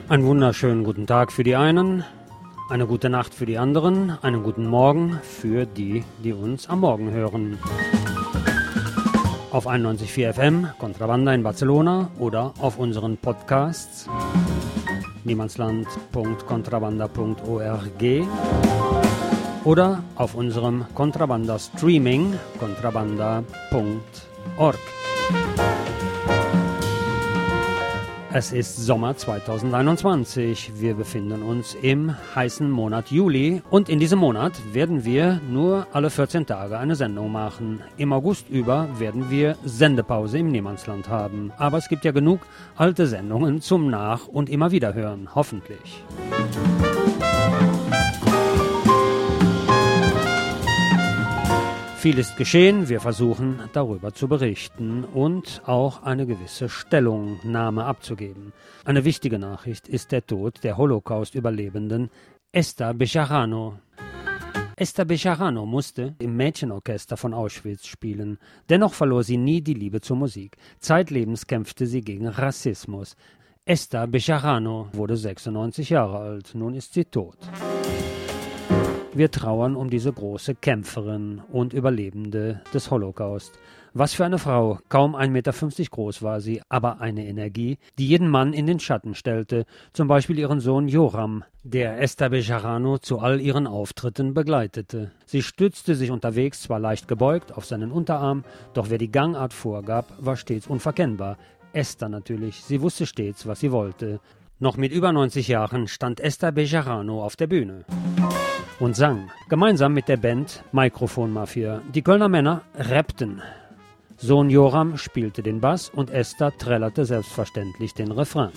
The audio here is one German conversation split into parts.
Einen wunderschönen guten Tag für die einen, eine gute Nacht für die anderen, einen guten Morgen für die, die uns am Morgen hören. Auf 91.4 FM, Contrabanda in Barcelona oder auf unseren Podcasts niemandsland.contrabanda.org oder auf unserem Contrabanda Streaming contrabanda.org. Es ist Sommer 2021. Wir befinden uns im heißen Monat Juli und in diesem Monat werden wir nur alle 14 Tage eine Sendung machen. Im August über werden wir Sendepause im Niemandsland haben. Aber es gibt ja genug alte Sendungen zum Nach- und immer wieder hören, hoffentlich. Viel ist geschehen, wir versuchen darüber zu berichten und auch eine gewisse Stellungnahme abzugeben. Eine wichtige Nachricht ist der Tod der Holocaust-Überlebenden Esther Bejarano. Esther Bejarano musste im Mädchenorchester von Auschwitz spielen. Dennoch verlor sie nie die Liebe zur Musik. Zeitlebens kämpfte sie gegen Rassismus. Esther Bejarano wurde 96 Jahre alt, nun ist sie tot. Wir trauern um diese große Kämpferin und Überlebende des Holocaust. Was für eine Frau, kaum 1,50 Meter groß war sie, aber eine Energie, die jeden Mann in den Schatten stellte, zum Beispiel ihren Sohn Joram, der Esther Bejarano zu all ihren Auftritten begleitete. Sie stützte sich unterwegs zwar leicht gebeugt auf seinen Unterarm, doch wer die Gangart vorgab, war stets unverkennbar. Esther natürlich, sie wusste stets, was sie wollte. Noch mit über 90 Jahren stand Esther Bejarano auf der Bühne und sang, gemeinsam mit der Band Mikrofon Mafia. Die Kölner Männer rappten. Sohn Joram spielte den Bass und Esther trällerte selbstverständlich den Refrain.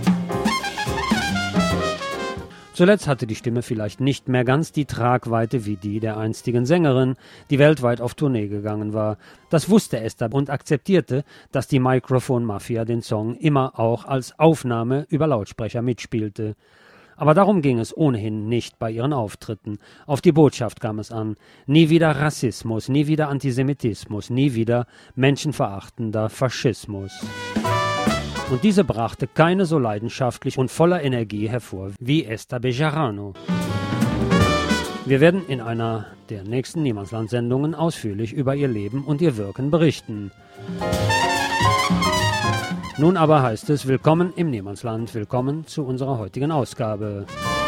Zuletzt hatte die Stimme vielleicht nicht mehr ganz die Tragweite wie die der einstigen Sängerin, die weltweit auf Tournee gegangen war. Das wusste Esther und akzeptierte, dass die Mikrofon Mafia den Song immer auch als Aufnahme über Lautsprecher mitspielte. Aber darum ging es ohnehin nicht bei ihren Auftritten. Auf die Botschaft kam es an. Nie wieder Rassismus, nie wieder Antisemitismus, nie wieder menschenverachtender Faschismus. Und diese brachte keine so leidenschaftlich und voller Energie hervor wie Esther Bejarano. Wir werden in einer der nächsten Niemandsland-Sendungen ausführlich über ihr Leben und ihr Wirken berichten. Nun aber heißt es, willkommen im Niemandsland, willkommen zu unserer heutigen Ausgabe.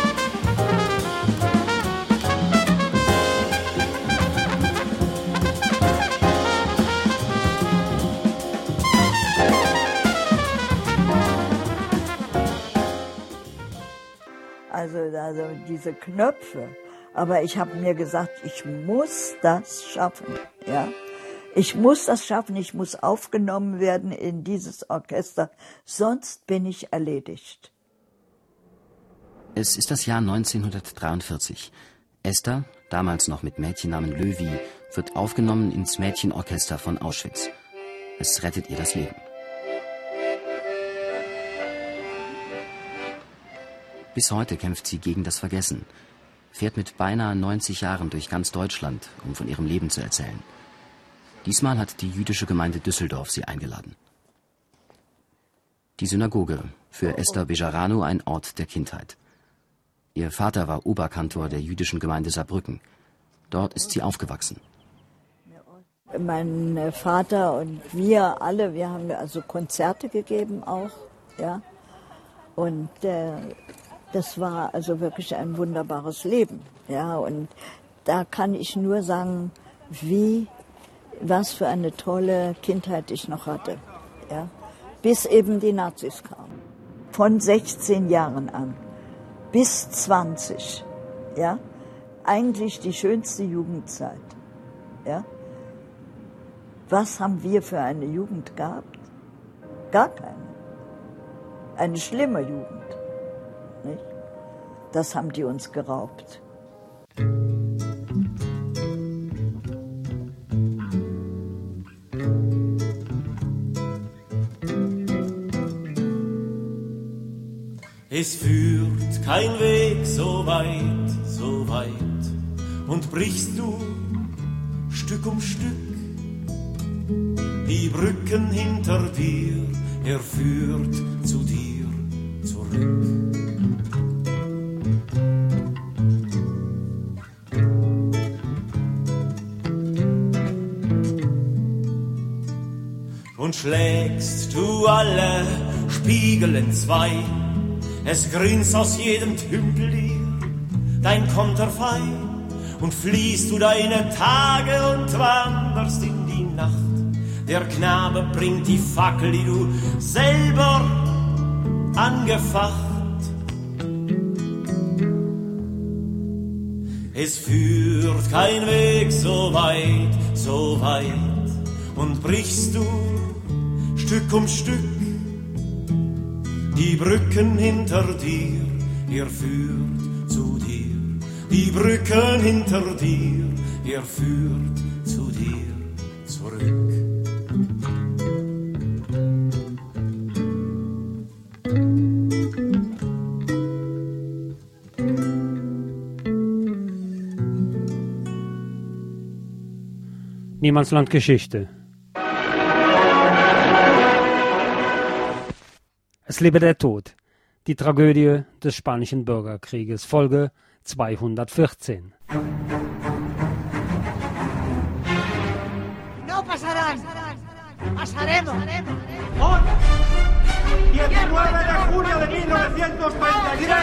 Also diese Knöpfe, aber ich habe mir gesagt, ich muss das schaffen, ja. Ich muss das schaffen, ich muss aufgenommen werden in dieses Orchester, sonst bin ich erledigt. Es ist das Jahr 1943. Esther, damals noch mit Mädchennamen Löwy, wird aufgenommen ins Mädchenorchester von Auschwitz. Es rettet ihr das Leben. Bis heute kämpft sie gegen das Vergessen, fährt mit beinahe 90 Jahren durch ganz Deutschland, um von ihrem Leben zu erzählen. Diesmal hat die jüdische Gemeinde Düsseldorf sie eingeladen. Die Synagoge, für Esther Bejarano ein Ort der Kindheit. Ihr Vater war Oberkantor der jüdischen Gemeinde Saarbrücken. Dort ist sie aufgewachsen. Mein Vater und wir alle, wir haben also Konzerte gegeben auch, ja. Und das war also wirklich ein wunderbares Leben, ja. Und da kann ich nur sagen, was für eine tolle Kindheit ich noch hatte, ja, bis eben die Nazis kamen. Von 16 Jahren an bis 20, ja, eigentlich die schönste Jugendzeit, ja. Was haben wir für eine Jugend gehabt? Gar keine. Eine schlimme Jugend, nicht? Das haben die uns geraubt. Es führt kein Weg so weit, und brichst du Stück um Stück die Brücken hinter dir, er führt zu dir zurück. zurück. Und schlägst du alle Spiegel entzwei, es grinst aus jedem Tümpel dir dein Konterfei, und fließt du deine Tage und wanderst in die Nacht. Der Knabe bringt die Fackel, die du selber angefacht. Es führt kein Weg so weit, und brichst du Stück um Stück die Brücken hinter dir, er führt zu dir. Die Brücken hinter dir, er führt zu dir zurück. Niemandsland Geschichte. Es lebe der Tod. Die Tragödie des Spanischen Bürgerkrieges. Folge 214. No pasarán. Pasaremos. Hoy, 19 de julio de 1933,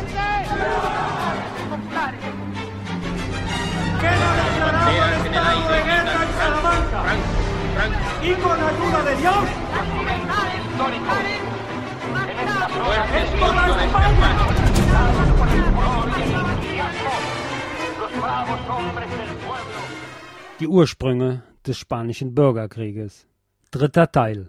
queda declarado el estado de guerra en Salamanca. Y con ayuda de Dios, es toda España. Die Ursprünge des Spanischen Bürgerkrieges. Dritter Teil.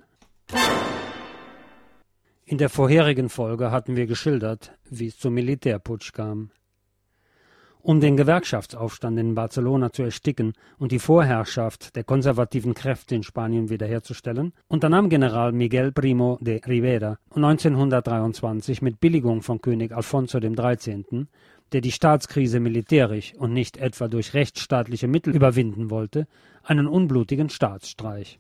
In der vorherigen Folge hatten wir geschildert, wie es zum Militärputsch kam. Um den Gewerkschaftsaufstand in Barcelona zu ersticken und die Vorherrschaft der konservativen Kräfte in Spanien wiederherzustellen, unternahm General Miguel Primo de Rivera 1923 mit Billigung von König Alfonso XIII., der die Staatskrise militärisch und nicht etwa durch rechtsstaatliche Mittel überwinden wollte, einen unblutigen Staatsstreich.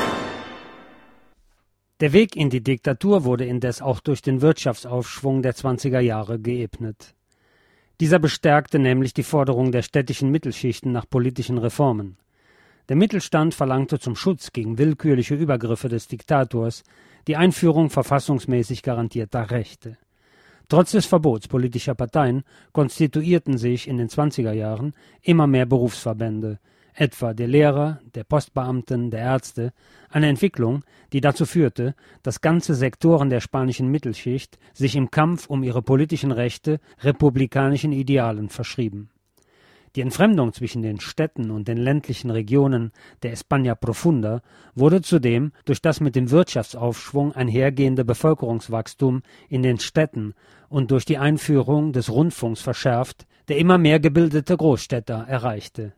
Der Weg in die Diktatur wurde indes auch durch den Wirtschaftsaufschwung der 20er Jahre geebnet. Dieser bestärkte nämlich die Forderung der städtischen Mittelschichten nach politischen Reformen. Der Mittelstand verlangte zum Schutz gegen willkürliche Übergriffe des Diktators die Einführung verfassungsmäßig garantierter Rechte. Trotz des Verbots politischer Parteien konstituierten sich in den 20er Jahren immer mehr Berufsverbände, etwa der Lehrer, der Postbeamten, der Ärzte, eine Entwicklung, die dazu führte, dass ganze Sektoren der spanischen Mittelschicht sich im Kampf um ihre politischen Rechte republikanischen Idealen verschrieben. Die Entfremdung zwischen den Städten und den ländlichen Regionen der España Profunda wurde zudem durch das mit dem Wirtschaftsaufschwung einhergehende Bevölkerungswachstum in den Städten und durch die Einführung des Rundfunks verschärft, der immer mehr gebildete Großstädter erreichte.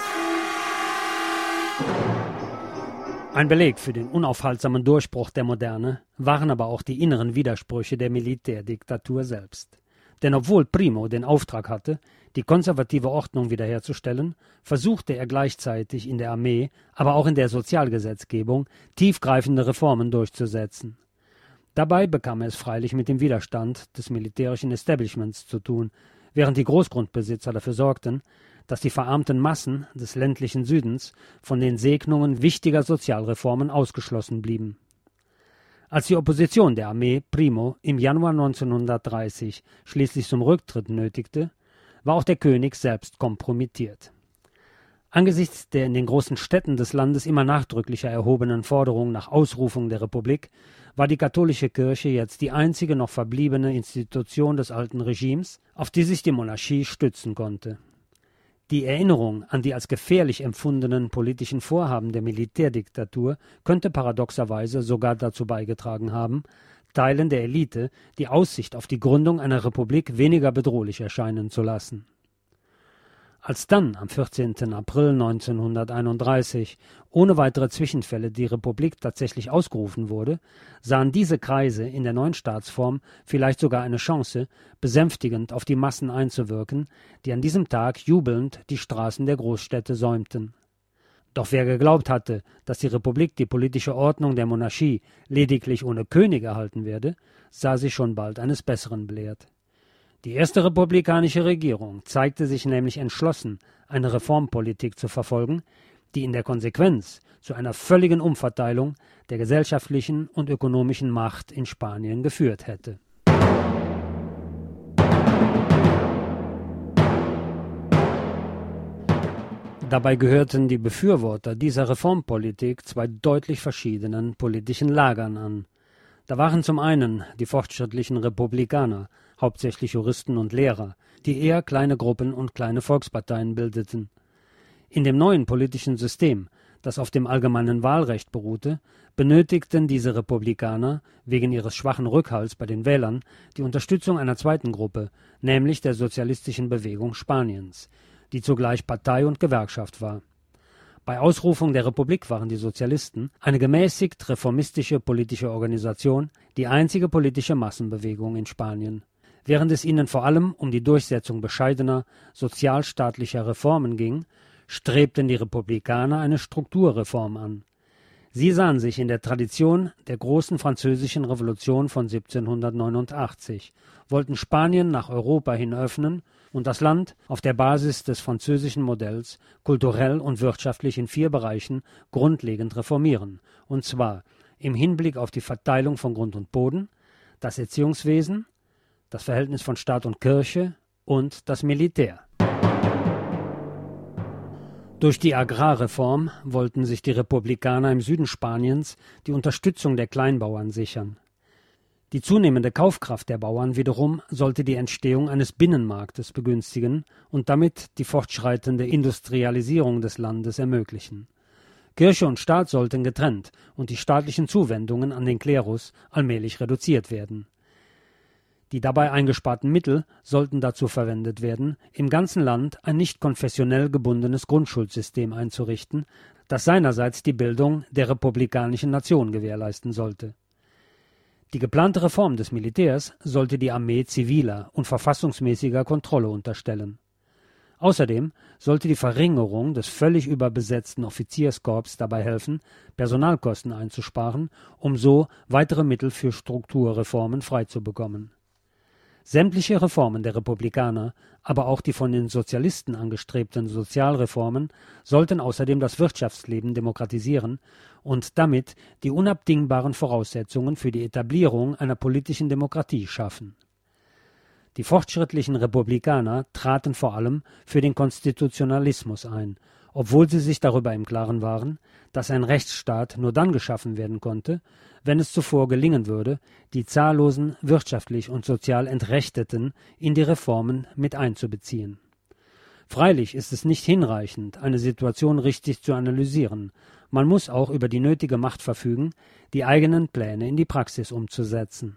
Ein Beleg für den unaufhaltsamen Durchbruch der Moderne waren aber auch die inneren Widersprüche der Militärdiktatur selbst. Denn obwohl Primo den Auftrag hatte, die konservative Ordnung wiederherzustellen, versuchte er gleichzeitig in der Armee, aber auch in der Sozialgesetzgebung tiefgreifende Reformen durchzusetzen. Dabei bekam er es freilich mit dem Widerstand des militärischen Establishments zu tun, während die Großgrundbesitzer dafür sorgten, dass die verarmten Massen des ländlichen Südens von den Segnungen wichtiger Sozialreformen ausgeschlossen blieben. Als die Opposition der Armee Primo im Januar 1930 schließlich zum Rücktritt nötigte, war auch der König selbst kompromittiert. Angesichts der in den großen Städten des Landes immer nachdrücklicher erhobenen Forderung nach Ausrufung der Republik war die katholische Kirche jetzt die einzige noch verbliebene Institution des alten Regimes, auf die sich die Monarchie stützen konnte. Die Erinnerung an die als gefährlich empfundenen politischen Vorhaben der Militärdiktatur könnte paradoxerweise sogar dazu beigetragen haben, Teilen der Elite die Aussicht auf die Gründung einer Republik weniger bedrohlich erscheinen zu lassen. Als dann am 14. April 1931 ohne weitere Zwischenfälle die Republik tatsächlich ausgerufen wurde, sahen diese Kreise in der neuen Staatsform vielleicht sogar eine Chance, besänftigend auf die Massen einzuwirken, die an diesem Tag jubelnd die Straßen der Großstädte säumten. Doch wer geglaubt hatte, dass die Republik die politische Ordnung der Monarchie lediglich ohne König erhalten werde, sah sich schon bald eines Besseren belehrt. Die erste republikanische Regierung zeigte sich nämlich entschlossen, eine Reformpolitik zu verfolgen, die in der Konsequenz zu einer völligen Umverteilung der gesellschaftlichen und ökonomischen Macht in Spanien geführt hätte. Dabei gehörten die Befürworter dieser Reformpolitik zwei deutlich verschiedenen politischen Lagern an. Da waren zum einen die fortschrittlichen Republikaner, hauptsächlich Juristen und Lehrer, die eher kleine Gruppen und kleine Volksparteien bildeten. In dem neuen politischen System, das auf dem allgemeinen Wahlrecht beruhte, benötigten diese Republikaner wegen ihres schwachen Rückhalts bei den Wählern die Unterstützung einer zweiten Gruppe, nämlich der Sozialistischen Bewegung Spaniens, die zugleich Partei und Gewerkschaft war. Bei Ausrufung der Republik waren die Sozialisten eine gemäßigt reformistische politische Organisation, die einzige politische Massenbewegung in Spanien. Während es ihnen vor allem um die Durchsetzung bescheidener sozialstaatlicher Reformen ging, strebten die Republikaner eine Strukturreform an. Sie sahen sich in der Tradition der großen französischen Revolution von 1789, wollten Spanien nach Europa hin öffnen und das Land auf der Basis des französischen Modells kulturell und wirtschaftlich in 4 Bereichen grundlegend reformieren, und zwar im Hinblick auf die Verteilung von Grund und Boden, das Erziehungswesen, das Verhältnis von Staat und Kirche und das Militär. Durch die Agrarreform wollten sich die Republikaner im Süden Spaniens die Unterstützung der Kleinbauern sichern. Die zunehmende Kaufkraft der Bauern wiederum sollte die Entstehung eines Binnenmarktes begünstigen und damit die fortschreitende Industrialisierung des Landes ermöglichen. Kirche und Staat sollten getrennt und die staatlichen Zuwendungen an den Klerus allmählich reduziert werden. Die dabei eingesparten Mittel sollten dazu verwendet werden, im ganzen Land ein nicht konfessionell gebundenes Grundschulsystem einzurichten, das seinerseits die Bildung der republikanischen Nation gewährleisten sollte. Die geplante Reform des Militärs sollte die Armee ziviler und verfassungsmäßiger Kontrolle unterstellen. Außerdem sollte die Verringerung des völlig überbesetzten Offizierskorps dabei helfen, Personalkosten einzusparen, um so weitere Mittel für Strukturreformen freizubekommen. Sämtliche Reformen der Republikaner, aber auch die von den Sozialisten angestrebten Sozialreformen, sollten außerdem das Wirtschaftsleben demokratisieren und damit die unabdingbaren Voraussetzungen für die Etablierung einer politischen Demokratie schaffen. Die fortschrittlichen Republikaner traten vor allem für den Konstitutionalismus ein, obwohl sie sich darüber im Klaren waren, dass ein Rechtsstaat nur dann geschaffen werden konnte, wenn es zuvor gelingen würde, die zahllosen wirtschaftlich und sozial Entrechteten in die Reformen mit einzubeziehen. Freilich ist es nicht hinreichend, eine Situation richtig zu analysieren. Man muss auch über die nötige Macht verfügen, die eigenen Pläne in die Praxis umzusetzen.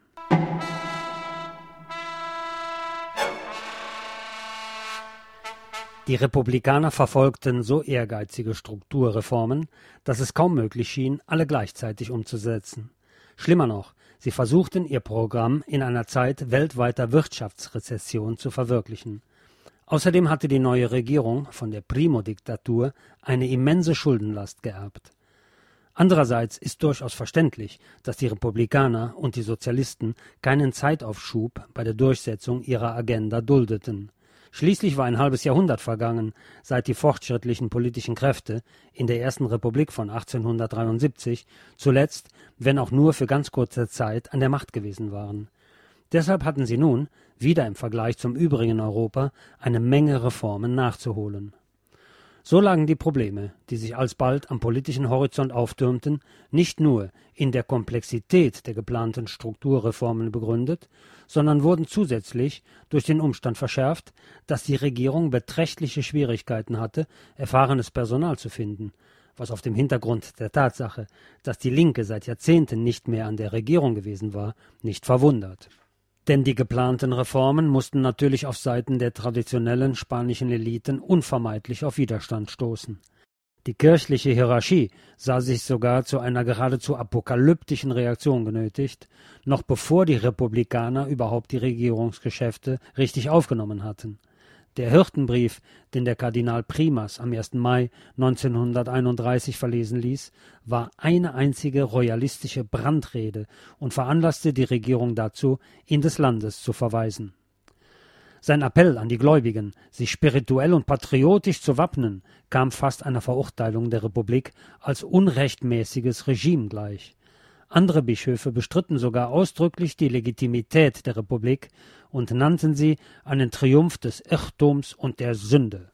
Die Republikaner verfolgten so ehrgeizige Strukturreformen, dass es kaum möglich schien, alle gleichzeitig umzusetzen. Schlimmer noch, sie versuchten ihr Programm in einer Zeit weltweiter Wirtschaftsrezession zu verwirklichen. Außerdem hatte die neue Regierung von der Primo-Diktatur eine immense Schuldenlast geerbt. Andererseits ist durchaus verständlich, dass die Republikaner und die Sozialisten keinen Zeitaufschub bei der Durchsetzung ihrer Agenda duldeten. Schließlich war ein halbes Jahrhundert vergangen, seit die fortschrittlichen politischen Kräfte in der Ersten Republik von 1873 zuletzt, wenn auch nur für ganz kurze Zeit, an der Macht gewesen waren. Deshalb hatten sie nun, wieder im Vergleich zum übrigen Europa, eine Menge Reformen nachzuholen. So lagen die Probleme, die sich alsbald am politischen Horizont auftürmten, nicht nur in der Komplexität der geplanten Strukturreformen begründet, sondern wurden zusätzlich durch den Umstand verschärft, dass die Regierung beträchtliche Schwierigkeiten hatte, erfahrenes Personal zu finden, was auf dem Hintergrund der Tatsache, dass die Linke seit Jahrzehnten nicht mehr an der Regierung gewesen war, nicht verwundert. Denn die geplanten Reformen mussten natürlich auf Seiten der traditionellen spanischen Eliten unvermeidlich auf Widerstand stoßen. Die kirchliche Hierarchie sah sich sogar zu einer geradezu apokalyptischen Reaktion genötigt, noch bevor die Republikaner überhaupt die Regierungsgeschäfte richtig aufgenommen hatten. Der Hirtenbrief, den der Kardinal Primas am 1. Mai 1931 verlesen ließ, war eine einzige royalistische Brandrede und veranlasste die Regierung dazu, ihn des Landes zu verweisen. Sein Appell an die Gläubigen, sich spirituell und patriotisch zu wappnen, kam fast einer Verurteilung der Republik als unrechtmäßiges Regime gleich. Andere Bischöfe bestritten sogar ausdrücklich die Legitimität der Republik und nannten sie einen Triumph des Irrtums und der Sünde.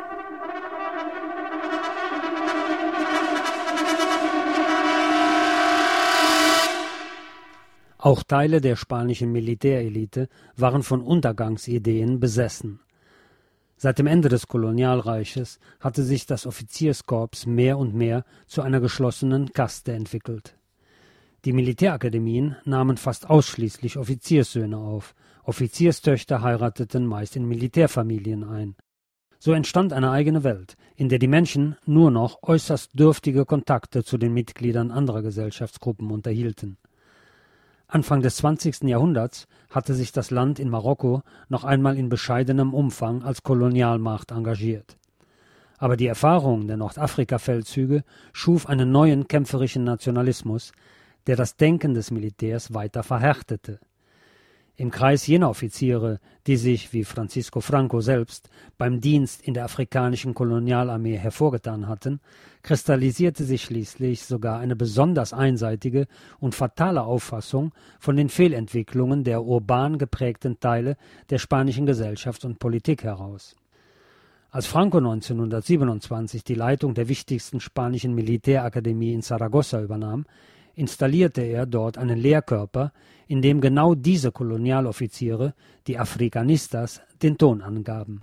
Auch Teile der spanischen Militärelite waren von Untergangsideen besessen. Seit dem Ende des Kolonialreiches hatte sich das Offizierskorps mehr und mehr zu einer geschlossenen Kaste entwickelt. Die Militärakademien nahmen fast ausschließlich Offizierssöhne auf. Offizierstöchter heirateten meist in Militärfamilien ein. So entstand eine eigene Welt, in der die Menschen nur noch äußerst dürftige Kontakte zu den Mitgliedern anderer Gesellschaftsgruppen unterhielten. Anfang des 20. Jahrhunderts hatte sich das Land in Marokko noch einmal in bescheidenem Umfang als Kolonialmacht engagiert. Aber die Erfahrung der Nordafrika-Feldzüge schuf einen neuen kämpferischen Nationalismus, der das Denken des Militärs weiter verhärtete. Im Kreis jener Offiziere, die sich, wie Francisco Franco selbst, beim Dienst in der afrikanischen Kolonialarmee hervorgetan hatten, kristallisierte sich schließlich sogar eine besonders einseitige und fatale Auffassung von den Fehlentwicklungen der urban geprägten Teile der spanischen Gesellschaft und Politik heraus. Als Franco 1927 die Leitung der wichtigsten spanischen Militärakademie in Saragossa übernahm, installierte er dort einen Lehrkörper, in dem genau diese Kolonialoffiziere, die Afrikanistas, den Ton angaben.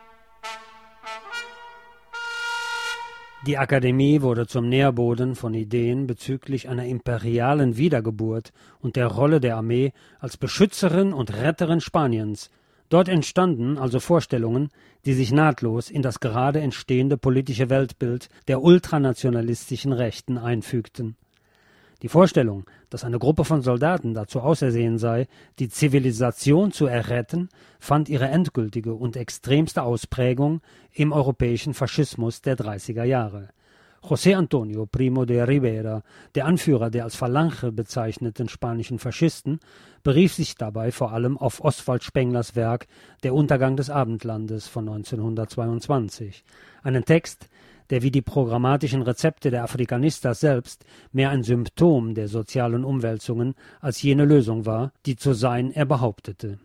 Die Akademie wurde zum Nährboden von Ideen bezüglich einer imperialen Wiedergeburt und der Rolle der Armee als Beschützerin und Retterin Spaniens. Dort entstanden also Vorstellungen, die sich nahtlos in das gerade entstehende politische Weltbild der ultranationalistischen Rechten einfügten. Die Vorstellung, dass eine Gruppe von Soldaten dazu ausersehen sei, die Zivilisation zu erretten, fand ihre endgültige und extremste Ausprägung im europäischen Faschismus der 30er Jahre. José Antonio Primo de Rivera, der Anführer der als Falange bezeichneten spanischen Faschisten, berief sich dabei vor allem auf Oswald Spenglers Werk »Der Untergang des Abendlandes« von 1922, einen Text, der wie die programmatischen Rezepte der Afrikanistas selbst mehr ein Symptom der sozialen Umwälzungen als jene Lösung war, die zu sein er behauptete.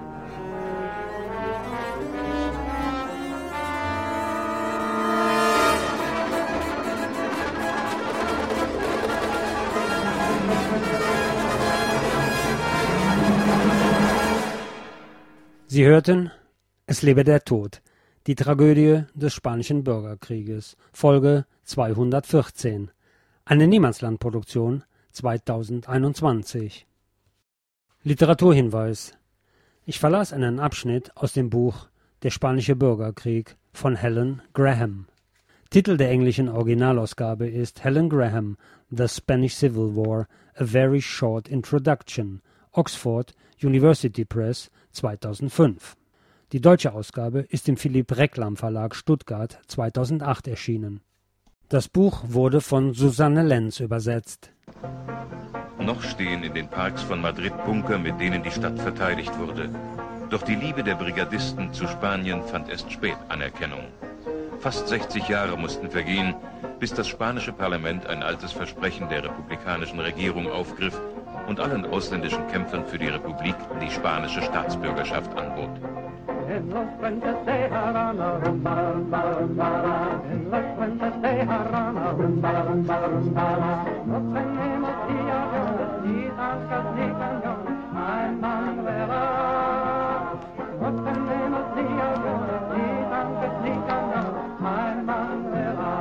Sie hörten »Es lebe der Tod«, die Tragödie des Spanischen Bürgerkrieges, Folge 214, eine Niemandslandproduktion 2021. Literaturhinweis: Ich verlas einen Abschnitt aus dem Buch »Der Spanische Bürgerkrieg« von Helen Graham. Titel der englischen Originalausgabe ist »Helen Graham, The Spanish Civil War, A Very Short Introduction«, Oxford University Press 2005. Die deutsche Ausgabe ist im Philipp Reclam Verlag Stuttgart 2008 erschienen. Das Buch wurde von Susanne Lenz übersetzt. Noch stehen in den Parks von Madrid Bunker, mit denen die Stadt verteidigt wurde. Doch die Liebe der Brigadisten zu Spanien fand erst spät Anerkennung. Fast 60 Jahre mussten vergehen, bis das spanische Parlament ein altes Versprechen der republikanischen Regierung aufgriff und allen ausländischen Kämpfern für die Republik die spanische Staatsbürgerschaft anbot. En los puentes de Jarana, rumba, rumba, rumba. En los puentes de Jarana, rumba, rumba, rumba. No tenemos diarios, ni tanques ni cañones, ay Manuela. No tenemos diarios, ni tanques ni cañones, ay Manuela.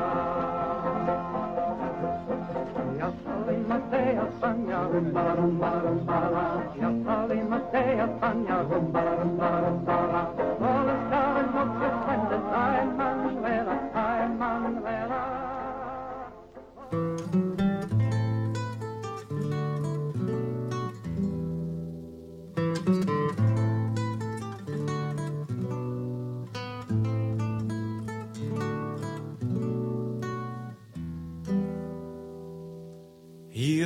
Ya salimos de España, rumba, rumba, rumba. Ya salimos de España, rumba, rumba, rumba.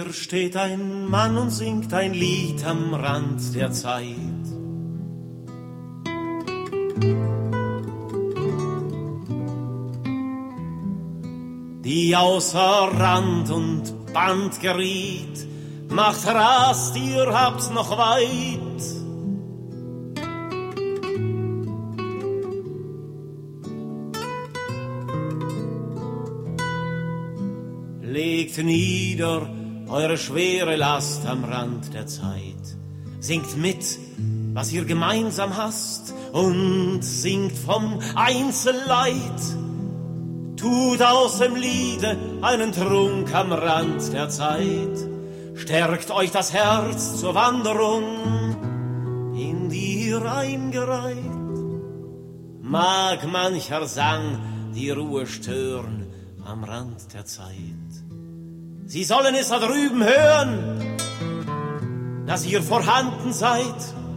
Hier steht ein Mann und singt ein Lied am Rand der Zeit. Die außer Rand und Band geriet, macht Rast, ihr habt's noch weit. Legt nieder eure schwere Last am Rand der Zeit. Singt mit, was ihr gemeinsam hasst, und singt vom Einzelleid. Tut aus dem Liede einen Trunk am Rand der Zeit. Stärkt euch das Herz zur Wanderung, in die ihr eingereiht. Mag mancher Sang die Ruhe stören am Rand der Zeit. Sie sollen es da drüben hören, dass ihr vorhanden seid.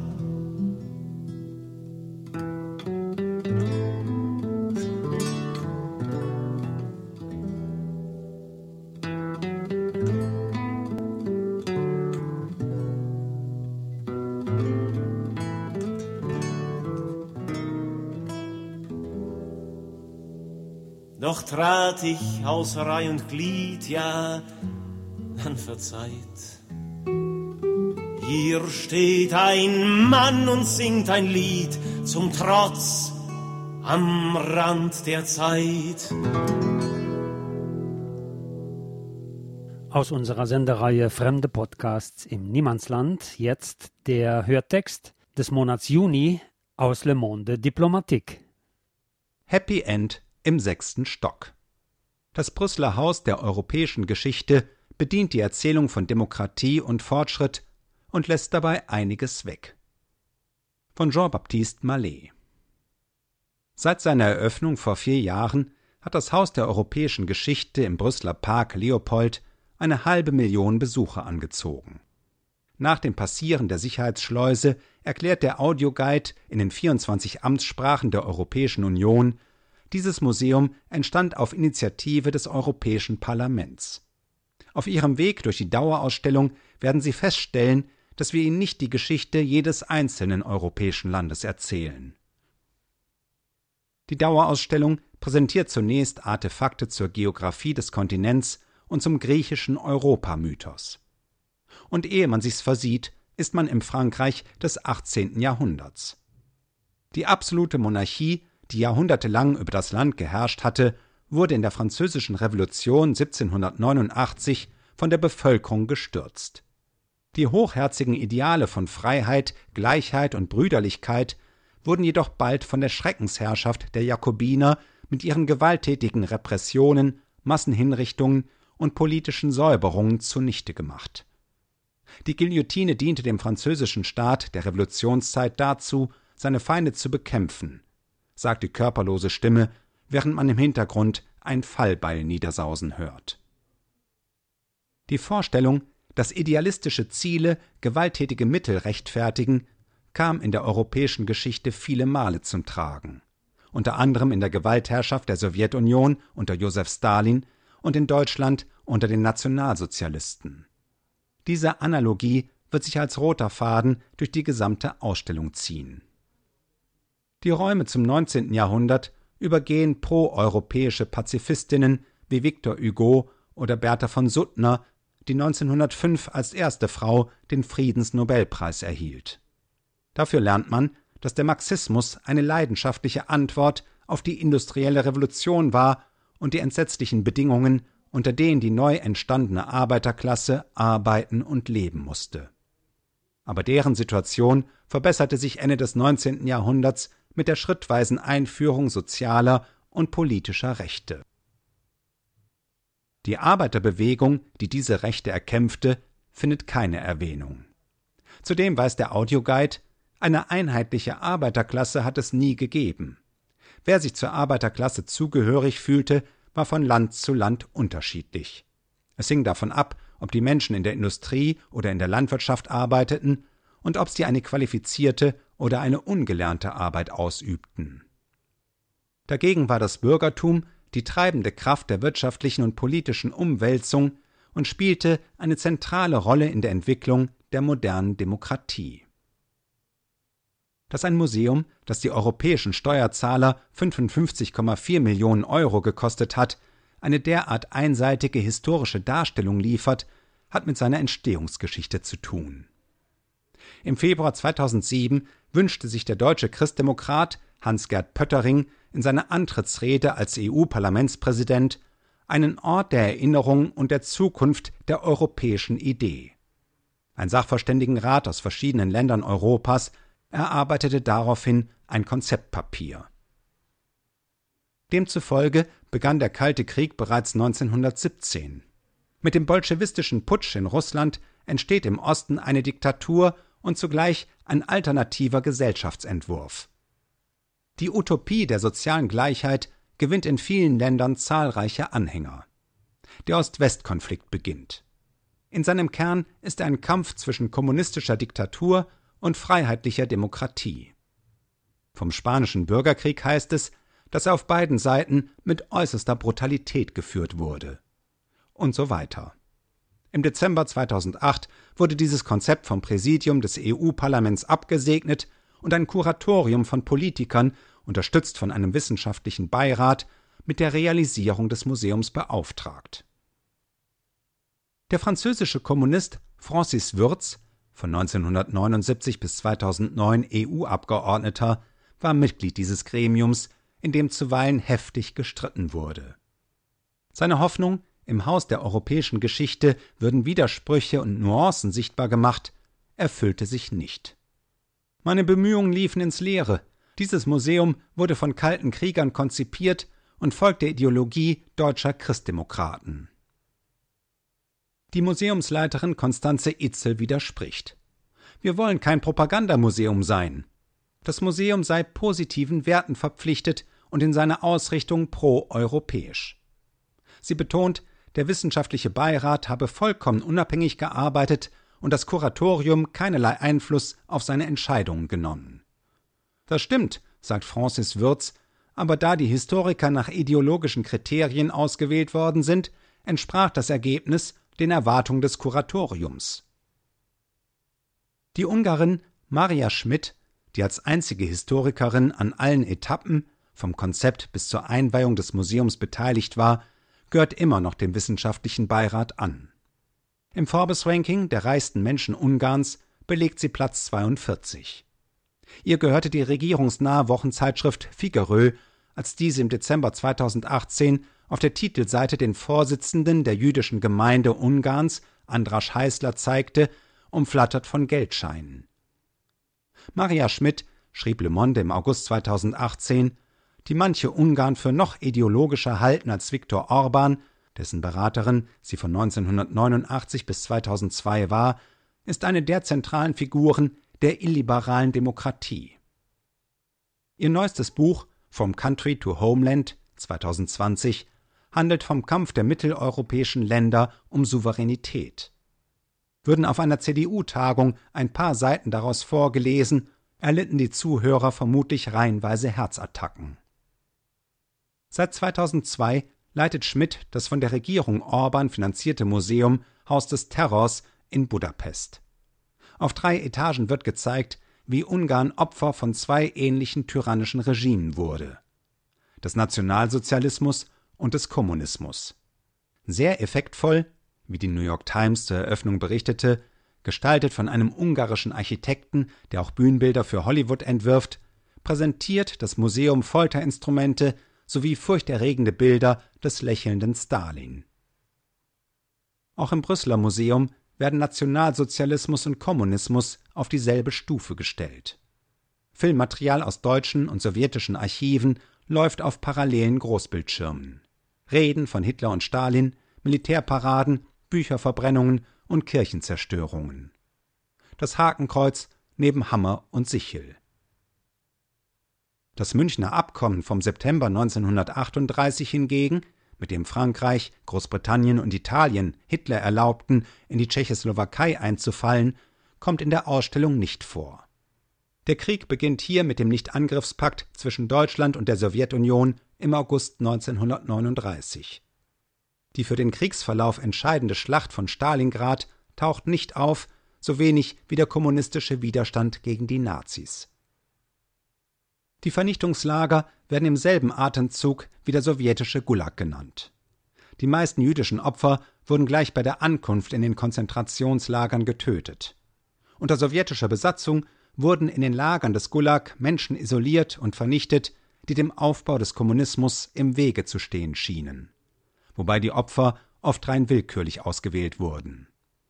Doch trat ich außer Reih und Glied, ja, dann verzeiht. Hier steht ein Mann und singt ein Lied zum Trotz am Rand der Zeit. Aus unserer Sendereihe Fremde Podcasts im Niemandsland jetzt der Hörtext des Monats Juni aus Le Monde Diplomatique. Happy End im 6. Stock. Das Brüsseler Haus der europäischen Geschichte bedient die Erzählung von Demokratie und Fortschritt und lässt dabei einiges weg. Von Jean-Baptiste Mallet. Seit seiner Eröffnung vor 4 Jahren hat das Haus der europäischen Geschichte im Brüsseler Park Leopold eine 500.000 Besucher angezogen. Nach dem Passieren der Sicherheitsschleuse erklärt der Audioguide in den 24 Amtssprachen der Europäischen Union, dieses Museum entstand auf Initiative des Europäischen Parlaments. Auf ihrem Weg durch die Dauerausstellung werden Sie feststellen, dass wir Ihnen nicht die Geschichte jedes einzelnen europäischen Landes erzählen. Die Dauerausstellung präsentiert zunächst Artefakte zur Geographie des Kontinents und zum griechischen Europamythos. Und ehe man sich's versieht, ist man im Frankreich des 18. Jahrhunderts. Die absolute Monarchie, die jahrhundertelang über das Land geherrscht hatte, wurde in der Französischen Revolution 1789 von der Bevölkerung gestürzt. Die hochherzigen Ideale von Freiheit, Gleichheit und Brüderlichkeit wurden jedoch bald von der Schreckensherrschaft der Jakobiner mit ihren gewalttätigen Repressionen, Massenhinrichtungen und politischen Säuberungen zunichte gemacht. Die Guillotine diente dem französischen Staat der Revolutionszeit dazu, seine Feinde zu bekämpfen, sagt die körperlose Stimme, während man im Hintergrund ein Fallbeil niedersausen hört. Die Vorstellung, dass idealistische Ziele gewalttätige Mittel rechtfertigen, kam in der europäischen Geschichte viele Male zum Tragen, unter anderem in der Gewaltherrschaft der Sowjetunion unter Josef Stalin und in Deutschland unter den Nationalsozialisten. Diese Analogie wird sich als roter Faden durch die gesamte Ausstellung ziehen. Die Räume zum 19. Jahrhundert übergehen proeuropäische Pazifistinnen wie Victor Hugo oder Bertha von Suttner, die 1905 als erste Frau den Friedensnobelpreis erhielt. Dafür lernt man, dass der Marxismus eine leidenschaftliche Antwort auf die industrielle Revolution war und die entsetzlichen Bedingungen, unter denen die neu entstandene Arbeiterklasse arbeiten und leben musste. Aber deren Situation verbesserte sich Ende des 19. Jahrhunderts mit der schrittweisen Einführung sozialer und politischer Rechte. Die Arbeiterbewegung, die diese Rechte erkämpfte, findet keine Erwähnung. Zudem weiß der Audioguide, eine einheitliche Arbeiterklasse hat es nie gegeben. Wer sich zur Arbeiterklasse zugehörig fühlte, war von Land zu Land unterschiedlich. Es hing davon ab, ob die Menschen in der Industrie oder in der Landwirtschaft arbeiteten und ob sie eine qualifizierte oder eine ungelernte Arbeit ausübten. Dagegen war das Bürgertum die treibende Kraft der wirtschaftlichen und politischen Umwälzung und spielte eine zentrale Rolle in der Entwicklung der modernen Demokratie. Dass ein Museum, das die europäischen Steuerzahler 55,4 Millionen Euro gekostet hat, eine derart einseitige historische Darstellung liefert, hat mit seiner Entstehungsgeschichte zu tun. Im Februar 2007 wünschte sich der deutsche Christdemokrat Hans-Gert Pöttering in seiner Antrittsrede als EU-Parlamentspräsident einen Ort der Erinnerung und der Zukunft der europäischen Idee. Ein Sachverständigenrat aus verschiedenen Ländern Europas erarbeitete daraufhin ein Konzeptpapier. Demzufolge begann der Kalte Krieg bereits 1917. Mit dem bolschewistischen Putsch in Russland entsteht im Osten eine Diktatur und zugleich ein alternativer Gesellschaftsentwurf. Die Utopie der sozialen Gleichheit gewinnt in vielen Ländern zahlreiche Anhänger. Der Ost-West-Konflikt beginnt. In seinem Kern ist er ein Kampf zwischen kommunistischer Diktatur und freiheitlicher Demokratie. Vom Spanischen Bürgerkrieg heißt es, dass er auf beiden Seiten mit äußerster Brutalität geführt wurde. Und so weiter. Im Dezember 2008 wurde dieses Konzept vom Präsidium des EU-Parlaments abgesegnet und ein Kuratorium von Politikern, unterstützt von einem wissenschaftlichen Beirat, mit der Realisierung des Museums beauftragt. Der französische Kommunist Francis Würz, von 1979 bis 2009 EU-Abgeordneter, war Mitglied dieses Gremiums, in dem zuweilen heftig gestritten wurde. Seine Hoffnung, im Haus der europäischen Geschichte würden Widersprüche und Nuancen sichtbar gemacht, erfüllte sich nicht. Meine Bemühungen liefen ins Leere. Dieses Museum wurde von kalten Kriegern konzipiert und folgt der Ideologie deutscher Christdemokraten. Die Museumsleiterin Constanze Itzel widerspricht. Wir wollen kein Propagandamuseum sein. Das Museum sei positiven Werten verpflichtet und in seiner Ausrichtung pro-europäisch. Sie betont, der wissenschaftliche Beirat habe vollkommen unabhängig gearbeitet und das Kuratorium keinerlei Einfluss auf seine Entscheidungen genommen. Das stimmt, sagt Francis Würz, aber da die Historiker nach ideologischen Kriterien ausgewählt worden sind, entsprach das Ergebnis den Erwartungen des Kuratoriums. Die Ungarin Maria Schmidt, die als einzige Historikerin an allen Etappen, vom Konzept bis zur Einweihung des Museums beteiligt war, gehört immer noch dem wissenschaftlichen Beirat an. Im Forbes-Ranking der reichsten Menschen Ungarns belegt sie Platz 42. Ihr gehörte die regierungsnahe Wochenzeitschrift Figaro, als diese im Dezember 2018 auf der Titelseite den Vorsitzenden der jüdischen Gemeinde Ungarns, Andras Heißler, zeigte, umflattert von Geldscheinen. Maria Schmidt schrieb Le Monde im August 2018, die manche Ungarn für noch ideologischer halten als Viktor Orban, dessen Beraterin sie von 1989 bis 2002 war, ist eine der zentralen Figuren der illiberalen Demokratie. Ihr neuestes Buch From Country to Homeland 2020 handelt vom Kampf der mitteleuropäischen Länder um Souveränität. Würden auf einer CDU-Tagung ein paar Seiten daraus vorgelesen, erlitten die Zuhörer vermutlich reihenweise Herzattacken. Seit 2002 leitet Schmidt das von der Regierung Orban finanzierte Museum Haus des Terrors in Budapest. Auf 3 Etagen wird gezeigt, wie Ungarn Opfer von 2 ähnlichen tyrannischen Regimen wurde: des Nationalsozialismus und des Kommunismus. Sehr effektvoll, wie die New York Times zur Eröffnung berichtete, gestaltet von einem ungarischen Architekten, der auch Bühnenbilder für Hollywood entwirft, präsentiert das Museum Folterinstrumente sowie furchterregende Bilder des lächelnden Stalin. Auch im Brüsseler Museum werden Nationalsozialismus und Kommunismus auf dieselbe Stufe gestellt. Filmmaterial aus deutschen und sowjetischen Archiven läuft auf parallelen Großbildschirmen. Reden von Hitler und Stalin, Militärparaden, Bücherverbrennungen und Kirchenzerstörungen. Das Hakenkreuz neben Hammer und Sichel. Das Münchner Abkommen vom September 1938 hingegen, mit dem Frankreich, Großbritannien und Italien Hitler erlaubten, in die Tschechoslowakei einzufallen, kommt in der Ausstellung nicht vor. Der Krieg beginnt hier mit dem Nichtangriffspakt zwischen Deutschland und der Sowjetunion im August 1939. Die für den Kriegsverlauf entscheidende Schlacht von Stalingrad taucht nicht auf, so wenig wie der kommunistische Widerstand gegen die Nazis. Die Vernichtungslager werden im selben Atemzug wie der sowjetische Gulag genannt. Die meisten jüdischen Opfer wurden gleich bei der Ankunft in den Konzentrationslagern getötet. Unter sowjetischer Besatzung wurden in den Lagern des Gulag Menschen isoliert und vernichtet, die dem Aufbau des Kommunismus im Wege zu stehen schienen. Wobei die Opfer oft rein willkürlich ausgewählt wurden.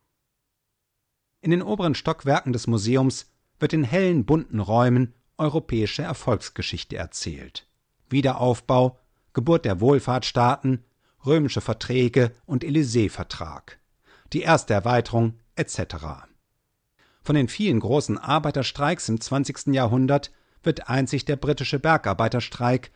In den oberen Stockwerken des Museums wird in hellen, bunten Räumen europäische Erfolgsgeschichte erzählt. Wiederaufbau, Geburt der Wohlfahrtsstaaten, römische Verträge und Élysée-Vertrag, die erste Erweiterung etc. Von den vielen großen Arbeiterstreiks im 20. Jahrhundert wird einzig der britische Bergarbeiterstreik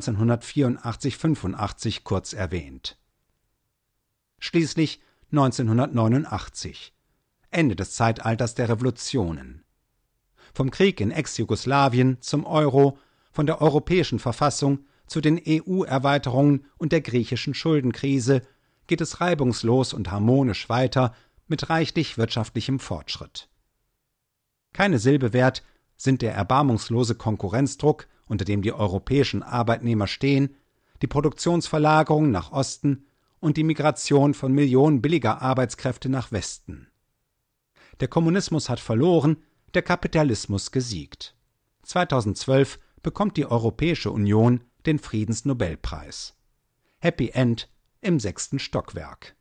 1984–85 kurz erwähnt. Schließlich 1989, Ende des Zeitalters der Revolutionen. Vom Krieg in Ex-Jugoslawien zum Euro, von der europäischen Verfassung zu den EU-Erweiterungen und der griechischen Schuldenkrise geht es reibungslos und harmonisch weiter mit reichlich wirtschaftlichem Fortschritt. Keine Silbe wert sind der erbarmungslose Konkurrenzdruck, unter dem die europäischen Arbeitnehmer stehen, die Produktionsverlagerung nach Osten und die Migration von Millionen billiger Arbeitskräfte nach Westen. Der Kommunismus hat verloren, der Kapitalismus gesiegt. 2012 bekommt die Europäische Union den Friedensnobelpreis. Happy End im 6. Stockwerk.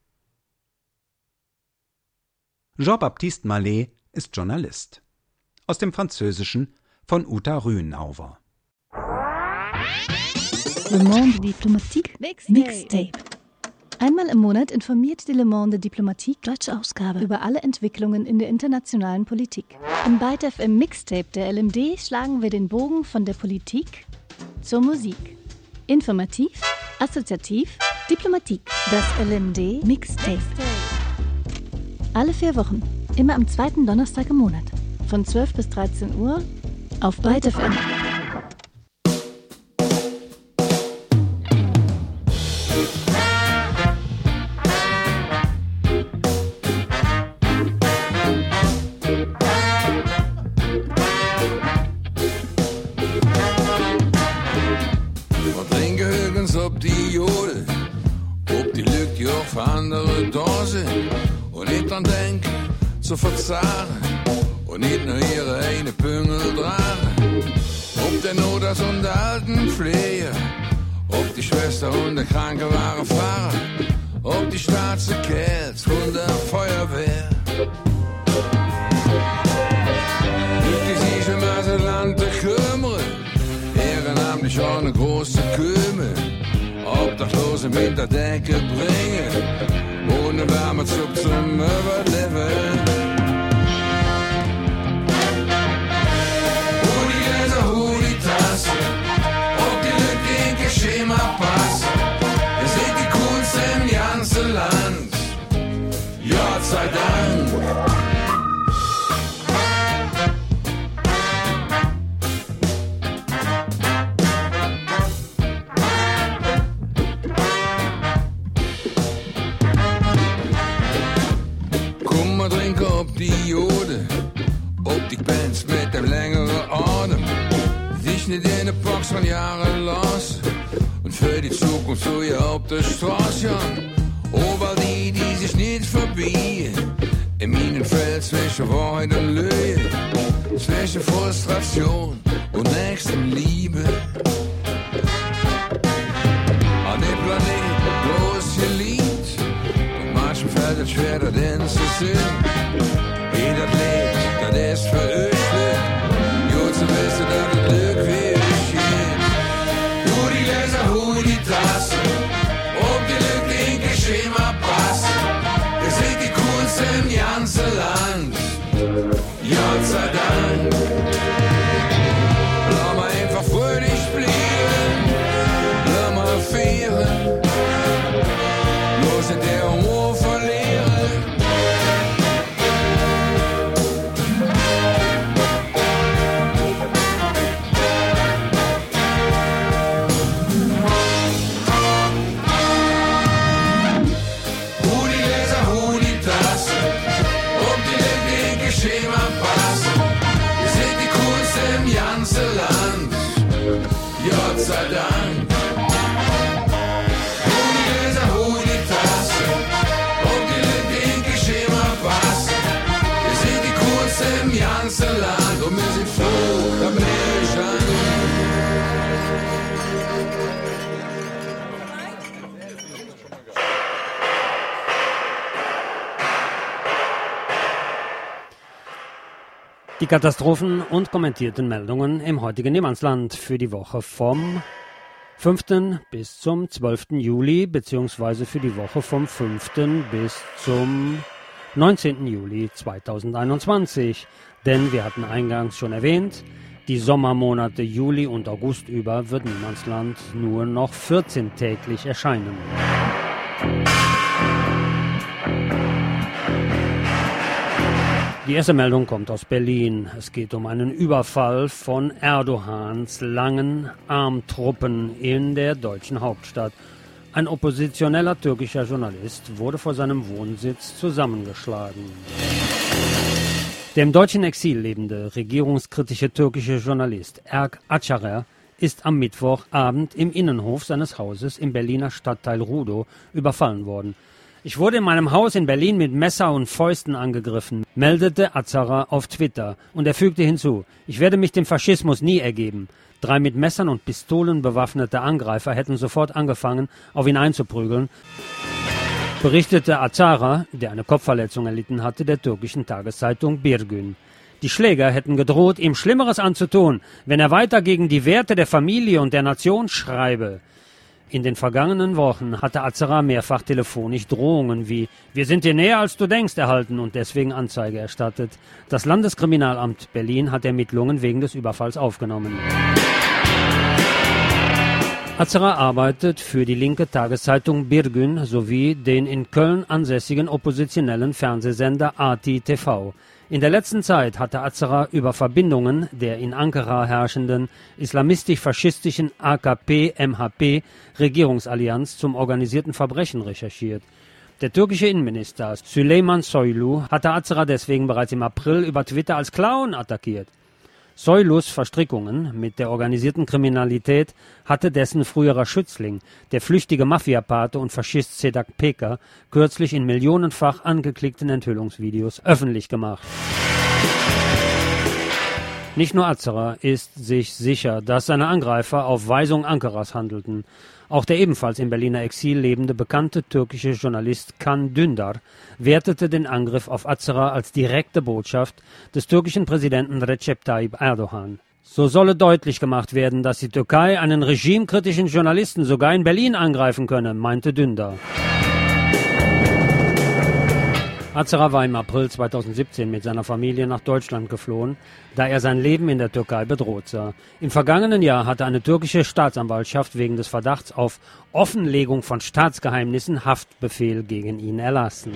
Jean-Baptiste Mallet ist Journalist. Aus dem Französischen von Uta Rühenauer. Le Monde Diplomatique Mixtape. Einmal im Monat informiert die Le Monde Diplomatique, deutsche Ausgabe, über alle Entwicklungen in der internationalen Politik. Im Byte FM Mixtape der LMD schlagen wir den Bogen von der Politik zur Musik. Informativ, assoziativ, Diplomatique. Das LMD Mixtape. Alle 4 Wochen, immer am 2. Donnerstag im Monat. Von 12 bis 13 Uhr auf Byte FM. Op die Jode, op die lukt je of andere dozen. Und nicht dran denken, zu verzahlen. Und nicht nur ihre eine Püngel tragen. Ob der Notarzt und der Altenpfleger, ob die Schwester und der Kranke waren Fahrer, ob die Staatssekretär von der Feuerwehr. Die sich um das Land kümmern, ehrenamtlich auch eine große Kümmel. Obdachlose mit der Decke bringen, ohne Wärmezug zum Überleben. Ob die Lücke in Schema passt, ihr seht die Kunst im ganzen Land, Gott sei Dank. Komm mal trinken ob die Jode, ob die Bands mit dem längeren Atem. Sich nicht in der Box von Jahren los und für die Zukunft so ja auf der Straße. Aber die sich nicht verbiegen, in meinem Feld zwischen Wahrheit und Lüge, zwischen Frustration und Nächstenliebe. An dem Planet bloß geliebt, und manchen fällt es schwer, das denn zu sehen. Jeder lebt, das ist für euch Glück. Gut zu wissen, dass das Glück wirklich geht. Nur die Leser, hol die Tasse, ob die Lücke in Schema passt. Ihr seht die Kunst im ganzen Land, Gott sei Dank. Lass mal einfach fröhlich bleiben, lass mal feiern, bloß in der Humor verlieren. Die Katastrophen und kommentierten Meldungen im heutigen Niemandsland für die Woche vom 5. bis zum 12. Juli, beziehungsweise für die Woche vom 5. bis zum 19. Juli 2021. Denn wir hatten eingangs schon erwähnt, die Sommermonate Juli und August über wird Niemandsland nur noch 14-täglich erscheinen. Die erste Meldung kommt aus Berlin. Es geht um einen Überfall von Erdogans langen Armtruppen in der deutschen Hauptstadt. Ein oppositioneller türkischer Journalist wurde vor seinem Wohnsitz zusammengeschlagen. Der im deutschen Exil lebende, regierungskritische türkische Journalist Erk Acarer ist am Mittwochabend im Innenhof seines Hauses im Berliner Stadtteil Rudow überfallen worden. Ich wurde in meinem Haus in Berlin mit Messer und Fäusten angegriffen, meldete Acarer auf Twitter. Und er fügte hinzu, ich werde mich dem Faschismus nie ergeben. 3 mit Messern und Pistolen bewaffnete Angreifer hätten sofort angefangen, auf ihn einzuprügeln, berichtete Acarer, der eine Kopfverletzung erlitten hatte, der türkischen Tageszeitung Birgün. Die Schläger hätten gedroht, ihm Schlimmeres anzutun, wenn er weiter gegen die Werte der Familie und der Nation schreibe. In den vergangenen Wochen hatte Acarer mehrfach telefonisch Drohungen wie »Wir sind dir näher, als du denkst« erhalten und deswegen Anzeige erstattet. Das Landeskriminalamt Berlin hat Ermittlungen wegen des Überfalls aufgenommen. Acarer arbeitet für die linke Tageszeitung Birgün sowie den in Köln ansässigen oppositionellen Fernsehsender ATI-TV. In der letzten Zeit hatte Acarer über Verbindungen der in Ankara herrschenden islamistisch-faschistischen AKP-MHP-Regierungsallianz zum organisierten Verbrechen recherchiert. Der türkische Innenminister Süleyman Soylu hatte Acarer deswegen bereits im April über Twitter als Clown attackiert. Soylus Verstrickungen mit der organisierten Kriminalität hatte dessen früherer Schützling, der flüchtige Mafiapate und Faschist Sedat Peker, kürzlich in millionenfach angeklickten Enthüllungsvideos öffentlich gemacht. Nicht nur Acarer ist sich sicher, dass seine Angreifer auf Weisung Ankaras handelten. Auch der ebenfalls im Berliner Exil lebende bekannte türkische Journalist Can Dündar wertete den Angriff auf Acarer als direkte Botschaft des türkischen Präsidenten Recep Tayyip Erdogan. So solle deutlich gemacht werden, dass die Türkei einen regimekritischen Journalisten sogar in Berlin angreifen könne, meinte Dündar. Acarer war im April 2017 mit seiner Familie nach Deutschland geflohen, da er sein Leben in der Türkei bedroht sah. Im vergangenen Jahr hatte eine türkische Staatsanwaltschaft wegen des Verdachts auf Offenlegung von Staatsgeheimnissen Haftbefehl gegen ihn erlassen.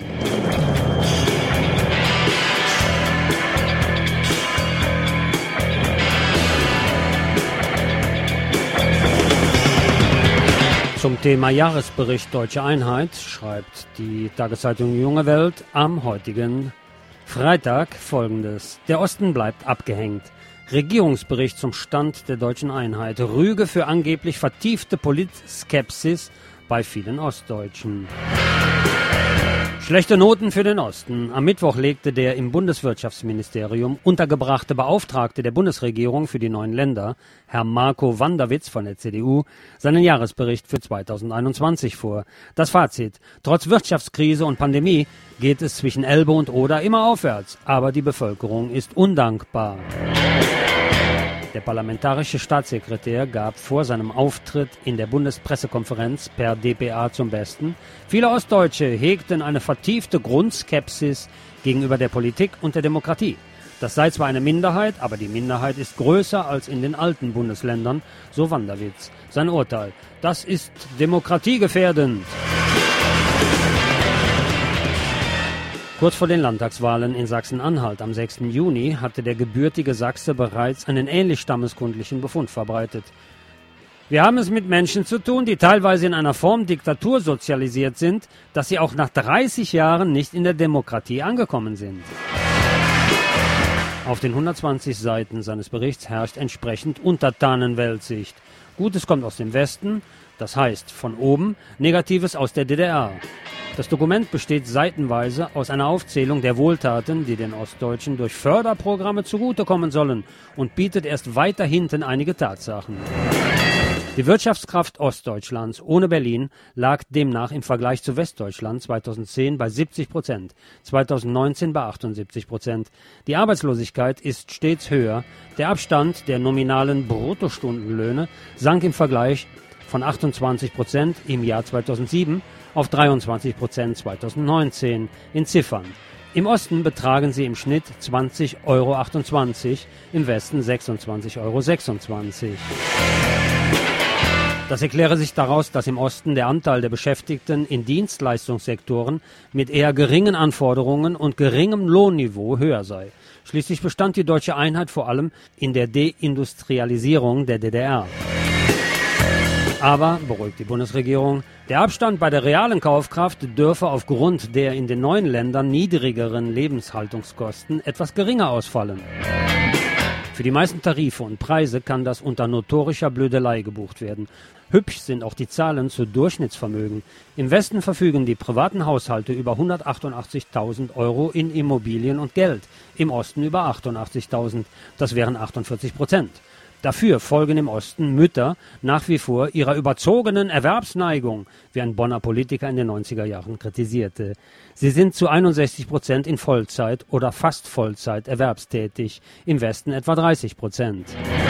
Zum Thema Jahresbericht Deutsche Einheit schreibt die Tageszeitung Junge Welt am heutigen Freitag Folgendes. Der Osten bleibt abgehängt. Regierungsbericht zum Stand der deutschen Einheit. Rüge für angeblich vertiefte Politskepsis bei vielen Ostdeutschen. Schlechte Noten für den Osten. Am Mittwoch legte der im Bundeswirtschaftsministerium untergebrachte Beauftragte der Bundesregierung für die neuen Länder, Herr Marco Wanderwitz von der CDU, seinen Jahresbericht für 2021 vor. Das Fazit: Trotz Wirtschaftskrise und Pandemie geht es zwischen Elbe und Oder immer aufwärts, aber die Bevölkerung ist undankbar. Der parlamentarische Staatssekretär gab vor seinem Auftritt in der Bundespressekonferenz per dpa zum Besten, viele Ostdeutsche hegten eine vertiefte Grundskepsis gegenüber der Politik und der Demokratie. Das sei zwar eine Minderheit, aber die Minderheit ist größer als in den alten Bundesländern, so Wanderwitz. Sein Urteil: Das ist demokratiegefährdend. Kurz vor den Landtagswahlen in Sachsen-Anhalt am 6. Juni hatte der gebürtige Sachse bereits einen ähnlich stammeskundlichen Befund verbreitet. Wir haben es mit Menschen zu tun, die teilweise in einer Form Diktatur sozialisiert sind, dass sie auch nach 30 Jahren nicht in der Demokratie angekommen sind. Auf den 120 Seiten seines Berichts herrscht entsprechend Untertanenweltsicht. Gutes kommt aus dem Westen, das heißt von oben, Negatives aus der DDR. Das Dokument besteht seitenweise aus einer Aufzählung der Wohltaten, die den Ostdeutschen durch Förderprogramme zugutekommen sollen, und bietet erst weiter hinten einige Tatsachen. Die Wirtschaftskraft Ostdeutschlands ohne Berlin lag demnach im Vergleich zu Westdeutschland 2010 bei 70%, 2019 bei 78%. Die Arbeitslosigkeit ist stets höher. Der Abstand der nominalen Bruttostundenlöhne sank im Vergleich von 28% im Jahr 2007 auf 23% 2019 in Ziffern. Im Osten betragen sie im Schnitt 20,28 €, im Westen 26,26 €. Das erkläre sich daraus, dass im Osten der Anteil der Beschäftigten in Dienstleistungssektoren mit eher geringen Anforderungen und geringem Lohnniveau höher sei. Schließlich bestand die deutsche Einheit vor allem in der Deindustrialisierung der DDR. Aber, beruhigt die Bundesregierung, der Abstand bei der realen Kaufkraft dürfe aufgrund der in den neuen Ländern niedrigeren Lebenshaltungskosten etwas geringer ausfallen. Für die meisten Tarife und Preise kann das unter notorischer Blödelei gebucht werden. Hübsch sind auch die Zahlen zu Durchschnittsvermögen. Im Westen verfügen die privaten Haushalte über 188.000 € in Immobilien und Geld, im Osten über 88.000, das wären 48%. Dafür folgen im Osten Mütter nach wie vor ihrer überzogenen Erwerbsneigung, wie ein Bonner Politiker in den 90er Jahren kritisierte. Sie sind zu 61% in Vollzeit oder fast Vollzeit erwerbstätig, im Westen etwa 30%.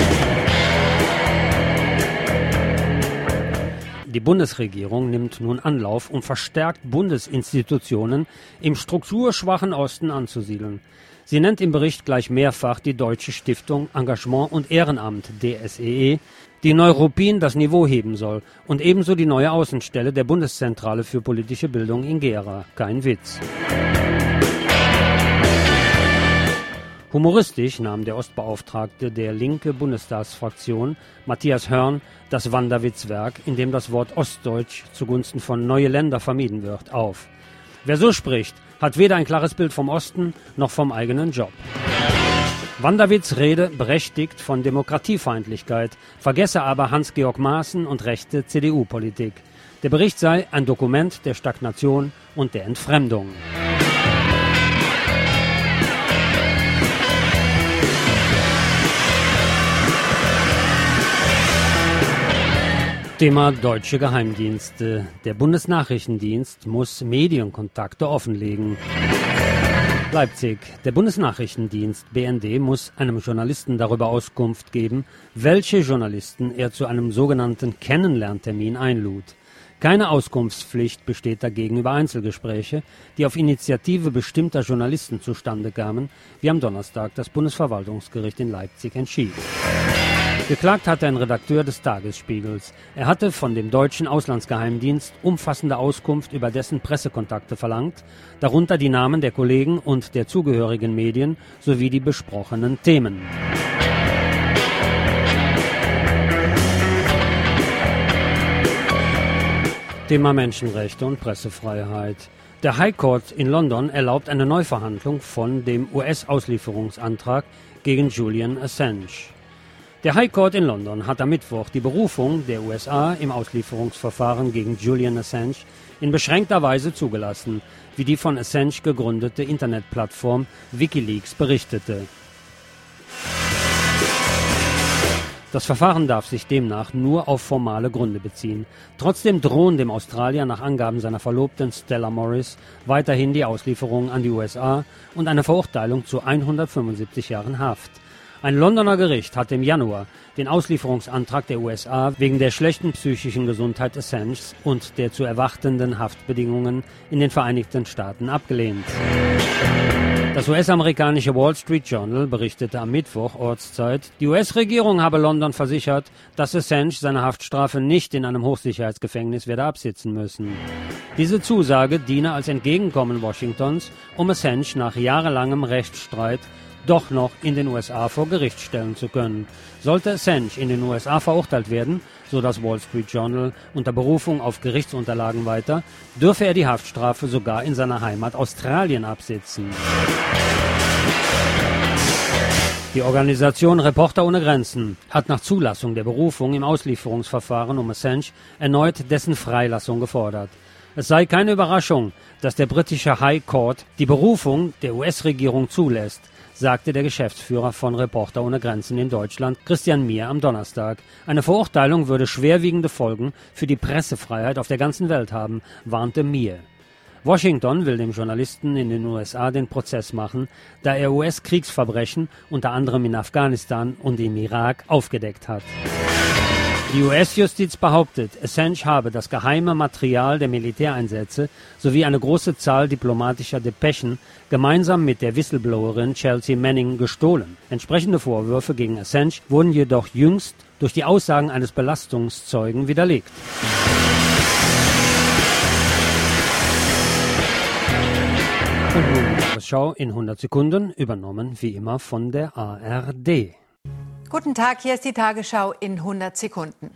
Die Bundesregierung nimmt nun Anlauf, um verstärkt Bundesinstitutionen im strukturschwachen Osten anzusiedeln. Sie nennt im Bericht gleich mehrfach die Deutsche Stiftung Engagement und Ehrenamt DSEE, die Neuruppin das Niveau heben soll, und ebenso die neue Außenstelle der Bundeszentrale für politische Bildung in Gera. Kein Witz. Humoristisch nahm der Ostbeauftragte der linke Bundestagsfraktion, Matthias Hörn, das Wanderwitzwerk, in dem das Wort Ostdeutsch zugunsten von neue Länder vermieden wird, auf. Wer so spricht, hat weder ein klares Bild vom Osten noch vom eigenen Job. Wanderwitz rede berechtigt von Demokratiefeindlichkeit, vergesse aber Hans-Georg Maaßen und rechte CDU-Politik. Der Bericht sei ein Dokument der Stagnation und der Entfremdung. Thema deutsche Geheimdienste. Der Bundesnachrichtendienst muss Medienkontakte offenlegen. Leipzig. Der Bundesnachrichtendienst BND muss einem Journalisten darüber Auskunft geben, welche Journalisten er zu einem sogenannten Kennenlerntermin einlud. Keine Auskunftspflicht besteht dagegen über Einzelgespräche, die auf Initiative bestimmter Journalisten zustande kamen, wie am Donnerstag das Bundesverwaltungsgericht in Leipzig entschied. Geklagt hatte ein Redakteur des Tagesspiegels. Er hatte von dem deutschen Auslandsgeheimdienst umfassende Auskunft über dessen Pressekontakte verlangt, darunter die Namen der Kollegen und der zugehörigen Medien sowie die besprochenen Themen. Thema Menschenrechte und Pressefreiheit. Der High Court in London erlaubt eine Neuverhandlung von dem US-Auslieferungsantrag gegen Julian Assange. Der High Court in London hat am Mittwoch die Berufung der USA im Auslieferungsverfahren gegen Julian Assange in beschränkter Weise zugelassen, wie die von Assange gegründete Internetplattform WikiLeaks berichtete. Das Verfahren darf sich demnach nur auf formale Gründe beziehen. Trotzdem drohen dem Australier nach Angaben seiner Verlobten Stella Morris weiterhin die Auslieferung an die USA und eine Verurteilung zu 175 Jahren Haft. Ein Londoner Gericht hat im Januar den Auslieferungsantrag der USA wegen der schlechten psychischen Gesundheit Assanges und der zu erwartenden Haftbedingungen in den Vereinigten Staaten abgelehnt. Das US-amerikanische Wall Street Journal berichtete am Mittwoch Ortszeit, die US-Regierung habe London versichert, dass Assange seine Haftstrafe nicht in einem Hochsicherheitsgefängnis werde absitzen müssen. Diese Zusage diene als Entgegenkommen Washingtons, um Assange nach jahrelangem Rechtsstreit doch noch in den USA vor Gericht stellen zu können. Sollte Assange in den USA verurteilt werden, so das Wall Street Journal unter Berufung auf Gerichtsunterlagen weiter, dürfe er die Haftstrafe sogar in seiner Heimat Australien absitzen. Die Organisation Reporter ohne Grenzen hat nach Zulassung der Berufung im Auslieferungsverfahren um Assange erneut dessen Freilassung gefordert. Es sei keine Überraschung, dass der britische High Court die Berufung der US-Regierung zulässt. sagte der Geschäftsführer von Reporter ohne Grenzen in Deutschland, Christian Mier, am Donnerstag. Eine Verurteilung würde schwerwiegende Folgen für die Pressefreiheit auf der ganzen Welt haben, warnte Mier. Washington will dem Journalisten in den USA den Prozess machen, da er US-Kriegsverbrechen unter anderem in Afghanistan und im Irak aufgedeckt hat. Die US-Justiz behauptet, Assange habe das geheime Material der Militäreinsätze sowie eine große Zahl diplomatischer Depeschen gemeinsam mit der Whistleblowerin Chelsea Manning gestohlen. Entsprechende Vorwürfe gegen Assange wurden jedoch jüngst durch die Aussagen eines Belastungszeugen widerlegt. Und nun die Tagesschau in 100 Sekunden, übernommen wie immer von der ARD. Guten Tag, hier ist die Tagesschau in 100 Sekunden.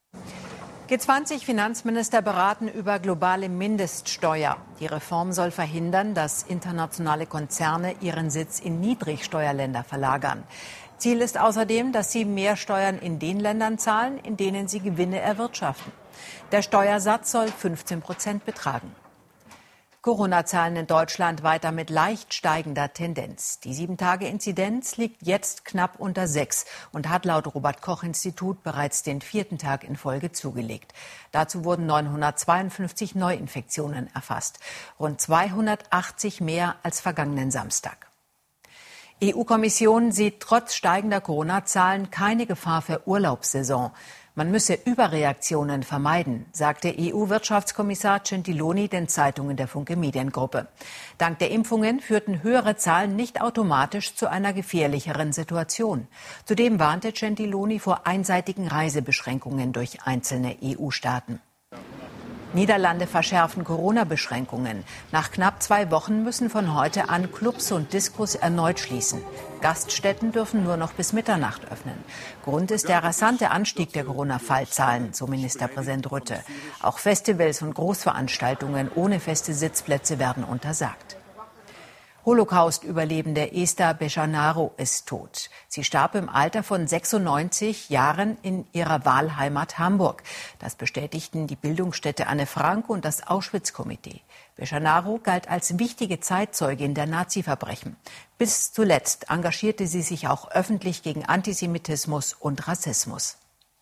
G20-Finanzminister beraten über globale Mindeststeuer. Die Reform soll verhindern, dass internationale Konzerne ihren Sitz in Niedrigsteuerländer verlagern. Ziel ist außerdem, dass sie mehr Steuern in den Ländern zahlen, in denen sie Gewinne erwirtschaften. Der Steuersatz soll 15% betragen. Corona-Zahlen in Deutschland weiter mit leicht steigender Tendenz. Die 7-Tage-Inzidenz liegt jetzt knapp unter 6 und hat laut Robert-Koch-Institut bereits den 4. Tag in Folge zugelegt. Dazu wurden 952 Neuinfektionen erfasst, rund 280 mehr als vergangenen Samstag. EU-Kommission sieht trotz steigender Corona-Zahlen keine Gefahr für Urlaubssaison. Man müsse Überreaktionen vermeiden, sagte EU-Wirtschaftskommissar Gentiloni den Zeitungen der Funke Mediengruppe. Dank der Impfungen führten höhere Zahlen nicht automatisch zu einer gefährlicheren Situation. Zudem warnte Gentiloni vor einseitigen Reisebeschränkungen durch einzelne EU-Staaten. Niederlande verschärfen Corona-Beschränkungen. Nach knapp 2 Wochen müssen von heute an Clubs und Diskos erneut schließen. Gaststätten dürfen nur noch bis Mitternacht öffnen. Grund ist der rasante Anstieg der Corona-Fallzahlen, so Ministerpräsident Rutte. Auch Festivals und Großveranstaltungen ohne feste Sitzplätze werden untersagt. Holocaust-Überlebende Esther Bejanaro ist tot. Sie starb im Alter von 96 Jahren in ihrer Wahlheimat Hamburg. Das bestätigten die Bildungsstätte Anne Frank und das Auschwitz-Komitee. Bejanaro galt als wichtige Zeitzeugin der Nazi-Verbrechen. Bis zuletzt engagierte sie sich auch öffentlich gegen Antisemitismus und Rassismus.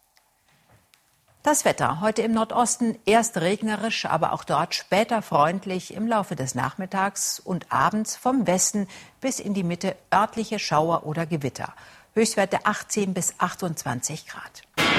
Das Wetter heute im Nordosten erst regnerisch, aber auch dort später freundlich, im Laufe des Nachmittags und abends vom Westen bis in die Mitte örtliche Schauer oder Gewitter. Höchstwerte 18 bis 28 Grad.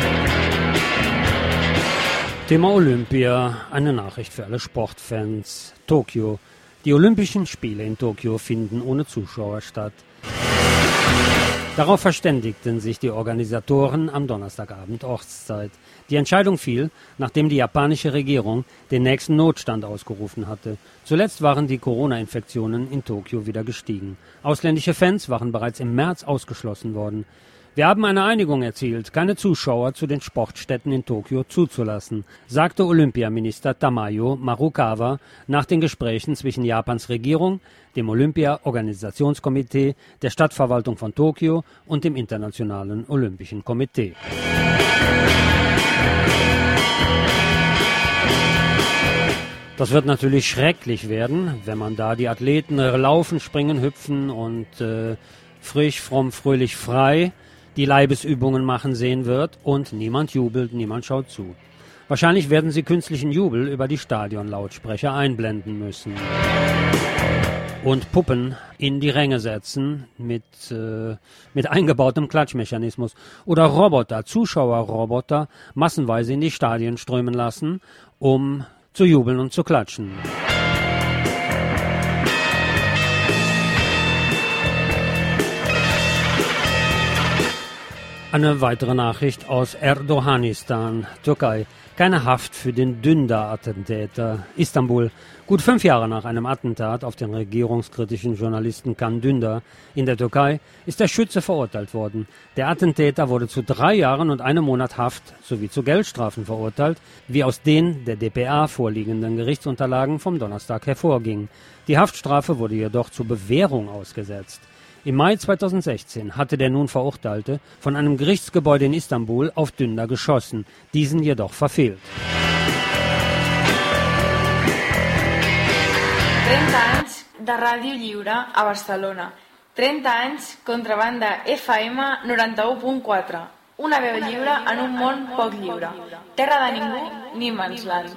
Thema Olympia, eine Nachricht für alle Sportfans. Tokio. Die Olympischen Spiele in Tokio finden ohne Zuschauer statt. Darauf verständigten sich die Organisatoren am Donnerstagabend Ortszeit. Die Entscheidung fiel, nachdem die japanische Regierung den nächsten Notstand ausgerufen hatte. Zuletzt waren die Corona-Infektionen in Tokio wieder gestiegen. Ausländische Fans waren bereits im März ausgeschlossen worden. Wir haben eine Einigung erzielt, keine Zuschauer zu den Sportstätten in Tokio zuzulassen, sagte Olympiaminister Tamayo Marukawa nach den Gesprächen zwischen Japans Regierung, dem Olympia-Organisationskomitee, der Stadtverwaltung von Tokio und dem Internationalen Olympischen Komitee. Das wird natürlich schrecklich werden, wenn man da die Athleten laufen, springen, hüpfen und frisch, fromm, fröhlich, frei die Leibesübungen machen sehen wird und niemand jubelt, niemand schaut zu. Wahrscheinlich werden sie künstlichen Jubel über die Stadionlautsprecher einblenden müssen. Und Puppen in die Ränge setzen mit eingebautem Klatschmechanismus. Oder Roboter, Zuschauerroboter, massenweise in die Stadien strömen lassen, um zu jubeln und zu klatschen. Eine weitere Nachricht aus Erdoğanistan, Türkei. Keine Haft für den Dündar-Attentäter. Istanbul. Gut 5 Jahre nach einem Attentat auf den regierungskritischen Journalisten Can Dündar in der Türkei ist der Schütze verurteilt worden. Der Attentäter wurde zu 3 Jahren und 1 Monat Haft sowie zu Geldstrafen verurteilt, wie aus den der dpa vorliegenden Gerichtsunterlagen vom Donnerstag hervorging. Die Haftstrafe wurde jedoch zur Bewährung ausgesetzt. Im Mai 2016 hatte der nun Verurteilte von einem Gerichtsgebäude in Istanbul auf Dündar geschossen, diesen jedoch verfehlt. 30 anys de Ràdio Lliure a Barcelona. 30 anys contra banda FM 91.4. Una veu lliure en un món poc lliure. Terra de ningú, Niemandsland.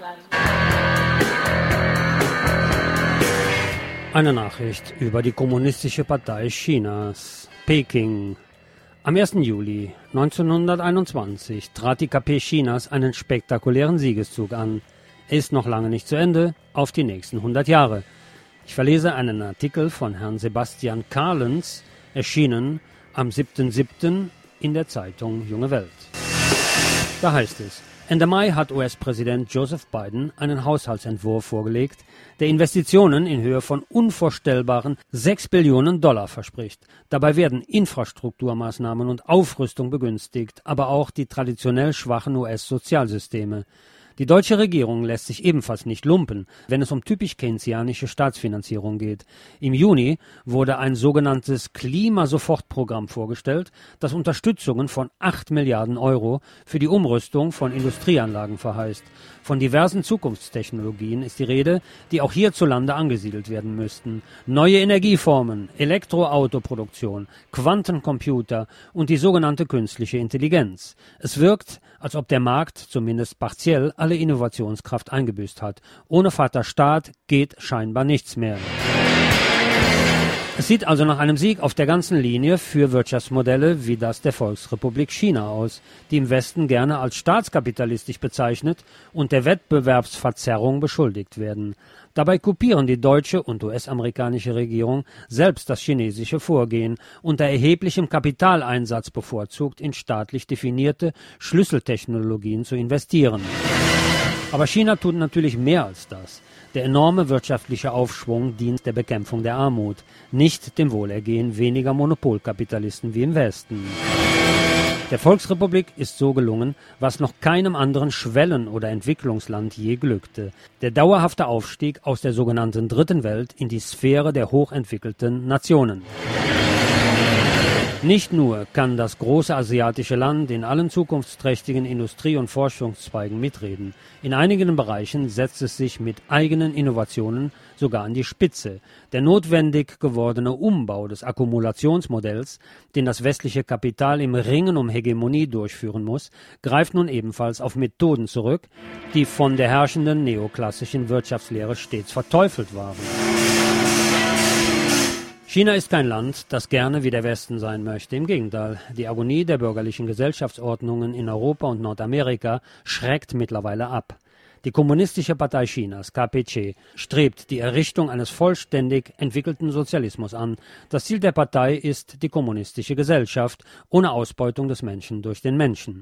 Eine Nachricht über die Kommunistische Partei Chinas, Peking. Am 1. Juli 1921 trat die KP Chinas einen spektakulären Siegeszug an. Er ist noch lange nicht zu Ende, auf die nächsten 100 Jahre. Ich verlese einen Artikel von Herrn Sebastian Carlens, erschienen am 7.7. in der Zeitung Junge Welt. Da heißt es: Ende Mai hat US-Präsident Joseph Biden einen Haushaltsentwurf vorgelegt, der Investitionen in Höhe von unvorstellbaren $6 Billionen verspricht. Dabei werden Infrastrukturmaßnahmen und Aufrüstung begünstigt, aber auch die traditionell schwachen US-Sozialsysteme. Die deutsche Regierung lässt sich ebenfalls nicht lumpen, wenn es um typisch keynesianische Staatsfinanzierung geht. Im Juni wurde ein sogenanntes Klimasofortprogramm vorgestellt, das Unterstützungen von 8 Milliarden Euro für die Umrüstung von Industrieanlagen verheißt. Von diversen Zukunftstechnologien ist die Rede, die auch hierzulande angesiedelt werden müssten. Neue Energieformen, Elektroautoproduktion, Quantencomputer und die sogenannte künstliche Intelligenz. Es wirkt, als ob der Markt zumindest partiell alle Innovationskraft eingebüßt hat. Ohne Vater Staat geht scheinbar nichts mehr. Es sieht also nach einem Sieg auf der ganzen Linie für Wirtschaftsmodelle wie das der Volksrepublik China aus, die im Westen gerne als staatskapitalistisch bezeichnet und der Wettbewerbsverzerrung beschuldigt werden. Dabei kopieren die deutsche und US-amerikanische Regierung selbst das chinesische Vorgehen, unter erheblichem Kapitaleinsatz bevorzugt in staatlich definierte Schlüsseltechnologien zu investieren. Aber China tut natürlich mehr als das. Der enorme wirtschaftliche Aufschwung dient der Bekämpfung der Armut, nicht dem Wohlergehen weniger Monopolkapitalisten wie im Westen. Der Volksrepublik ist so gelungen, was noch keinem anderen Schwellen- oder Entwicklungsland je glückte: der dauerhafte Aufstieg aus der sogenannten Dritten Welt in die Sphäre der hochentwickelten Nationen. Nicht nur kann das große asiatische Land in allen zukunftsträchtigen Industrie- und Forschungszweigen mitreden, in einigen Bereichen setzt es sich mit eigenen Innovationen sogar an die Spitze. Der notwendig gewordene Umbau des Akkumulationsmodells, den das westliche Kapital im Ringen um Hegemonie durchführen muss, greift nun ebenfalls auf Methoden zurück, die von der herrschenden neoklassischen Wirtschaftslehre stets verteufelt waren. China ist kein Land, das gerne wie der Westen sein möchte. Im Gegenteil, die Agonie der bürgerlichen Gesellschaftsordnungen in Europa und Nordamerika schreckt mittlerweile ab. Die Kommunistische Partei Chinas, KPC, strebt die Errichtung eines vollständig entwickelten Sozialismus an. Das Ziel der Partei ist die kommunistische Gesellschaft ohne Ausbeutung des Menschen durch den Menschen.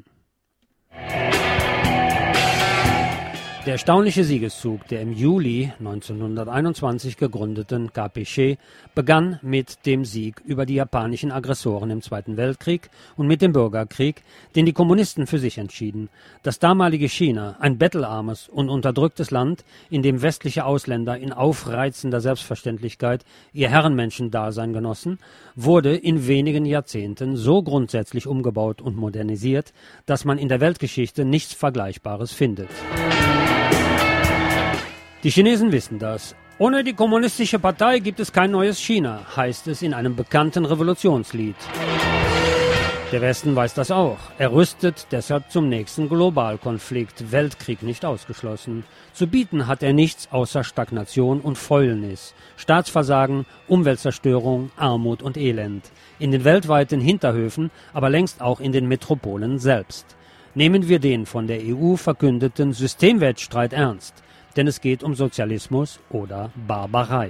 Der erstaunliche Siegeszug der im Juli 1921 gegründeten KPC begann mit dem Sieg über die japanischen Aggressoren im Zweiten Weltkrieg und mit dem Bürgerkrieg, den die Kommunisten für sich entschieden. Das damalige China, ein bettelarmes und unterdrücktes Land, in dem westliche Ausländer in aufreizender Selbstverständlichkeit ihr Herrenmenschendasein genossen, wurde in wenigen Jahrzehnten so grundsätzlich umgebaut und modernisiert, dass man in der Weltgeschichte nichts Vergleichbares findet. Die Chinesen wissen das. Ohne die Kommunistische Partei gibt es kein neues China, heißt es in einem bekannten Revolutionslied. Der Westen weiß das auch. Er rüstet deshalb zum nächsten Globalkonflikt, Weltkrieg nicht ausgeschlossen. Zu bieten hat er nichts außer Stagnation und Fäulnis, Staatsversagen, Umweltzerstörung, Armut und Elend. In den weltweiten Hinterhöfen, aber längst auch in den Metropolen selbst. Nehmen wir den von der EU verkündeten Systemwettstreit ernst. Denn es geht um Sozialismus oder Barbarei.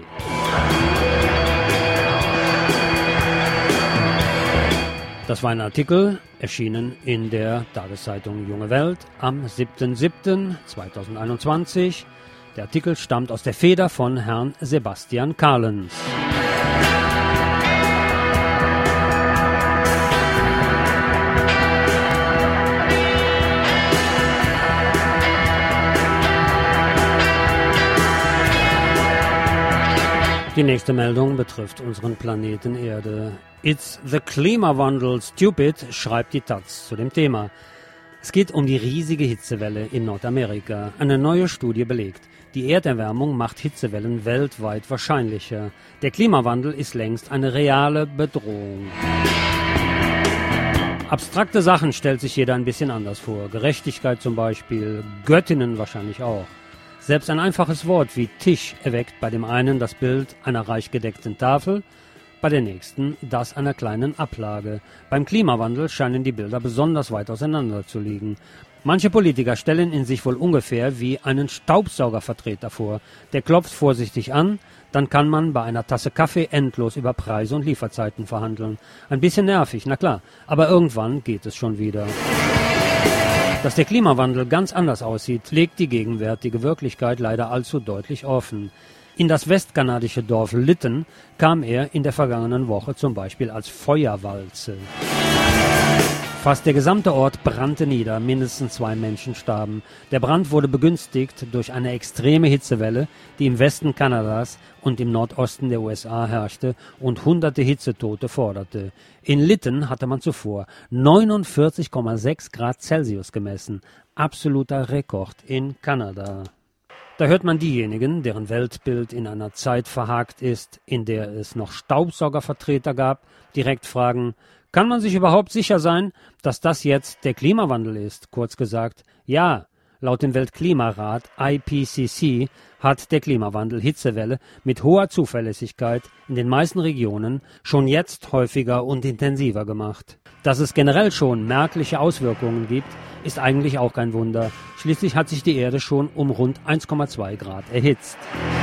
Das war ein Artikel, erschienen in der Tageszeitung Junge Welt am 7.7.2021. Der Artikel stammt aus der Feder von Herrn Sebastian Carlens. Die nächste Meldung betrifft unseren Planeten Erde. It's the Klimawandel stupid, schreibt die Taz zu dem Thema. Es geht um die riesige Hitzewelle in Nordamerika. Eine neue Studie belegt: Die Erderwärmung macht Hitzewellen weltweit wahrscheinlicher. Der Klimawandel ist längst eine reale Bedrohung. Abstrakte Sachen stellt sich jeder ein bisschen anders vor. Gerechtigkeit zum Beispiel, Göttinnen wahrscheinlich auch. Selbst ein einfaches Wort wie Tisch erweckt bei dem einen das Bild einer reich gedeckten Tafel, bei der nächsten das einer kleinen Ablage. Beim Klimawandel scheinen die Bilder besonders weit auseinander zu liegen. Manche Politiker stellen ihn sich wohl ungefähr wie einen Staubsaugervertreter vor. Der klopft vorsichtig an, dann kann man bei einer Tasse Kaffee endlos über Preise und Lieferzeiten verhandeln. Ein bisschen nervig, na klar, aber irgendwann geht es schon wieder. Dass der Klimawandel ganz anders aussieht, legt die gegenwärtige Wirklichkeit leider allzu deutlich offen. In das westkanadische Dorf Lytton kam er in der vergangenen Woche zum Beispiel als Feuerwalze. Fast der gesamte Ort brannte nieder, mindestens 2 Menschen starben. Der Brand wurde begünstigt durch eine extreme Hitzewelle, die im Westen Kanadas und im Nordosten der USA herrschte und hunderte Hitzetote forderte. In Lytton hatte man zuvor 49,6 Grad Celsius gemessen, absoluter Rekord in Kanada. Da hört man diejenigen, deren Weltbild in einer Zeit verhakt ist, in der es noch Staubsaugervertreter gab, direkt fragen: Kann man sich überhaupt sicher sein, dass das jetzt der Klimawandel ist? Kurz gesagt, ja, laut dem Weltklimarat IPCC hat der Klimawandel Hitzewelle mit hoher Zuverlässigkeit in den meisten Regionen schon jetzt häufiger und intensiver gemacht. Dass es generell schon merkliche Auswirkungen gibt, ist eigentlich auch kein Wunder. Schließlich hat sich die Erde schon um rund 1,2 Grad erhitzt.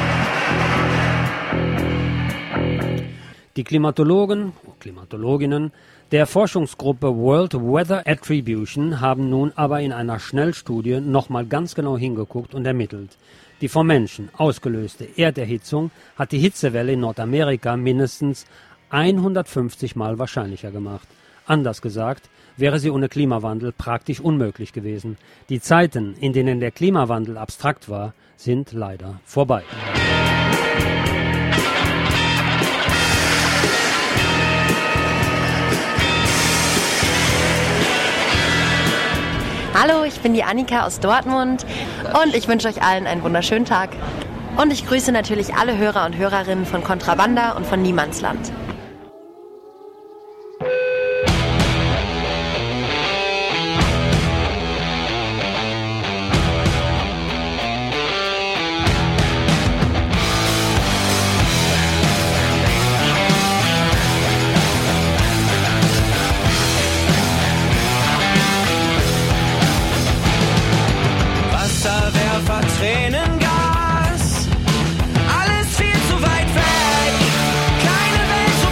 Die Klimatologen, Klimatologinnen der Forschungsgruppe World Weather Attribution haben nun aber in einer Schnellstudie nochmal ganz genau hingeguckt und ermittelt. Die vom Menschen ausgelöste Erderhitzung hat die Hitzewelle in Nordamerika mindestens 150 Mal wahrscheinlicher gemacht. Anders gesagt, wäre sie ohne Klimawandel praktisch unmöglich gewesen. Die Zeiten, in denen der Klimawandel abstrakt war, sind leider vorbei. Hallo, ich bin die Annika aus Dortmund und ich wünsche euch allen einen wunderschönen Tag. Und ich grüße natürlich alle Hörer und Hörerinnen von Contrabanda und von Niemandsland. Wasserwerfer, Tränengas, alles viel zu weit weg. Keine Welt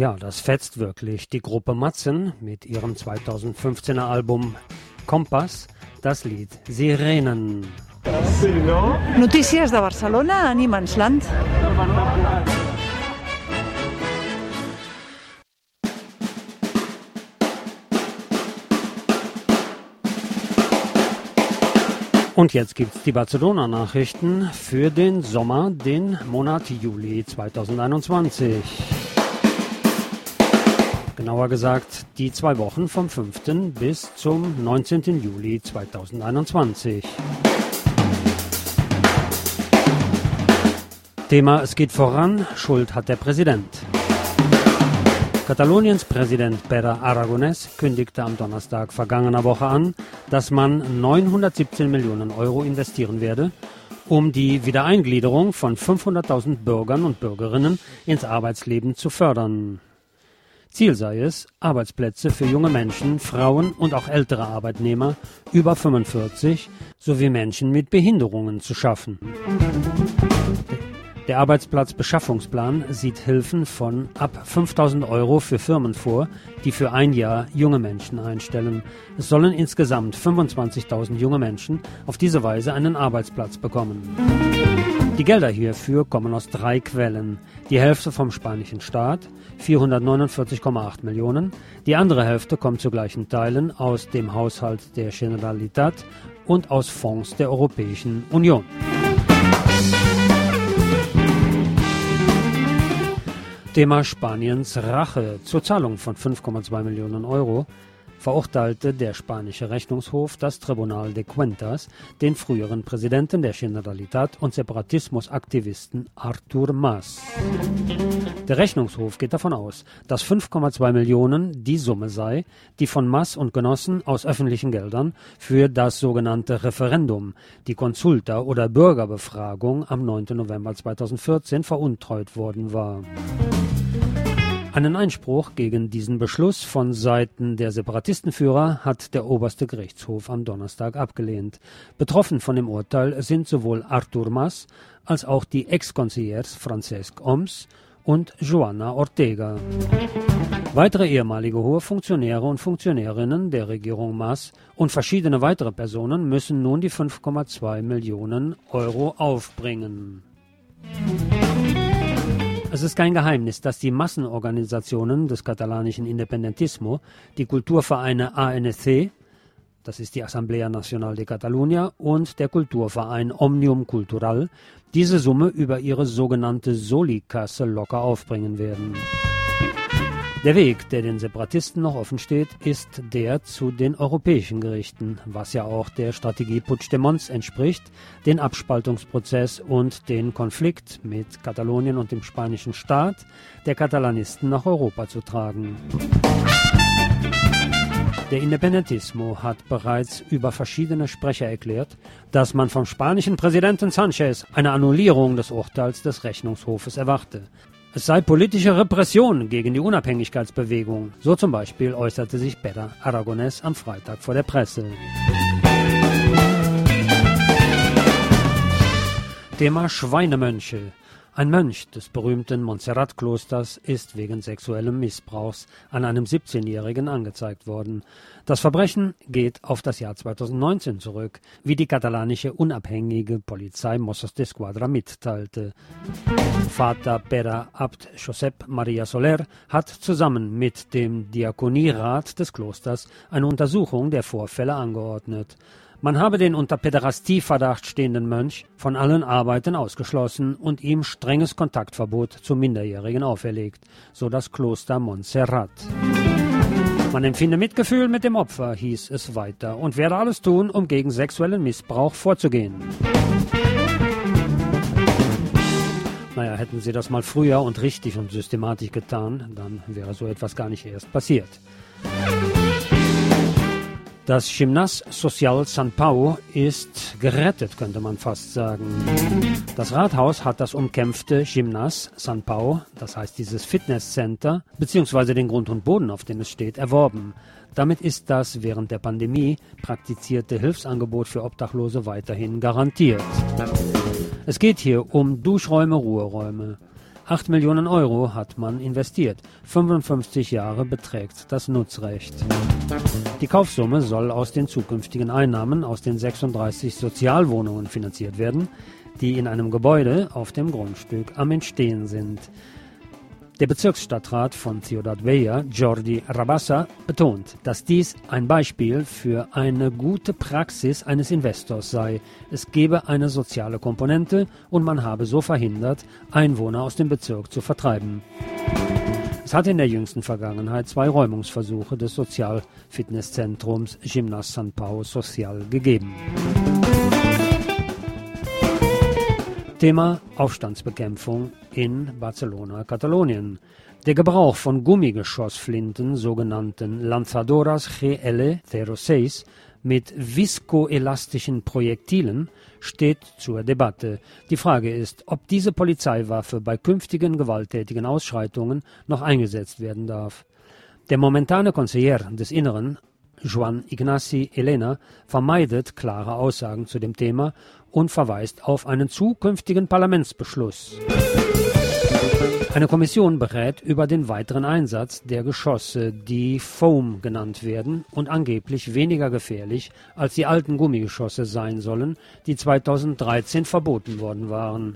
Ja, das fetzt wirklich. Die Gruppe Matzen mit ihrem 2015er Album Kompass, das Lied Sirenen. Notícies de Barcelona a Niemandsland. Und jetzt gibt's die Barcelona-Nachrichten für den Sommer, den Monat Juli 2021. Genauer gesagt, die 2 Wochen vom 5. bis zum 19. Juli 2021. Thema: Es geht voran, Schuld hat der Präsident. Kataloniens Präsident Pere Aragonès kündigte am Donnerstag vergangener Woche an, dass man 917 Millionen Euro investieren werde, um die Wiedereingliederung von 500.000 Bürgern und Bürgerinnen ins Arbeitsleben zu fördern. Ziel sei es, Arbeitsplätze für junge Menschen, Frauen und auch ältere Arbeitnehmer über 45 sowie Menschen mit Behinderungen zu schaffen. Der Arbeitsplatzbeschaffungsplan sieht Hilfen von ab 5.000 Euro für Firmen vor, die für ein Jahr junge Menschen einstellen. Es sollen insgesamt 25.000 junge Menschen auf diese Weise einen Arbeitsplatz bekommen. Die Gelder hierfür kommen aus 3 Quellen. Die Hälfte vom spanischen Staat, 449,8 Millionen. Die andere Hälfte kommt zu gleichen Teilen aus dem Haushalt der Generalitat und aus Fonds der Europäischen Union. Thema Spaniens Rache. Zur Zahlung von 5,2 Millionen Euro verurteilte der spanische Rechnungshof das Tribunal de Cuentas den früheren Präsidenten der Generalitat und Separatismusaktivisten Artur Mas. Der Rechnungshof geht davon aus, dass 5,2 Millionen die Summe sei, die von Mas und Genossen aus öffentlichen Geldern für das sogenannte Referendum, die Consulta oder Bürgerbefragung am 9. November 2014 veruntreut worden war. Einen Einspruch gegen diesen Beschluss von Seiten der Separatistenführer hat der oberste Gerichtshof am Donnerstag abgelehnt. Betroffen von dem Urteil sind sowohl Artur Mas als auch die Ex-Concierge Francesc Homs und Joana Ortega. Weitere ehemalige hohe Funktionäre und Funktionärinnen der Regierung Mas und verschiedene weitere Personen müssen nun die 5,2 Millionen Euro aufbringen. Es ist kein Geheimnis, dass die Massenorganisationen des katalanischen Independentismo, die Kulturvereine ANC, das ist die Asamblea Nacional de Catalunya, und der Kulturverein Òmnium Cultural, diese Summe über ihre sogenannte Soli-Kasse locker aufbringen werden. Der Weg, der den Separatisten noch offen steht, ist der zu den europäischen Gerichten, was ja auch der Strategie Puigdemonts entspricht, den Abspaltungsprozess und den Konflikt mit Katalonien und dem spanischen Staat der Katalanisten nach Europa zu tragen. Der Independentismo hat bereits über verschiedene Sprecher erklärt, dass man vom spanischen Präsidenten Sánchez eine Annullierung des Urteils des Rechnungshofes erwarte. Es sei politische Repression gegen die Unabhängigkeitsbewegung. So zum Beispiel äußerte sich Pere Aragonès am Freitag vor der Presse. Thema Schweinemönche. Ein Mönch des berühmten Montserrat-Klosters ist wegen sexuellem Missbrauchs an einem 17-Jährigen angezeigt worden. Das Verbrechen geht auf das Jahr 2019 zurück, wie die katalanische unabhängige Polizei Mossos d'Esquadra mitteilte. Vater Pere Abt Josep Maria Soler hat zusammen mit dem Diakonierat des Klosters eine Untersuchung der Vorfälle angeordnet. Man habe den unter Päderastieverdacht stehenden Mönch von allen Arbeiten ausgeschlossen und ihm strenges Kontaktverbot zu Minderjährigen auferlegt, so das Kloster Montserrat. Man empfinde Mitgefühl mit dem Opfer, hieß es weiter, und werde alles tun, um gegen sexuellen Missbrauch vorzugehen. Naja, hätten sie das mal früher und richtig und systematisch getan, dann wäre so etwas gar nicht erst passiert. Das Gimnàs Social Sant Pau ist gerettet, könnte man fast sagen. Das Rathaus hat das umkämpfte Gimnàs Sant Pau, das heißt dieses Fitnesscenter, beziehungsweise den Grund und Boden, auf dem es steht, erworben. Damit ist das während der Pandemie praktizierte Hilfsangebot für Obdachlose weiterhin garantiert. Es geht hier um Duschräume, Ruheräume. 8 Millionen Euro hat man investiert. 55 Jahre beträgt das Nutzrecht. Die Kaufsumme soll aus den zukünftigen Einnahmen aus den 36 Sozialwohnungen finanziert werden, die in einem Gebäude auf dem Grundstück am Entstehen sind. Der Bezirksstadtrat von Ciudad Vella, Jordi Rabassa, betont, dass dies ein Beispiel für eine gute Praxis eines Investors sei. Es gebe eine soziale Komponente und man habe so verhindert, Einwohner aus dem Bezirk zu vertreiben. Es hatte in der jüngsten Vergangenheit 2 Räumungsversuche des Sozialfitnesszentrums Gimnàs Sant Pau Social gegeben. Thema Aufstandsbekämpfung in Barcelona, Katalonien. Der Gebrauch von Gummigeschossflinten, sogenannten Lanzadoras GL06, mit viskoelastischen Projektilen, steht zur Debatte. Die Frage ist, ob diese Polizeiwaffe bei künftigen gewalttätigen Ausschreitungen noch eingesetzt werden darf. Der momentane Conseller des Inneren, Joan Ignasi Elena, vermeidet klare Aussagen zu dem Thema und verweist auf einen zukünftigen Parlamentsbeschluss. Eine Kommission berät über den weiteren Einsatz der Geschosse, die Foam genannt werden und angeblich weniger gefährlich als die alten Gummigeschosse sein sollen, die 2013 verboten worden waren.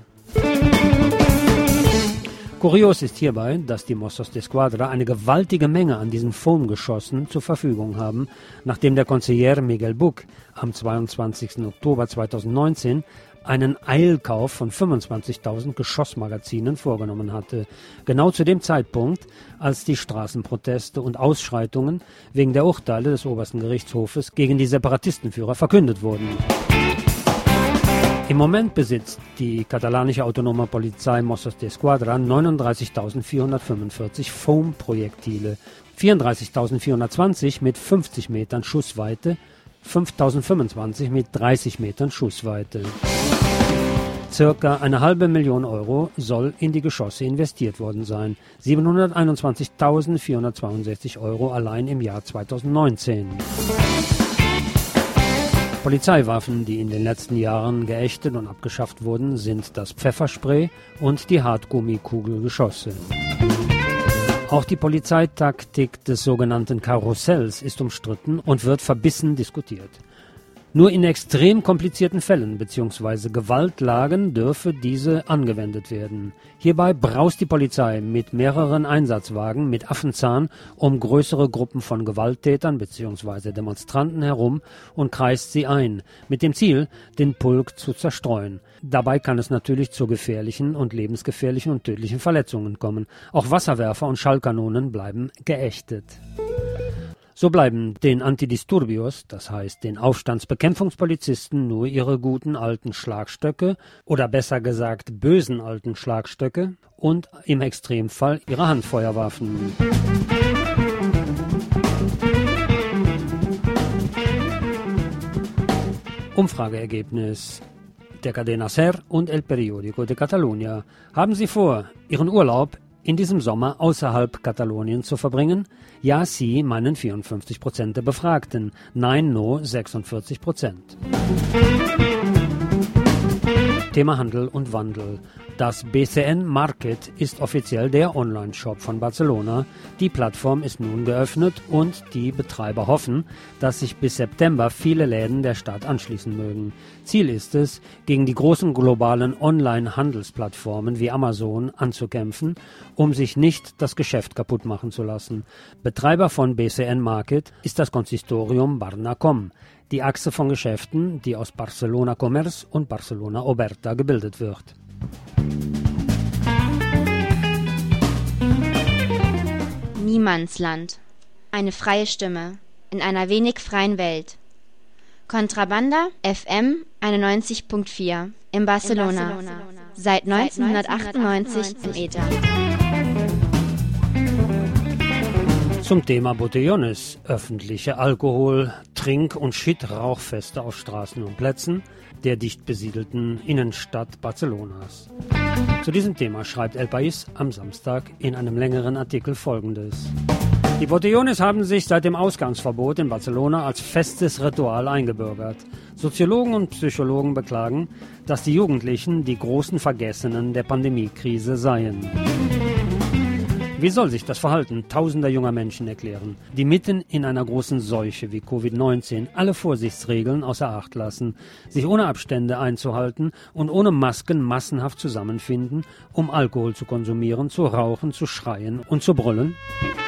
Kurios ist hierbei, dass die Mossos d'Esquadra eine gewaltige Menge an diesen Foam-Geschossen zur Verfügung haben, nachdem der Conseller Miguel Buch am 22. Oktober 2019 einen Eilkauf von 25.000 Geschossmagazinen vorgenommen hatte. Genau zu dem Zeitpunkt, als die Straßenproteste und Ausschreitungen wegen der Urteile des obersten Gerichtshofes gegen die Separatistenführer verkündet wurden. Im Moment besitzt die katalanische autonome Polizei Mossos d'Esquadra 39.445 Foam-Projektile, 34.420 mit 50 Metern Schussweite, 5.025 mit 30 Metern Schussweite. Circa 500.000 Euro soll in die Geschosse investiert worden sein, 721.462 Euro allein im Jahr 2019. Polizeiwaffen, die in den letzten Jahren geächtet und abgeschafft wurden, sind das Pfefferspray und die Hartgummikugelgeschosse. Auch die Polizeitaktik des sogenannten Karussells ist umstritten und wird verbissen diskutiert. Nur in extrem komplizierten Fällen bzw. Gewaltlagen dürfe diese angewendet werden. Hierbei braust die Polizei mit mehreren Einsatzwagen mit Affenzahn um größere Gruppen von Gewalttätern bzw. Demonstranten herum und kreist sie ein, mit dem Ziel, den Pulk zu zerstreuen. Dabei kann es natürlich zu gefährlichen und lebensgefährlichen und tödlichen Verletzungen kommen. Auch Wasserwerfer und Schallkanonen bleiben geächtet. So bleiben den Antidisturbios, das heißt den Aufstandsbekämpfungspolizisten, nur ihre guten alten Schlagstöcke oder besser gesagt bösen alten Schlagstöcke und im Extremfall ihre Handfeuerwaffen. Umfrageergebnis der Cadena SER und El Periódico de Catalunya. Haben Sie vor, Ihren Urlaub in diesem Sommer außerhalb Katalonien zu verbringen? Ja, Sie meinen 54% der Befragten. Nein, no 46%. Thema Handel und Wandel. Das BCN Market ist offiziell der Online-Shop von Barcelona. Die Plattform ist nun geöffnet und die Betreiber hoffen, dass sich bis September viele Läden der Stadt anschließen mögen. Ziel ist es, gegen die großen globalen Online-Handelsplattformen wie Amazon anzukämpfen, um sich nicht das Geschäft kaputt machen zu lassen. Betreiber von BCN Market ist das Konsistorium Barnacom, die Achse von Geschäften, die aus Barcelona Commerce und Barcelona Oberta gebildet wird. Niemandsland. Eine freie Stimme in einer wenig freien Welt. Contrabanda FM 91.4 in Barcelona. Seit 1998 im Äther. Zum Thema Botellones, öffentliche Alkohol-, Trink- und Shit-Rauchfeste auf Straßen und Plätzen der dicht besiedelten Innenstadt Barcelonas. Zu diesem Thema schreibt El País am Samstag in einem längeren Artikel Folgendes. Die Die Botellones haben sich seit dem Ausgangsverbot in Barcelona als festes Ritual eingebürgert. Soziologen und Psychologen beklagen, dass die Jugendlichen die großen Vergessenen der Pandemiekrise seien. Wie soll sich das Verhalten tausender junger Menschen erklären, die mitten in einer großen Seuche wie Covid-19 alle Vorsichtsregeln außer Acht lassen, sich ohne Abstände einzuhalten und ohne Masken massenhaft zusammenfinden, um Alkohol zu konsumieren, zu rauchen, zu schreien und zu brüllen?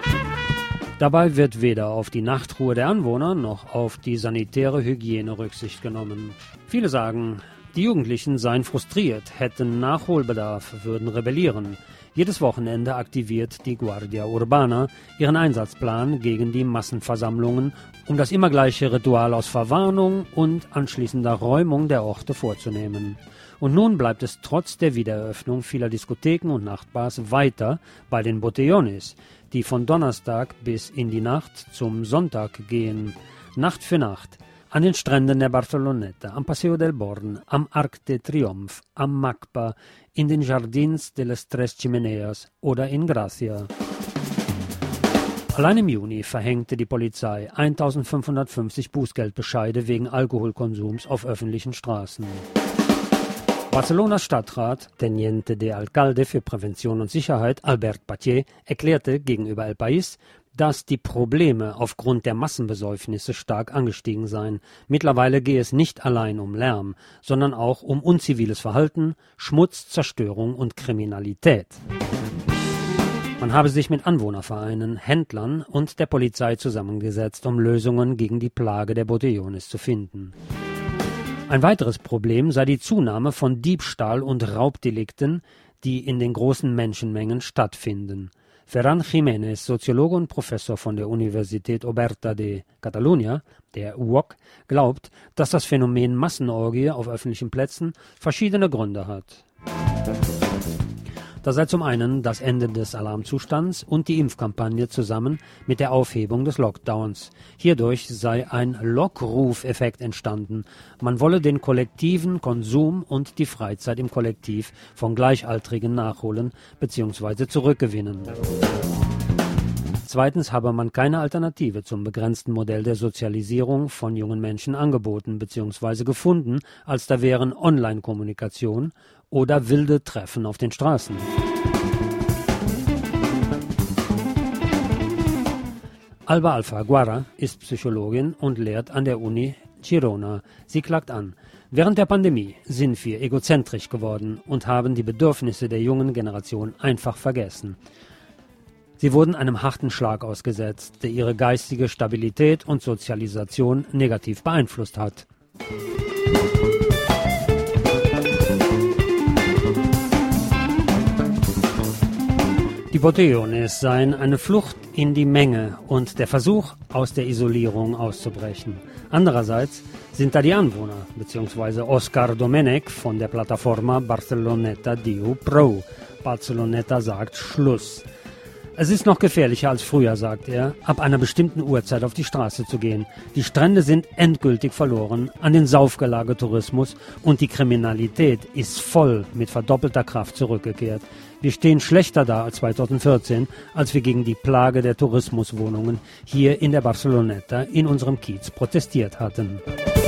Dabei wird weder auf die Nachtruhe der Anwohner noch auf die sanitäre Hygiene Rücksicht genommen. Viele sagen, die Jugendlichen seien frustriert, hätten Nachholbedarf, würden rebellieren. Jedes Wochenende aktiviert die Guardia Urbana ihren Einsatzplan gegen die Massenversammlungen, um das immer gleiche Ritual aus Verwarnung und anschließender Räumung der Orte vorzunehmen. Und nun bleibt es trotz der Wiedereröffnung vieler Diskotheken und Nachtbars weiter bei den Botellones, die von Donnerstag bis in die Nacht zum Sonntag gehen, Nacht für Nacht. An den Stränden der Barceloneta, am Paseo del Born, am Arc de Triomphe, am Macpa, in den Jardins de las Tres Chimeneas oder in Gracia. Allein im Juni verhängte die Polizei 1550 Bußgeldbescheide wegen Alkoholkonsums auf öffentlichen Straßen. Barcelonas Stadtrat, Teniente de Alcalde für Prävention und Sicherheit, Albert Patier, erklärte gegenüber El País, dass die Probleme aufgrund der Massenbesäufnisse stark angestiegen seien. Mittlerweile gehe es nicht allein um Lärm, sondern auch um unziviles Verhalten, Schmutz, Zerstörung und Kriminalität. Man habe sich mit Anwohnervereinen, Händlern und der Polizei zusammengesetzt, um Lösungen gegen die Plage der Botellones zu finden. Ein weiteres Problem sei die Zunahme von Diebstahl und Raubdelikten, die in den großen Menschenmengen stattfinden. Ferran Jiménez, Soziologe und Professor von der Universität Oberta de Catalunya, der UOC, glaubt, dass das Phänomen Massenorgie auf öffentlichen Plätzen verschiedene Gründe hat. Da sei zum einen das Ende des Alarmzustands und die Impfkampagne zusammen mit der Aufhebung des Lockdowns. Hierdurch sei ein Lockruf-Effekt entstanden. Man wolle den kollektiven Konsum und die Freizeit im Kollektiv von Gleichaltrigen nachholen bzw. zurückgewinnen. Zweitens habe man keine Alternative zum begrenzten Modell der Sozialisierung von jungen Menschen angeboten bzw. gefunden, als da wären Online-Kommunikation oder wilde Treffen auf den Straßen. Alba Alfaguara ist Psychologin und lehrt an der Uni Girona. Sie klagt an: Während der Pandemie sind wir egozentrisch geworden und haben die Bedürfnisse der jungen Generation einfach vergessen. Sie wurden einem harten Schlag ausgesetzt, der ihre geistige Stabilität und Sozialisation negativ beeinflusst hat. Die Botellones seien eine Flucht in die Menge und der Versuch, aus der Isolierung auszubrechen. Andererseits sind da die Anwohner, bzw. Oscar Domenech von der Plataforma Barceloneta Diu Pro. Barceloneta sagt Schluss. Es ist noch gefährlicher als früher, sagt er, ab einer bestimmten Uhrzeit auf die Straße zu gehen. Die Strände sind endgültig verloren an den Saufgelage-Tourismus und die Kriminalität ist voll mit verdoppelter Kraft zurückgekehrt. Wir stehen schlechter da als 2014, als wir gegen die Plage der Tourismuswohnungen hier in der Barceloneta in unserem Kiez protestiert hatten.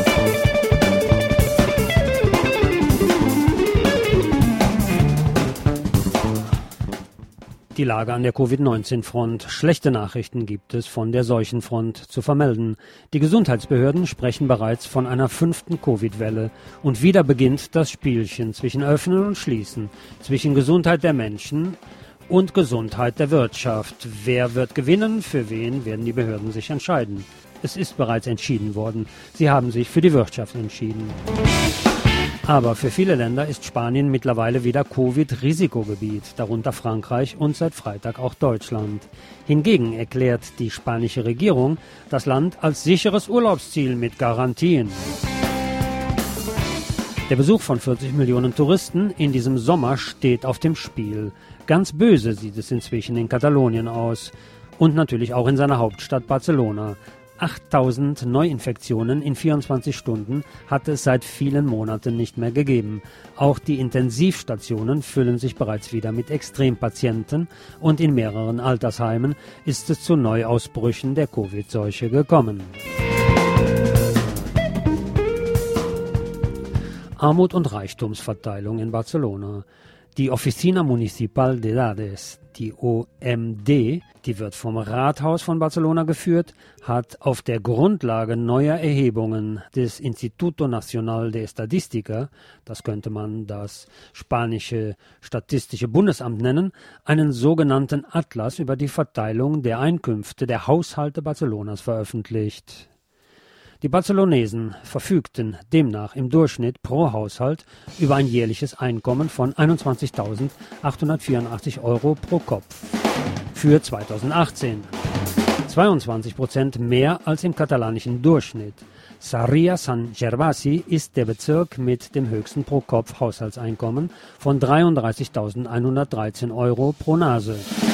Die Lage an der Covid-19-Front. Schlechte Nachrichten gibt es von der Seuchenfront zu vermelden. Die Gesundheitsbehörden sprechen bereits von einer 5. Covid-Welle. Und wieder beginnt das Spielchen zwischen Öffnen und Schließen, zwischen Gesundheit der Menschen und Gesundheit der Wirtschaft. Wer wird gewinnen? Für wen werden die Behörden sich entscheiden? Es ist bereits entschieden worden. Sie haben sich für die Wirtschaft entschieden. Aber für viele Länder ist Spanien mittlerweile wieder Covid-Risikogebiet, darunter Frankreich und seit Freitag auch Deutschland. Hingegen erklärt die spanische Regierung das Land als sicheres Urlaubsziel mit Garantien. Der Besuch von 40 Millionen Touristen in diesem Sommer steht auf dem Spiel. Ganz böse sieht es inzwischen in Katalonien aus und natürlich auch in seiner Hauptstadt Barcelona. 8.000 Neuinfektionen in 24 Stunden hat es seit vielen Monaten nicht mehr gegeben. Auch die Intensivstationen füllen sich bereits wieder mit Extrempatienten und in mehreren Altersheimen ist es zu Neuausbrüchen der Covid-Seuche gekommen. Armut und Reichtumsverteilung in Barcelona. Die Oficina Municipal de Dades, die OMD, die wird vom Rathaus von Barcelona geführt, hat auf der Grundlage neuer Erhebungen des Instituto Nacional de Estadística, das könnte man das spanische Statistische Bundesamt nennen, einen sogenannten Atlas über die Verteilung der Einkünfte der Haushalte Barcelonas veröffentlicht. Die Barcelonesen verfügten demnach im Durchschnitt pro Haushalt über ein jährliches Einkommen von 21.884 Euro pro Kopf. Für 2018. 22% mehr als im katalanischen Durchschnitt. Sarria San Gervasi ist der Bezirk mit dem höchsten Pro-Kopf-Haushaltseinkommen von 33.113 Euro pro Nase.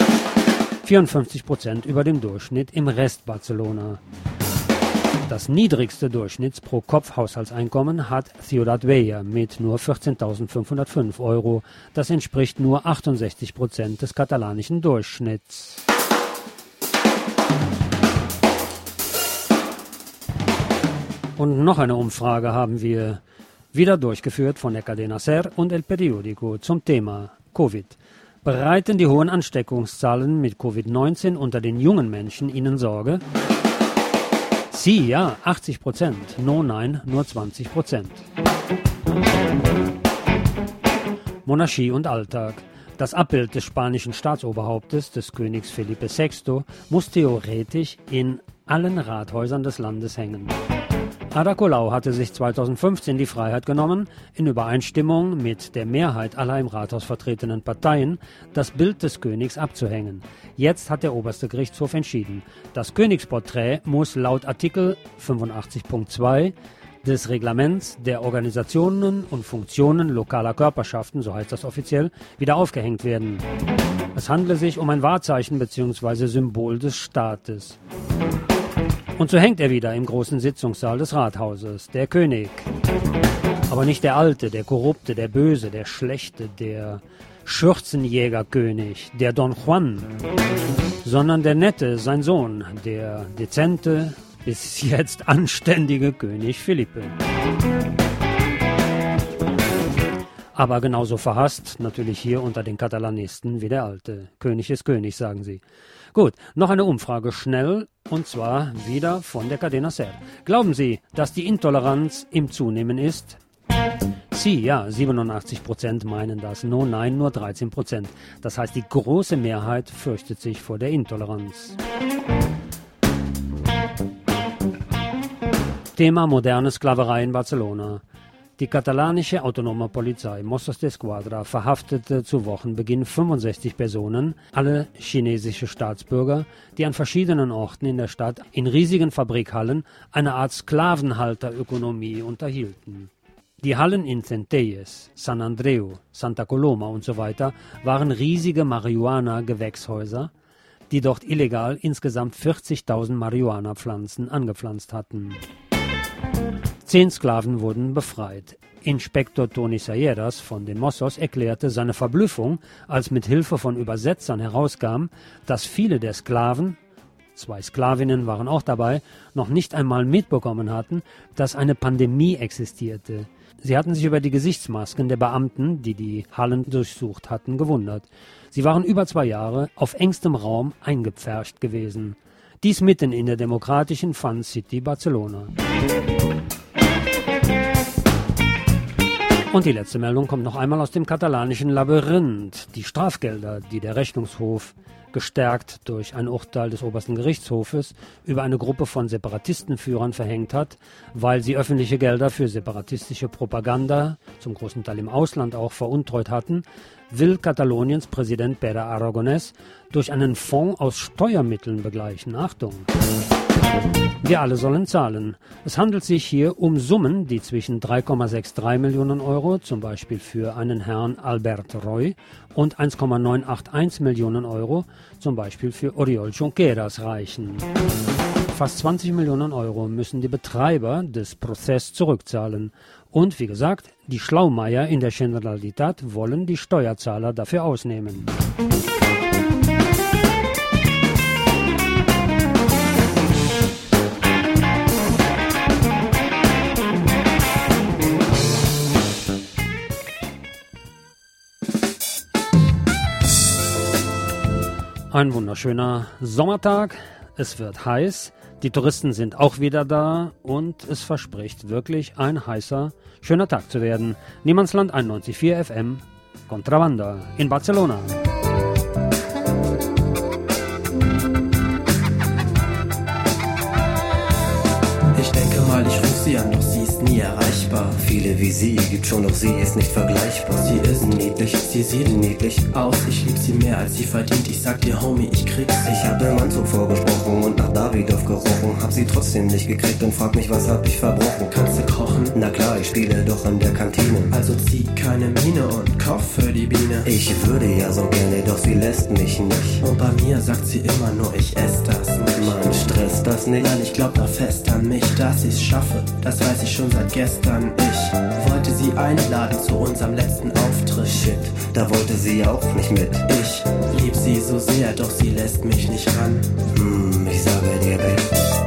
54% über dem Durchschnitt im Rest Barcelona. Das niedrigste Durchschnitts-Pro-Kopf-Haushaltseinkommen hat Ciudad Vella mit nur 14.505 Euro. Das entspricht nur 68% des katalanischen Durchschnitts. Und noch eine Umfrage haben wir wieder durchgeführt von der Cadena SER und El Periódico zum Thema Covid. Bereiten die hohen Ansteckungszahlen mit Covid-19 unter den jungen Menschen Ihnen Sorge? Sie, ja, 80%. No, nein, nur 20%. Monarchie und Alltag. Das Abbild des spanischen Staatsoberhauptes, des Königs Felipe VI., muss theoretisch in allen Rathäusern des Landes hängen. Ada Colau hatte sich 2015 die Freiheit genommen, in Übereinstimmung mit der Mehrheit aller im Rathaus vertretenen Parteien das Bild des Königs abzuhängen. Jetzt hat der oberste Gerichtshof entschieden. Das Königsporträt muss laut Artikel 85.2 des Reglements der Organisationen und Funktionen lokaler Körperschaften, so heißt das offiziell, wieder aufgehängt werden. Es handle sich um ein Wahrzeichen bzw. Symbol des Staates. Und so hängt er wieder im großen Sitzungssaal des Rathauses, der König. Aber nicht der Alte, der Korrupte, der Böse, der Schlechte, der Schürzenjägerkönig, der Don Juan, sondern der Nette, sein Sohn, der dezente, bis jetzt anständige König Felipe. Aber genauso verhasst natürlich hier unter den Katalanisten wie der Alte. König ist König, sagen sie. Gut, noch eine Umfrage schnell, und zwar wieder von der Cadena SER. Glauben Sie, dass die Intoleranz im Zunehmen ist? Sie, ja, 87% meinen das. No, nein, nur 13%. Das heißt, die große Mehrheit fürchtet sich vor der Intoleranz. Thema moderne Sklaverei in Barcelona. Die katalanische autonome Polizei Mossos d'Esquadra verhaftete zu Wochenbeginn 65 Personen, alle chinesische Staatsbürger, die an verschiedenen Orten in der Stadt in riesigen Fabrikhallen eine Art Sklavenhalterökonomie unterhielten. Die Hallen in Centelles, San Andreu, Santa Coloma und so weiter waren riesige Marihuana-Gewächshäuser, die dort illegal insgesamt 40.000 Marihuana-Pflanzen angepflanzt hatten. 10 Sklaven wurden befreit. Inspektor Toni Sayeras von den Mossos erklärte seine Verblüffung, als mit Hilfe von Übersetzern herauskam, dass viele der Sklaven, 2 Sklavinnen waren auch dabei, noch nicht einmal mitbekommen hatten, dass eine Pandemie existierte. Sie hatten sich über die Gesichtsmasken der Beamten, die die Hallen durchsucht hatten, gewundert. Sie waren über 2 Jahre auf engstem Raum eingepfercht gewesen. Dies mitten in der demokratischen Fun City Barcelona. Und die letzte Meldung kommt noch einmal aus dem katalanischen Labyrinth. Die Strafgelder, die der Rechnungshof, gestärkt durch ein Urteil des obersten Gerichtshofes, über eine Gruppe von Separatistenführern verhängt hat, weil sie öffentliche Gelder für separatistische Propaganda, zum großen Teil im Ausland auch, veruntreut hatten, will Kataloniens Präsident Pere Aragonès durch einen Fonds aus Steuermitteln begleichen. Achtung! Wir alle sollen zahlen. Es handelt sich hier um Summen, die zwischen 3,63 Millionen Euro, zum Beispiel für einen Herrn Albert Roy, und 1,981 Millionen Euro, zum Beispiel für Oriol Junqueras, reichen. Fast 20 Millionen Euro müssen die Betreiber des Prozesses zurückzahlen. Und wie gesagt, die Schlaumeier in der Generalitat wollen die Steuerzahler dafür ausnehmen. Ein wunderschöner Sommertag, es wird heiß, die Touristen sind auch wieder da und es verspricht wirklich ein heißer, schöner Tag zu werden. Niemandsland 91,4 FM, Contrabanda in Barcelona. Ich denke mal, ich ruf sie an, doch sie ist nie erreichbar. Viele wie sie gibt schon, doch sie ist nicht vergleichbar. Sie ist niedlich, sie sieht niedlich aus. Ich lieb sie mehr, als sie verdient. Ich sag dir, Homie, ich krieg's. Ich hab dem Anzug vorgesprochen und nach Davidoff gerochen. Hab sie trotzdem nicht gekriegt und frag mich, was hab ich verbrochen. Kannst du kochen? Na klar, ich spiele doch in der Kantine. Also zieh keine Miene und kauf für die Biene. Ich würde ja so gerne, doch sie lässt mich nicht. Und bei mir sagt sie immer nur, ich ess das nicht. Mann, stresst das nicht? Nein, ich glaub da fest an mich, dass ich's schaffe. Das weiß ich schon seit gestern. Ich wollte sie einladen zu unserem letzten Auftritt. Shit, da wollte sie auch nicht mit. Ich lieb sie so sehr, doch sie lässt mich nicht ran. Ich sage dir, Babe,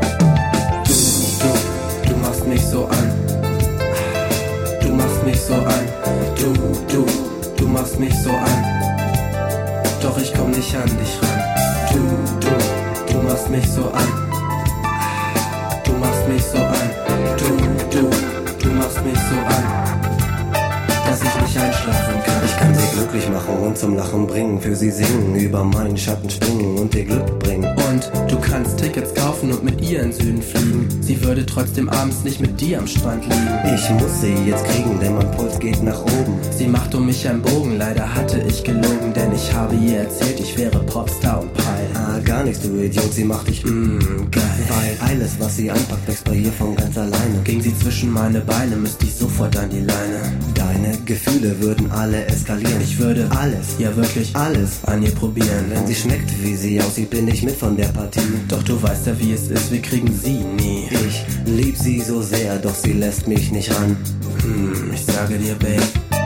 du machst mich so an. Du machst mich so an. Du machst mich so an. Doch ich komm nicht an dich ran. Du machst mich so an. Du machst mich so an. Du machst mich so an, dass ich nicht einschlafen kann. Ich kann sie glücklich machen und zum Lachen bringen, für sie singen, über meinen Schatten springen und ihr Glück bringen. Und du kannst Tickets kaufen und mit ihr in Süden fliegen. Sie würde trotzdem abends nicht mit dir am Strand liegen. Ich muss sie jetzt kriegen, denn mein Puls geht nach oben. Sie macht um mich einen Bogen, leider hatte ich gelogen, denn ich habe ihr erzählt, ich wäre Popstar und Peil. Ah, gar nichts, du Idiot, sie macht dich geil. Weil alles, was sie anpackt, wächst bei ihr von ganz alleine. Ging sie zwischen meine Beine, müsste ich sofort an die Leine. Deine Gefühle würden alle eskalieren. Ich würde alles, ja wirklich alles an ihr probieren. Wenn sie schmeckt, wie sie aussieht, bin ich mit von der Partie. Doch du weißt ja, wie es ist, wir kriegen sie nie. Ich lieb sie so sehr, doch sie lässt mich nicht ran. Ich sage dir, Babe,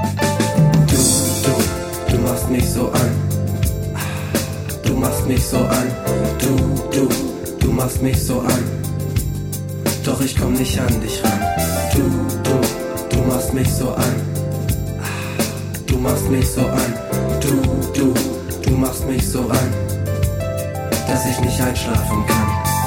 du machst mich so an. Du machst mich so an. Du machst mich so an. Doch ich komm nicht an dich ran. Du machst mich so an. Du machst mich so an. Du machst mich so an, dass ich nicht einschlafen kann.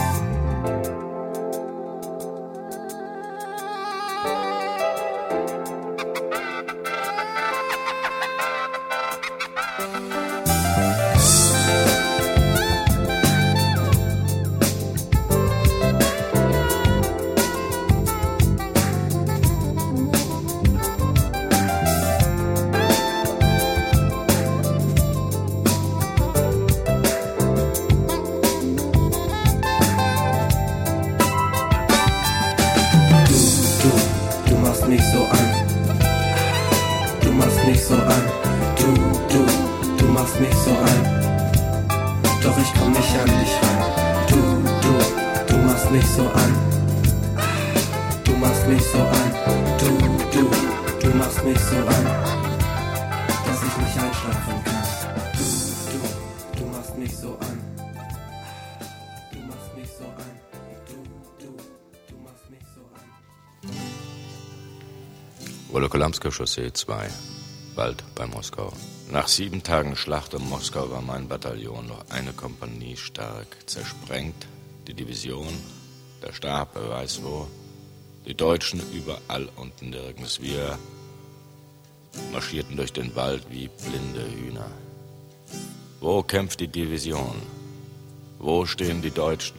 Wolokolamsker Chaussee 2, bald bei Moskau. Nach 7 Tagen Schlacht um Moskau war mein Bataillon noch eine Kompanie stark zersprengt. Die Division, der Stab, wer weiß wo. Die Deutschen überall und nirgends. Wir marschierten durch den Wald wie blinde Hühner. Wo kämpft die Division? Wo stehen die Deutschen?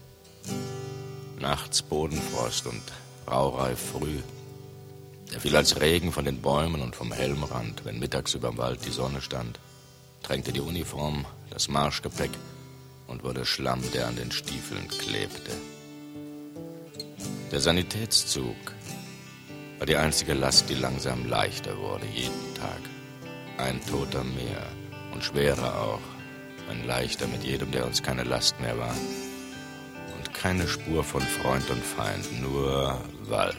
Nachts Bodenfrost und raureif früh. Er fiel als Regen von den Bäumen und vom Helmrand, wenn mittags überm Wald die Sonne stand, tränkte die Uniform, das Marschgepäck und wurde Schlamm, der an den Stiefeln klebte. Der Sanitätszug war die einzige Last, die langsam leichter wurde, jeden Tag. Ein Toter mehr und schwerer auch, ein leichter mit jedem, der uns keine Last mehr war. Und keine Spur von Freund und Feind, nur Wald.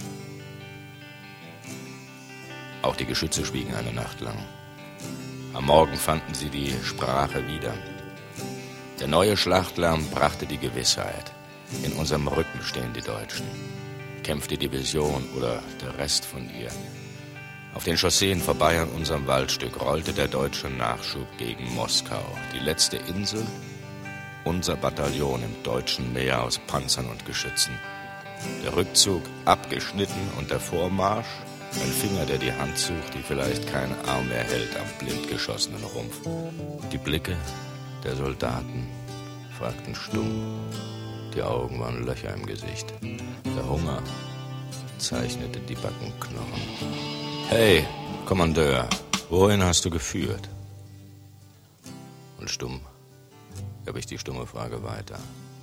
Auch die Geschütze schwiegen eine Nacht lang. Am Morgen fanden sie die Sprache wieder. Der neue Schlachtlärm brachte die Gewissheit. In unserem Rücken stehen die Deutschen. Kämpft die Division oder der Rest von ihr. Auf den Chausseen vorbei an unserem Waldstück rollte der deutsche Nachschub gegen Moskau. Die letzte Insel, unser Bataillon im deutschen Meer aus Panzern und Geschützen. Der Rückzug abgeschnitten und der Vormarsch, ein Finger, der die Hand sucht, die vielleicht kein Arm mehr hält am blind geschossenen Rumpf. Die Blicke der Soldaten fragten stumm. Die Augen waren Löcher im Gesicht. Der Hunger zeichnete die Backenknochen. Hey, Kommandeur, wohin hast du geführt? Und stumm gab ich die stumme Frage weiter.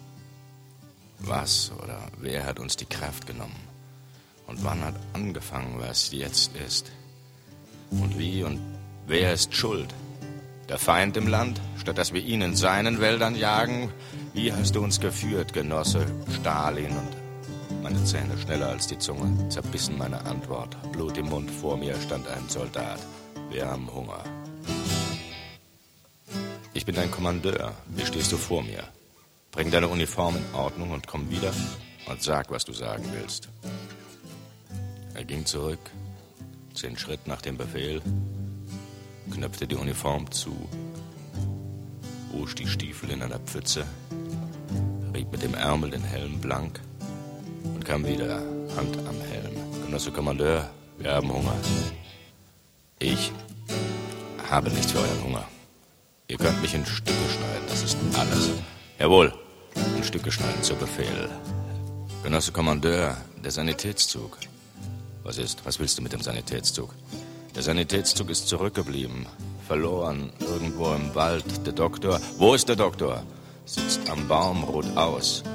Was oder wer hat uns die Kraft genommen? Und wann hat angefangen, was jetzt ist? Und wie und wer ist schuld? Der Feind im Land, statt dass wir ihn in seinen Wäldern jagen? Wie hast du uns geführt, Genosse Stalin? Und meine Zähne, schneller als die Zunge, zerbissen meine Antwort. Blut im Mund, vor mir stand ein Soldat. Wir haben Hunger. Ich bin dein Kommandeur. Wie stehst du vor mir? Bring deine Uniform in Ordnung und komm wieder und sag, was du sagen willst. Er ging zurück, 10 Schritt nach dem Befehl, knöpfte die Uniform zu, wusch die Stiefel in einer Pfütze, rieb mit dem Ärmel den Helm blank und kam wieder, Hand am Helm. Genosse Kommandeur, wir haben Hunger. Ich habe nichts für euren Hunger. Ihr könnt mich in Stücke schneiden, das ist alles. Jawohl, in Stücke schneiden zu Befehl. Genosse Kommandeur, der Sanitätszug. Was ist? Was willst du mit dem Sanitätszug? Der Sanitätszug ist zurückgeblieben. Verloren, irgendwo im Wald. Der Doktor... Wo ist der Doktor? Sitzt am Baum, ruht aus.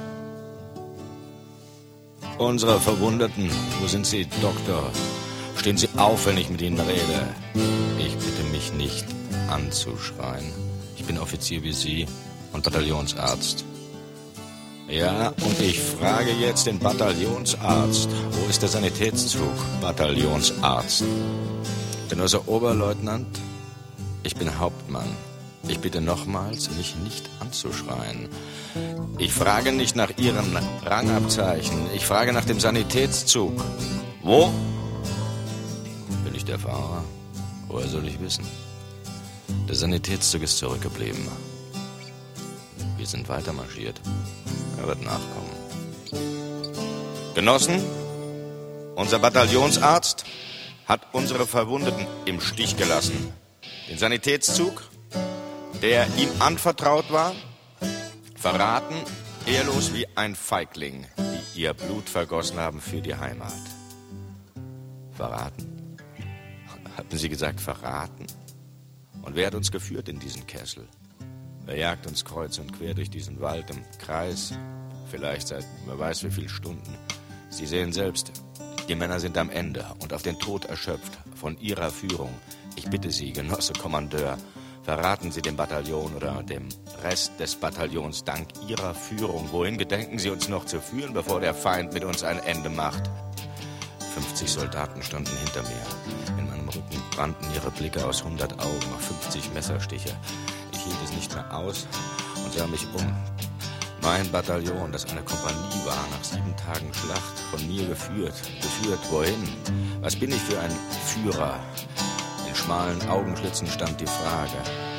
Unsere Verwundeten, wo sind sie, Doktor? Stehen Sie auf, wenn ich mit Ihnen rede. Ich bitte mich nicht anzuschreien. Ich bin Offizier wie Sie und Bataillonsarzt. Ja, und ich frage jetzt den Bataillonsarzt. Wo ist der Sanitätszug, Bataillonsarzt? Genosse Oberleutnant, ich bin Hauptmann. Ich bitte nochmals, mich nicht anzuschreien. Ich frage nicht nach Ihren Rangabzeichen. Ich frage nach dem Sanitätszug. Wo? Bin ich der Fahrer? Woher soll ich wissen? Der Sanitätszug ist zurückgeblieben. Wir sind weitermarschiert. Er wird nachkommen. Genossen, unser Bataillonsarzt hat unsere Verwundeten im Stich gelassen. Den Sanitätszug, der ihm anvertraut war, verraten, ehrlos wie ein Feigling, die ihr Blut vergossen haben für die Heimat. Verraten? Hatten Sie gesagt, verraten? Und wer hat uns geführt in diesen Kessel? Wer jagt uns kreuz und quer durch diesen Wald im Kreis? Vielleicht seit wer weiß wie viele Stunden. Sie sehen selbst, die Männer sind am Ende und auf den Tod erschöpft von ihrer Führung. Ich bitte Sie, Genosse Kommandeur, verraten Sie dem Bataillon oder dem Rest des Bataillons dank Ihrer Führung. Wohin gedenken Sie uns noch zu führen, bevor der Feind mit uns ein Ende macht? 50 Soldaten standen hinter mir. In meinem Rücken brannten ihre Blicke aus 100 Augen auf 50 Messerstiche. Ich hielt es nicht mehr aus und sah mich um. Mein Bataillon, das eine Kompanie war, nach 7 Tagen Schlacht, von mir geführt. Geführt wohin? Was bin ich für ein Führer? In schmalen Augenschlitzen stand die Frage.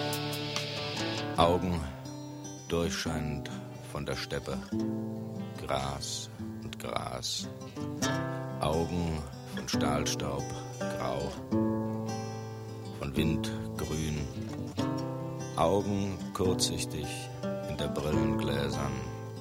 Augen durchscheinend von der Steppe. Gras und Gras. Augen von Stahlstaub, grau. Von Wind, grün. Augen kurzsichtig hinter Brillengläsern.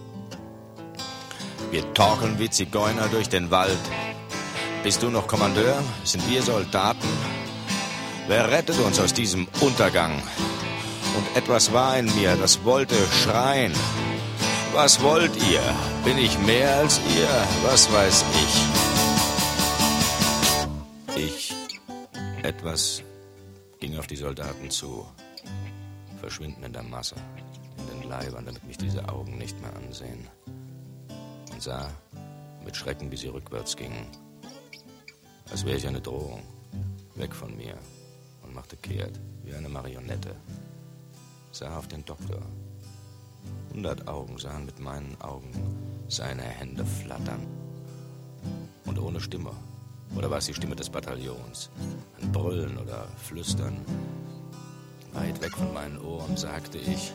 Wir torkeln wie Zigeuner durch den Wald. Bist du noch Kommandeur? Sind wir Soldaten? Wer rettet uns aus diesem Untergang? Und etwas war in mir, das wollte schreien. Was wollt ihr? Bin ich mehr als ihr? Was weiß ich? Etwas ging auf die Soldaten zu. Verschwinden in der Masse, in den Leibern, damit mich diese Augen nicht mehr ansehen. und sah mit Schrecken, wie sie rückwärts gingen. Als wäre ich eine Drohung. Weg von mir. Und machte kehrt, wie eine Marionette. Sah auf den Doktor. 100 Augen sahen mit meinen Augen seine Hände flattern. Und ohne Stimme. Oder war es die Stimme des Bataillons? Ein Brüllen oder Flüstern. Weit weg von meinen Ohren sagte ich: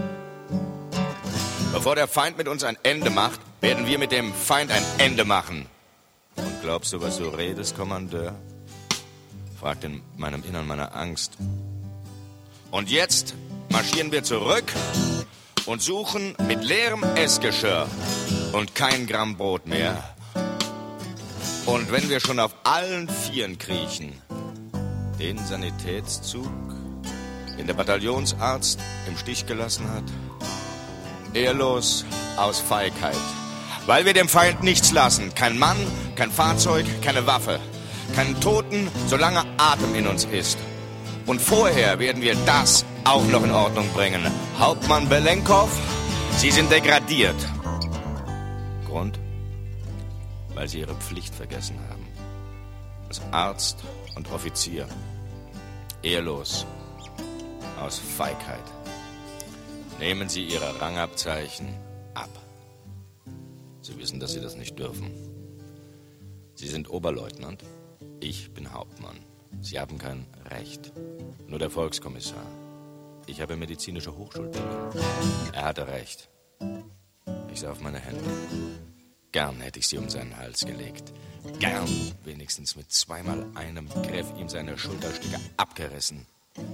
Bevor der Feind mit uns ein Ende macht, werden wir mit dem Feind ein Ende machen. Und glaubst du, was du redest, Kommandeur? Fragte in meinem Innern meine Angst. Und jetzt marschieren wir zurück und suchen mit leerem Essgeschirr und kein Gramm Brot mehr. Und wenn wir schon auf allen Vieren kriechen, den Sanitätszug, den der Bataillonsarzt im Stich gelassen hat, ehrlos aus Feigheit, weil wir dem Feind nichts lassen, kein Mann, kein Fahrzeug, keine Waffe, keinen Toten, solange Atem in uns ist. Und vorher werden wir das auch noch in Ordnung bringen. Hauptmann Belenkow, Sie sind degradiert. Grund? Weil Sie Ihre Pflicht vergessen haben. Als Arzt und Offizier. Ehrlos. Aus Feigheit. Nehmen Sie Ihre Rangabzeichen ab. Sie wissen, dass Sie das nicht dürfen. Sie sind Oberleutnant. Ich bin Hauptmann. Sie haben kein Recht. Nur der Volkskommissar. Ich habe medizinische Hochschulbildung. Er hatte Recht. Ich sah auf meine Hände. Gern hätte ich sie um seinen Hals gelegt. Gern wenigstens mit zweimal einem Griff ihm seine Schulterstücke abgerissen.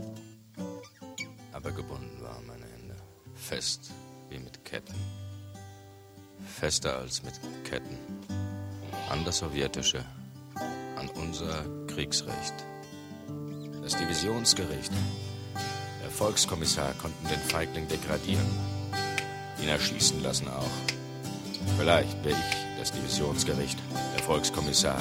Aber gebunden waren meine Hände. Fest wie mit Ketten. Fester als mit Ketten. An das sowjetische, an unser Kriegsrecht. Das Divisionsgericht, der Volkskommissar konnten den Feigling degradieren. Ihn erschießen lassen auch. Vielleicht bin ich das Divisionsgericht, der Volkskommissar.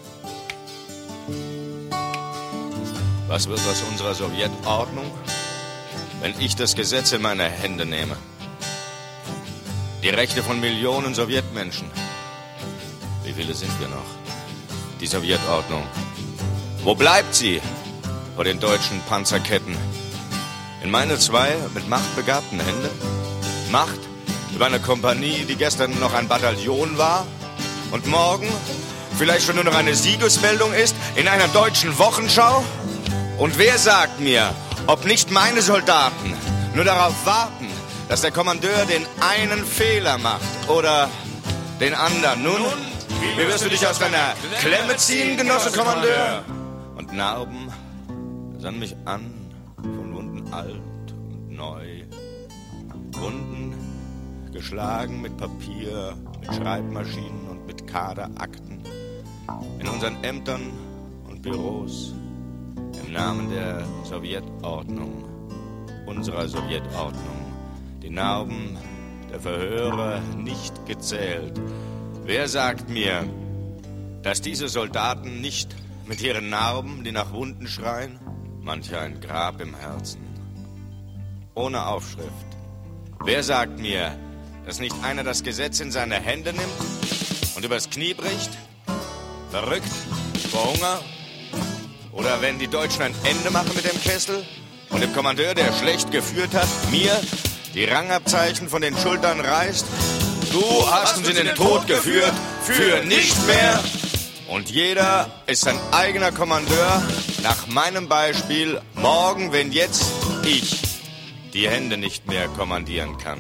Was wird aus unserer Sowjetordnung, wenn ich das Gesetz in meine Hände nehme? Die Rechte von Millionen Sowjetmenschen. Wie viele sind wir noch? Die Sowjetordnung. Wo bleibt sie vor den deutschen Panzerketten? In meine zwei mit Macht begabten Hände? Macht über eine Kompanie, die gestern noch ein Bataillon war und morgen vielleicht schon nur noch eine Siegesmeldung ist in einer deutschen Wochenschau? Und wer sagt mir, ob nicht meine Soldaten nur darauf warten, dass der Kommandeur den einen Fehler macht oder den anderen? Nun, wie wirst du dich aus deiner Klemme ziehen, Genosse Kommandeur? Und Narben sahen mich an, von Wunden alt und neu. Wunden geschlagen mit Papier, mit Schreibmaschinen und mit Kaderakten. In unseren Ämtern und Büros. Im Namen der Sowjetordnung. Unserer Sowjetordnung. Die Narben der Verhöre nicht gezählt. Wer sagt mir, dass diese Soldaten nicht mit ihren Narben, die nach Wunden schreien, mancher ein Grab im Herzen, ohne Aufschrift? Wer sagt mir, dass nicht einer das Gesetz in seine Hände nimmt und übers Knie bricht? Verrückt? Vor Hunger? Oder wenn die Deutschen ein Ende machen mit dem Kessel und dem Kommandeur, der schlecht geführt hat, mir die Rangabzeichen von den Schultern reißt? Du hast uns in den Tod geführt, für nicht mehr. Und jeder ist sein eigener Kommandeur, nach meinem Beispiel, morgen, wenn jetzt ich die Hände nicht mehr kommandieren kann.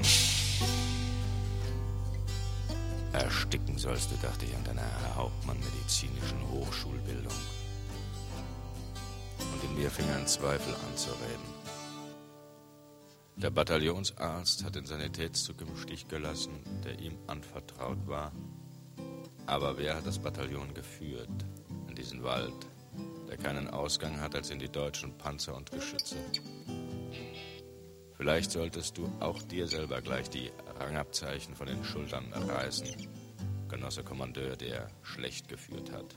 Ersticken sollst du, dachte ich, an deiner Hauptmann-medizinischen Hochschulbildung. Und in mir fing ein Zweifel an zu reden. Der Bataillonsarzt hat den Sanitätszug im Stich gelassen, der ihm anvertraut war. Aber wer hat das Bataillon geführt in diesen Wald, der keinen Ausgang hat als in die deutschen Panzer und Geschütze? Vielleicht solltest du auch dir selber gleich die Rangabzeichen von den Schultern reißen, Genosse Kommandeur, der schlecht geführt hat.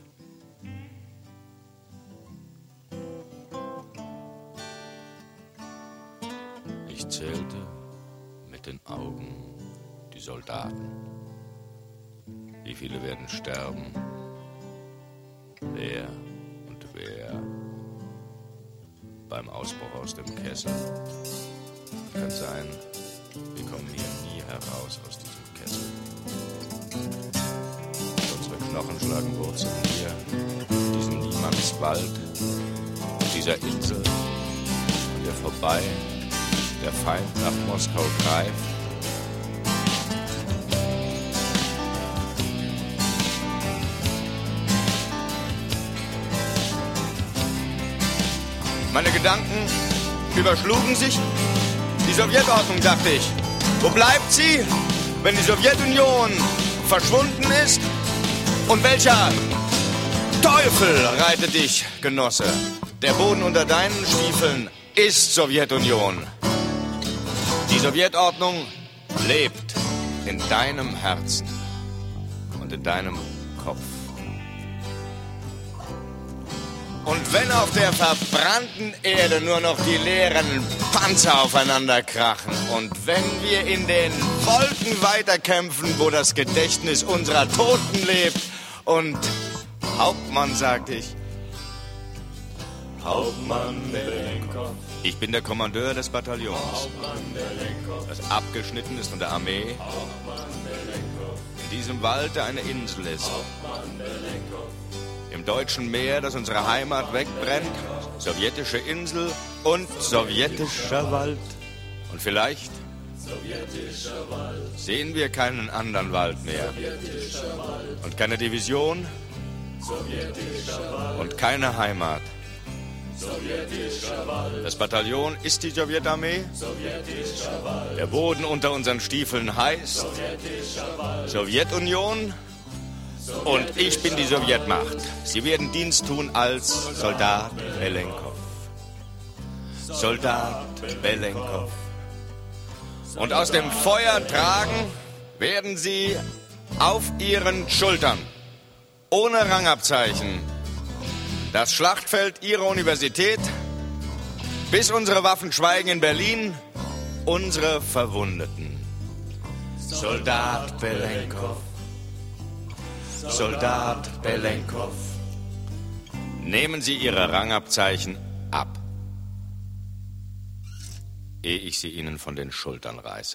Ich zählte mit den Augen die Soldaten. Wie viele werden sterben? Wer und wer? Beim Ausbruch aus dem Kessel. Kann sein, wir kommen hier nie heraus aus diesem Kessel. Unsere Knochen schlagen Wurzeln hier, in diesem Niemandswald, auf dieser Insel, an der vorbei der Feind nach Moskau greift. Meine Gedanken überschlugen sich. Die Sowjetordnung, dachte ich. Wo bleibt sie, wenn die Sowjetunion verschwunden ist? Und welcher Teufel reitet dich, Genosse? Der Boden unter deinen Stiefeln ist Sowjetunion. Die Sowjetordnung lebt in deinem Herzen und in deinem Kopf. Und wenn auf der verbrannten Erde nur noch die leeren Panzer aufeinander krachen und wenn wir in den Wolken weiterkämpfen, wo das Gedächtnis unserer Toten lebt und Hauptmann, sagte ich. Hauptmann Belenkov. Ich bin der Kommandeur des Bataillons, das abgeschnitten ist von der Armee, in diesem Wald, der eine Insel ist. Im deutschen Meer, das unsere Heimat wegbrennt, sowjetische Insel und sowjetischer Wald. Und vielleicht sehen wir keinen anderen Wald mehr. Und keine Division und keine Heimat. Das Bataillon ist die Sowjetarmee. Der Boden unter unseren Stiefeln heißt Sowjetunion. Und ich bin die Sowjetmacht. Sie werden Dienst tun als Soldat Belenkov. Soldat Belenkov. Und aus dem Feuer tragen werden sie auf ihren Schultern, ohne Rangabzeichen, das Schlachtfeld ihrer Universität, bis unsere Waffen schweigen in Berlin, unsere Verwundeten. Soldat Belenkov. Soldat Belenkov. Nehmen Sie Ihre Rangabzeichen ab, ehe ich sie Ihnen von den Schultern reiße.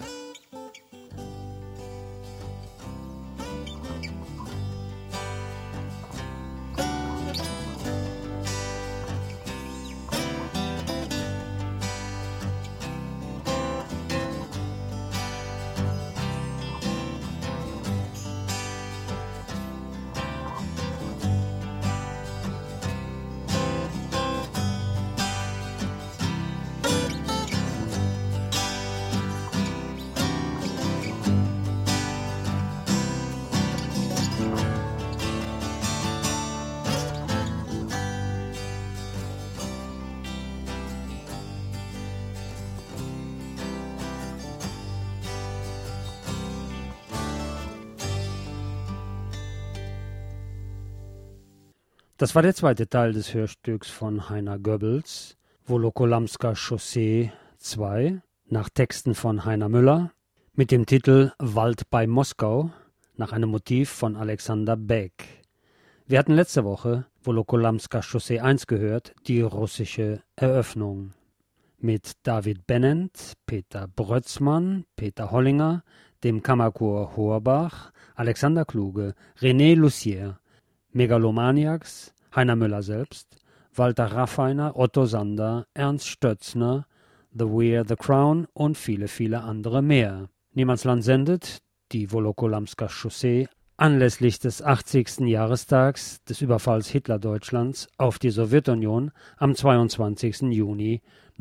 Das war der zweite Teil des Hörstücks von Heiner Goebbels, Wolokolamsker Chaussee 2, nach Texten von Heiner Müller, mit dem Titel Wald bei Moskau, nach einem Motiv von Alexander Beck. Wir hatten letzte Woche Wolokolamsker Chaussee 1 gehört, die russische Eröffnung. Mit David Bennent, Peter Brötzmann, Peter Hollinger, dem Kammerchor Horbach, Alexander Kluge, René Lussier, Megalomaniacs, Heiner Müller selbst, Walter Raffiner, Otto Sander, Ernst Stötzner, The Wear the Crown und viele, viele andere mehr. Niemandsland sendet die Wolokolamsker Chaussee anlässlich des 80. Jahrestags des Überfalls Hitler-Deutschlands auf die Sowjetunion am 22. Juni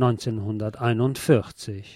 1941.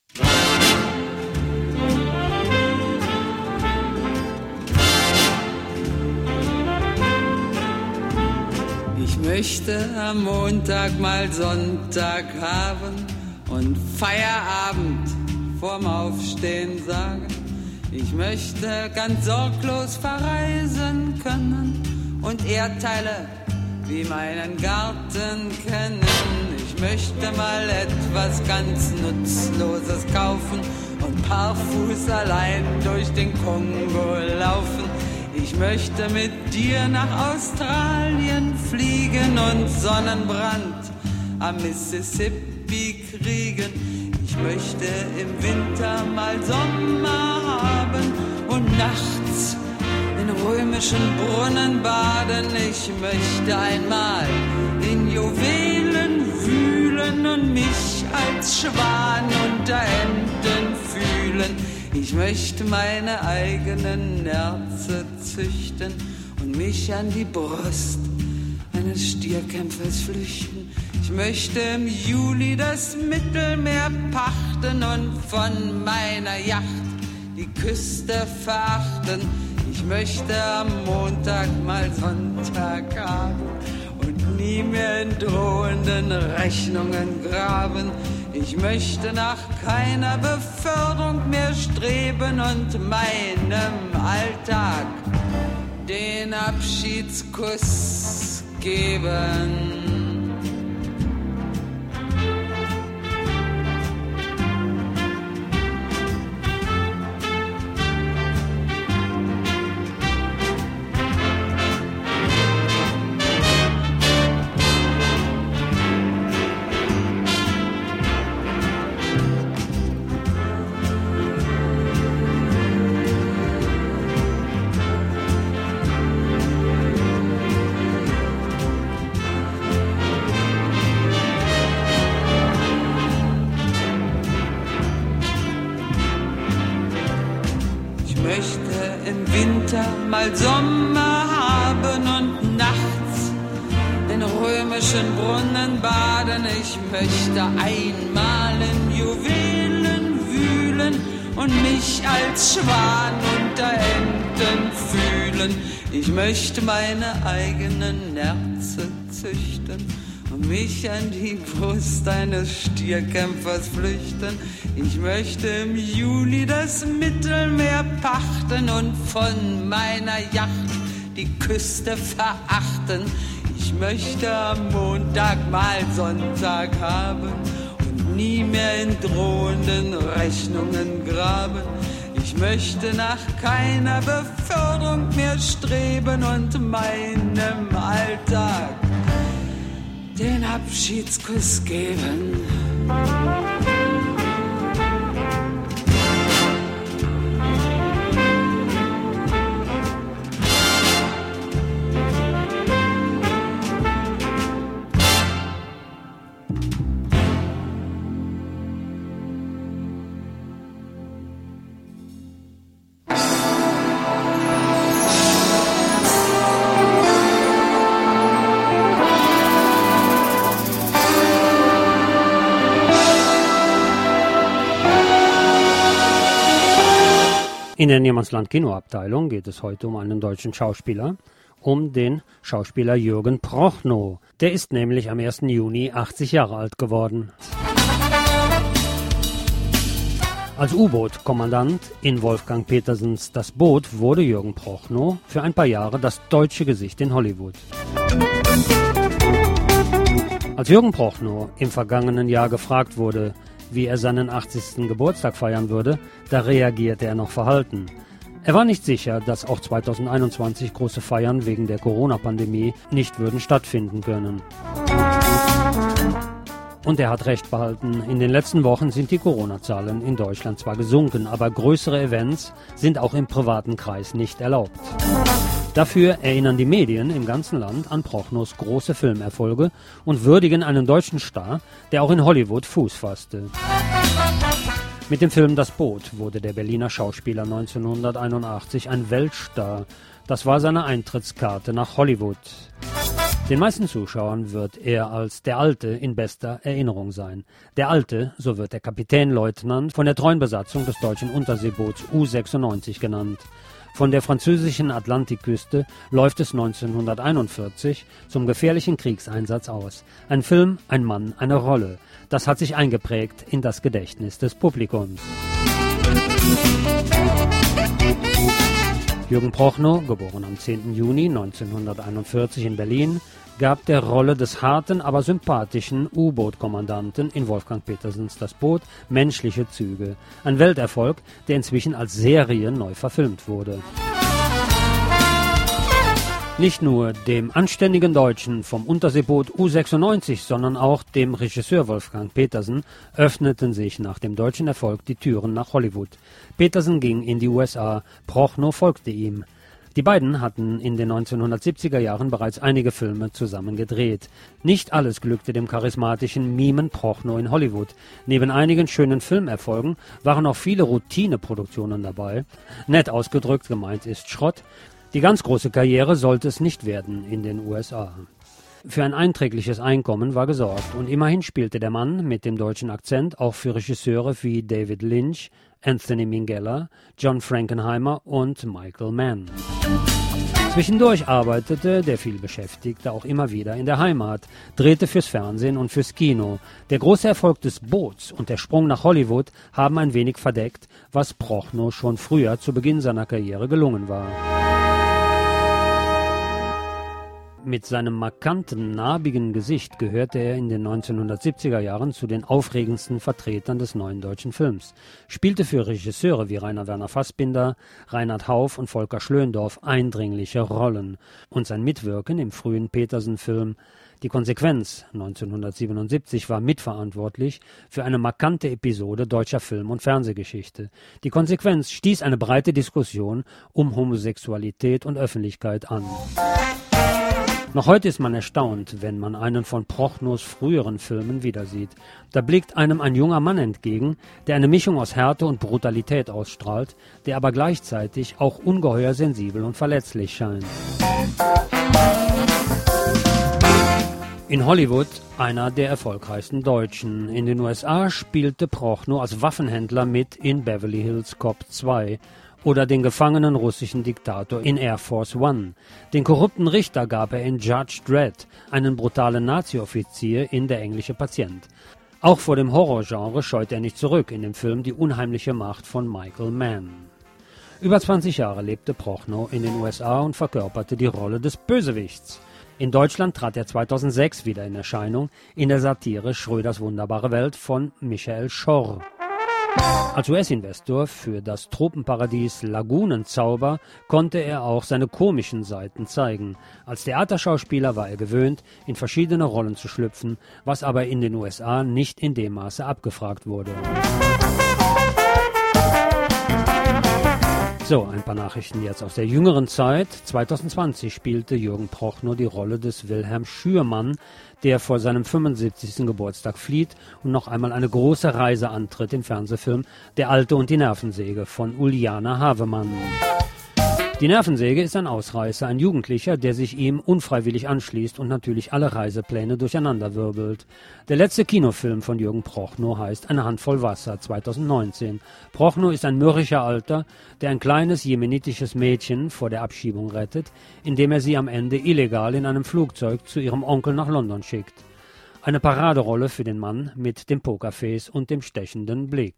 Ich möchte am Montag mal Sonntag haben und Feierabend vorm Aufstehen sagen. Ich möchte ganz sorglos verreisen können und Erdteile wie meinen Garten kennen. Ich möchte mal etwas ganz Nutzloses kaufen und barfuß allein durch den Kongo laufen. Ich möchte mit dir nach Australien fliegen und Sonnenbrand am Mississippi kriegen. Ich möchte im Winter mal Sommer haben und nachts in römischen Brunnen baden. Ich möchte einmal in Juwelen wühlen und mich als Schwan unter Enten fühlen. Ich möchte meine eigenen Nerze züchten und mich an die Brust eines Stierkämpfers flüchten. Ich möchte im Juli das Mittelmeer pachten und von meiner Yacht die Küste verachten. Ich möchte am Montag mal Sonntag haben und nie mehr in drohenden Rechnungen graben. Ich möchte nach keiner Beförderung mehr streben und meinem Alltag den Abschiedskuss geben. Mal Sommer haben und nachts in römischen Brunnen baden. Ich möchte einmal in Juwelen wühlen und mich als Schwan unter Enten fühlen. Ich möchte meine eigenen Nerze züchten und mich an die Brust eines Stierkämpfers flüchten. Ich möchte im Juli das Mittelmeer pachten und von meiner Yacht die Küste verachten. Ich möchte am Montag mal Sonntag haben und nie mehr in drohenden Rechnungen graben. Ich möchte nach keiner Beförderung mehr streben und meinem Alltag den Abschiedskuss geben. In der Niemandsland-Kinoabteilung geht es heute um einen deutschen Schauspieler, um den Schauspieler Jürgen Prochnow. Der ist nämlich am 1. Juni 80 Jahre alt geworden. Als U-Boot-Kommandant in Wolfgang Petersens Das Boot wurde Jürgen Prochnow für ein paar Jahre das deutsche Gesicht in Hollywood. Als Jürgen Prochnow im vergangenen Jahr gefragt wurde, wie er seinen 80. Geburtstag feiern würde, da reagierte er noch verhalten. Er war nicht sicher, dass auch 2021 große Feiern wegen der Corona-Pandemie nicht würden stattfinden können. Und er hat recht behalten. In den letzten Wochen sind die Corona-Zahlen in Deutschland zwar gesunken, aber größere Events sind auch im privaten Kreis nicht erlaubt. Dafür erinnern die Medien im ganzen Land an Prochnows große Filmerfolge und würdigen einen deutschen Star, der auch in Hollywood Fuß fasste. Mit dem Film Das Boot wurde der Berliner Schauspieler 1981 ein Weltstar. Das war seine Eintrittskarte nach Hollywood. Den meisten Zuschauern wird er als der Alte in bester Erinnerung sein. Der Alte, so wird der Kapitänleutnant von der treuen Besatzung des deutschen Unterseeboots U-96 genannt. Von der französischen Atlantikküste läuft es 1941 zum gefährlichen Kriegseinsatz aus. Ein Film, ein Mann, eine Rolle. Das hat sich eingeprägt in das Gedächtnis des Publikums. Jürgen Prochnow, geboren am 10. Juni 1941 in Berlin, gab der Rolle des harten, aber sympathischen U-Boot-Kommandanten in Wolfgang Petersens Das Boot menschliche Züge. Ein Welterfolg, der inzwischen als Serie neu verfilmt wurde. Nicht nur dem anständigen Deutschen vom Unterseeboot U96, sondern auch dem Regisseur Wolfgang Petersen öffneten sich nach dem deutschen Erfolg die Türen nach Hollywood. Petersen ging in die USA, Prochnow folgte ihm. Die beiden hatten in den 1970er Jahren bereits einige Filme zusammen gedreht. Nicht alles glückte dem charismatischen Mimen Prochnow in Hollywood. Neben einigen schönen Filmerfolgen waren auch viele Routineproduktionen dabei. Nett ausgedrückt, gemeint ist Schrott. Die ganz große Karriere sollte es nicht werden in den USA. Für ein einträgliches Einkommen war gesorgt und immerhin spielte der Mann mit dem deutschen Akzent auch für Regisseure wie David Lynch, Anthony Minghella, John Frankenheimer und Michael Mann. Zwischendurch arbeitete der vielbeschäftigte auch immer wieder in der Heimat, drehte fürs Fernsehen und fürs Kino. Der große Erfolg des Boots und der Sprung nach Hollywood haben ein wenig verdeckt, was Prochnow schon früher zu Beginn seiner Karriere gelungen war. Mit seinem markanten, narbigen Gesicht gehörte er in den 1970er Jahren zu den aufregendsten Vertretern des neuen deutschen Films, spielte für Regisseure wie Rainer Werner Fassbinder, Reinhard Hauff und Volker Schlöndorff eindringliche Rollen. Und sein Mitwirken im frühen Petersen-Film Die Konsequenz 1977 war mitverantwortlich für eine markante Episode deutscher Film- und Fernsehgeschichte. Die Konsequenz stieß eine breite Diskussion um Homosexualität und Öffentlichkeit an. Noch heute ist man erstaunt, wenn man einen von Prochnows früheren Filmen wiedersieht. Da blickt einem ein junger Mann entgegen, der eine Mischung aus Härte und Brutalität ausstrahlt, der aber gleichzeitig auch ungeheuer sensibel und verletzlich scheint. In Hollywood einer der erfolgreichsten Deutschen. In den USA spielte Prochnow als Waffenhändler mit in Beverly Hills Cop 2 oder den gefangenen russischen Diktator in Air Force One. Den korrupten Richter gab er in Judge Dredd, einen brutalen Nazi-Offizier in Der englische Patient. Auch vor dem Horrorgenre scheut er nicht zurück in dem Film Die unheimliche Macht von Michael Mann. Über 20 Jahre lebte Prochnow in den USA und verkörperte die Rolle des Bösewichts. In Deutschland trat er 2006 wieder in Erscheinung in der Satire Schröders wunderbare Welt von Michael Schorr. Als US-Investor für das Tropenparadies Lagunenzauber konnte er auch seine komischen Seiten zeigen. Als Theaterschauspieler war er gewöhnt, in verschiedene Rollen zu schlüpfen, was aber in den USA nicht in dem Maße abgefragt wurde. So, ein paar Nachrichten jetzt aus der jüngeren Zeit. 2020 spielte Jürgen Prochnow die Rolle des Wilhelm Schürmann, der vor seinem 75. Geburtstag flieht und noch einmal eine große Reise antritt im Fernsehfilm Der Alte und die Nervensäge von Uliana Havemann. Die Nervensäge ist ein Ausreißer, ein Jugendlicher, der sich ihm unfreiwillig anschließt und natürlich alle Reisepläne durcheinanderwirbelt. Der letzte Kinofilm von Jürgen Prochnow heißt Eine Handvoll Wasser, 2019. Prochnow ist ein mürrischer Alter, der ein kleines jemenitisches Mädchen vor der Abschiebung rettet, indem er sie am Ende illegal in einem Flugzeug zu ihrem Onkel nach London schickt. Eine Paraderolle für den Mann mit dem Pokerface und dem stechenden Blick.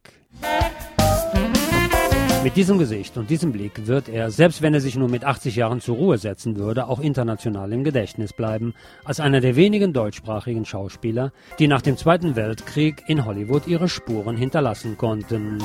Mit diesem Gesicht und diesem Blick wird er, selbst wenn er sich nur mit 80 Jahren zur Ruhe setzen würde, auch international im Gedächtnis bleiben, als einer der wenigen deutschsprachigen Schauspieler, die nach dem Zweiten Weltkrieg in Hollywood ihre Spuren hinterlassen konnten.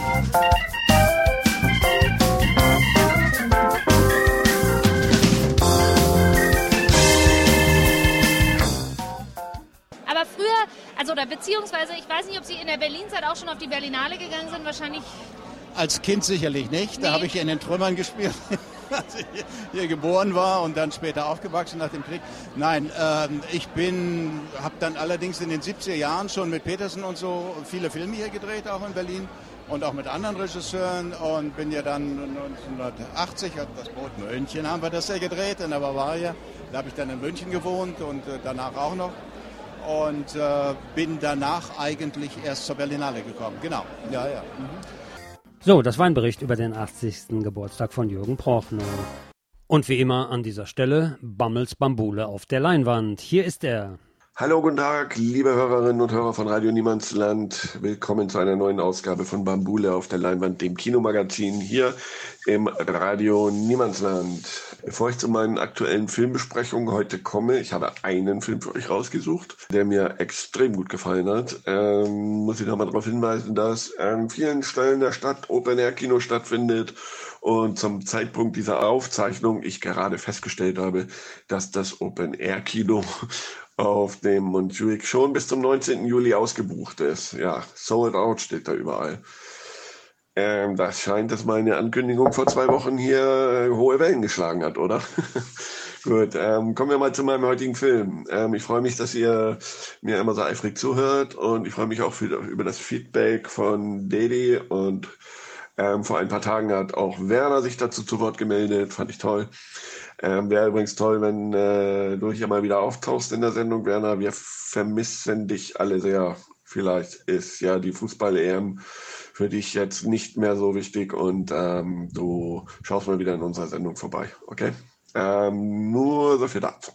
Aber früher, oder beziehungsweise, ich weiß nicht, ob Sie in der Berlin-Zeit auch schon auf die Berlinale gegangen sind, wahrscheinlich... Als Kind sicherlich nicht. Da habe ich in den Trümmern gespielt, als ich hier geboren war und dann später aufgewachsen nach dem Krieg. Nein, ich habe dann allerdings in den 70er Jahren schon mit Petersen und so viele Filme hier gedreht, auch in Berlin und auch mit anderen Regisseuren und bin ja dann 1980, das Boot München haben wir das ja gedreht, in der Bavaria. Da habe ich dann in München gewohnt und danach auch noch. Und bin danach eigentlich erst zur Berlinale gekommen. Genau, ja. So, das war ein Bericht über den 80. Geburtstag von Jürgen Prochnow. Und wie immer an dieser Stelle Bammels Bambule auf der Leinwand. Hier ist er. Hallo, guten Tag, liebe Hörerinnen und Hörer von Radio Niemandsland. Willkommen zu einer neuen Ausgabe von Bambule auf der Leinwand, dem Kinomagazin hier im Radio Niemandsland. Bevor ich zu meinen aktuellen Filmbesprechungen heute komme, ich habe einen Film für euch rausgesucht, der mir extrem gut gefallen hat. Muss ich nochmal darauf hinweisen, dass an vielen Stellen der Stadt Open-Air-Kino stattfindet. Und zum Zeitpunkt dieser Aufzeichnung ich gerade festgestellt habe, dass das Open-Air-Kino auf dem Montjuic schon bis zum 19. Juli ausgebucht ist. Ja, sold out steht da überall. Das scheint, dass meine Ankündigung vor 2 Wochen hier hohe Wellen geschlagen hat, oder? Gut, kommen wir mal zu meinem heutigen Film. Ich freue mich, dass ihr mir immer so eifrig zuhört und ich freue mich auch über das Feedback von Dedi und vor ein paar Tagen hat auch Werner sich dazu zu Wort gemeldet, fand ich toll. Wäre übrigens toll, wenn du hier mal wieder auftauchst in der Sendung, Werner. Wir vermissen dich alle sehr. Vielleicht ist ja die Fußball-EM für dich jetzt nicht mehr so wichtig und du schaust mal wieder in unserer Sendung vorbei, okay? Nur so viel dazu.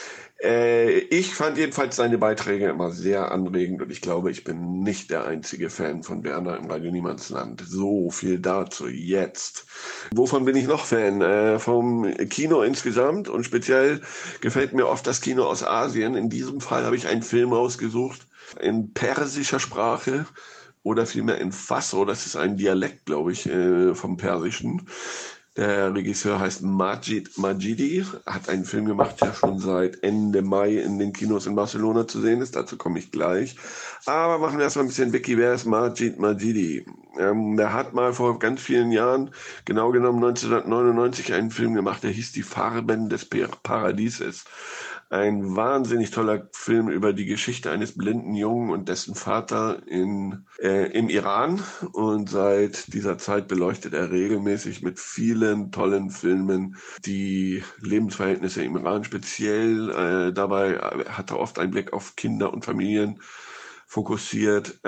Ich fand jedenfalls seine Beiträge immer sehr anregend und ich glaube, ich bin nicht der einzige Fan von Werner im Radio Niemandsland. So viel dazu jetzt. Wovon bin ich noch Fan? Vom Kino insgesamt und speziell gefällt mir oft das Kino aus Asien. In diesem Fall habe ich einen Film ausgesucht in persischer Sprache oder vielmehr in Faso. Das ist ein Dialekt, glaube ich, vom Persischen. Der Regisseur heißt Majid Majidi, hat einen Film gemacht, der schon seit Ende Mai in den Kinos in Barcelona zu sehen ist. Dazu komme ich gleich. Aber machen wir erstmal ein bisschen Wiki. Wer ist Majid Majidi? Der hat mal vor ganz vielen Jahren, genau genommen 1999, einen Film gemacht, der hieß Die Farben des Paradieses. Ein wahnsinnig toller Film über die Geschichte eines blinden Jungen und dessen Vater im Iran. Und seit dieser Zeit beleuchtet er regelmäßig mit vielen tollen Filmen die Lebensverhältnisse im Iran. Speziell dabei hat er oft einen Blick auf Kinder und Familien fokussiert.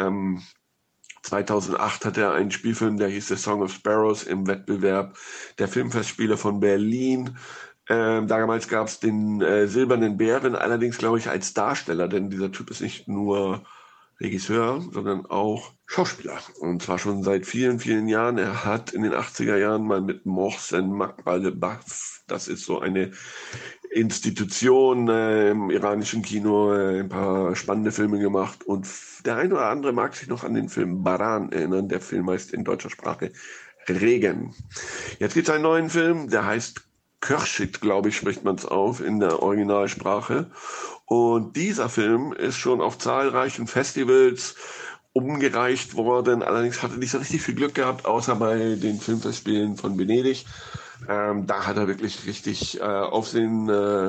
2008 hatte er einen Spielfilm, der hieß The Song of Sparrows im Wettbewerb der Filmfestspiele von Berlin. Damals gab es den Silbernen Bären, allerdings glaube ich als Darsteller, denn dieser Typ ist nicht nur Regisseur, sondern auch Schauspieler. Und zwar schon seit vielen, vielen Jahren. Er hat in den 80er Jahren mal mit Mohsen Makbalebaf, das ist so eine Institution im iranischen Kino, ein paar spannende Filme gemacht. Und der eine oder andere mag sich noch an den Film Baran erinnern. Der Film heißt in deutscher Sprache Regen. Jetzt gibt es einen neuen Film, der heißt Kürşit, glaube ich, spricht man es auf in der Originalsprache. Und dieser Film ist schon auf zahlreichen Festivals umgereicht worden. Allerdings hat er nicht so richtig viel Glück gehabt, außer bei den Filmfestspielen von Venedig. Da hat er wirklich richtig Aufsehen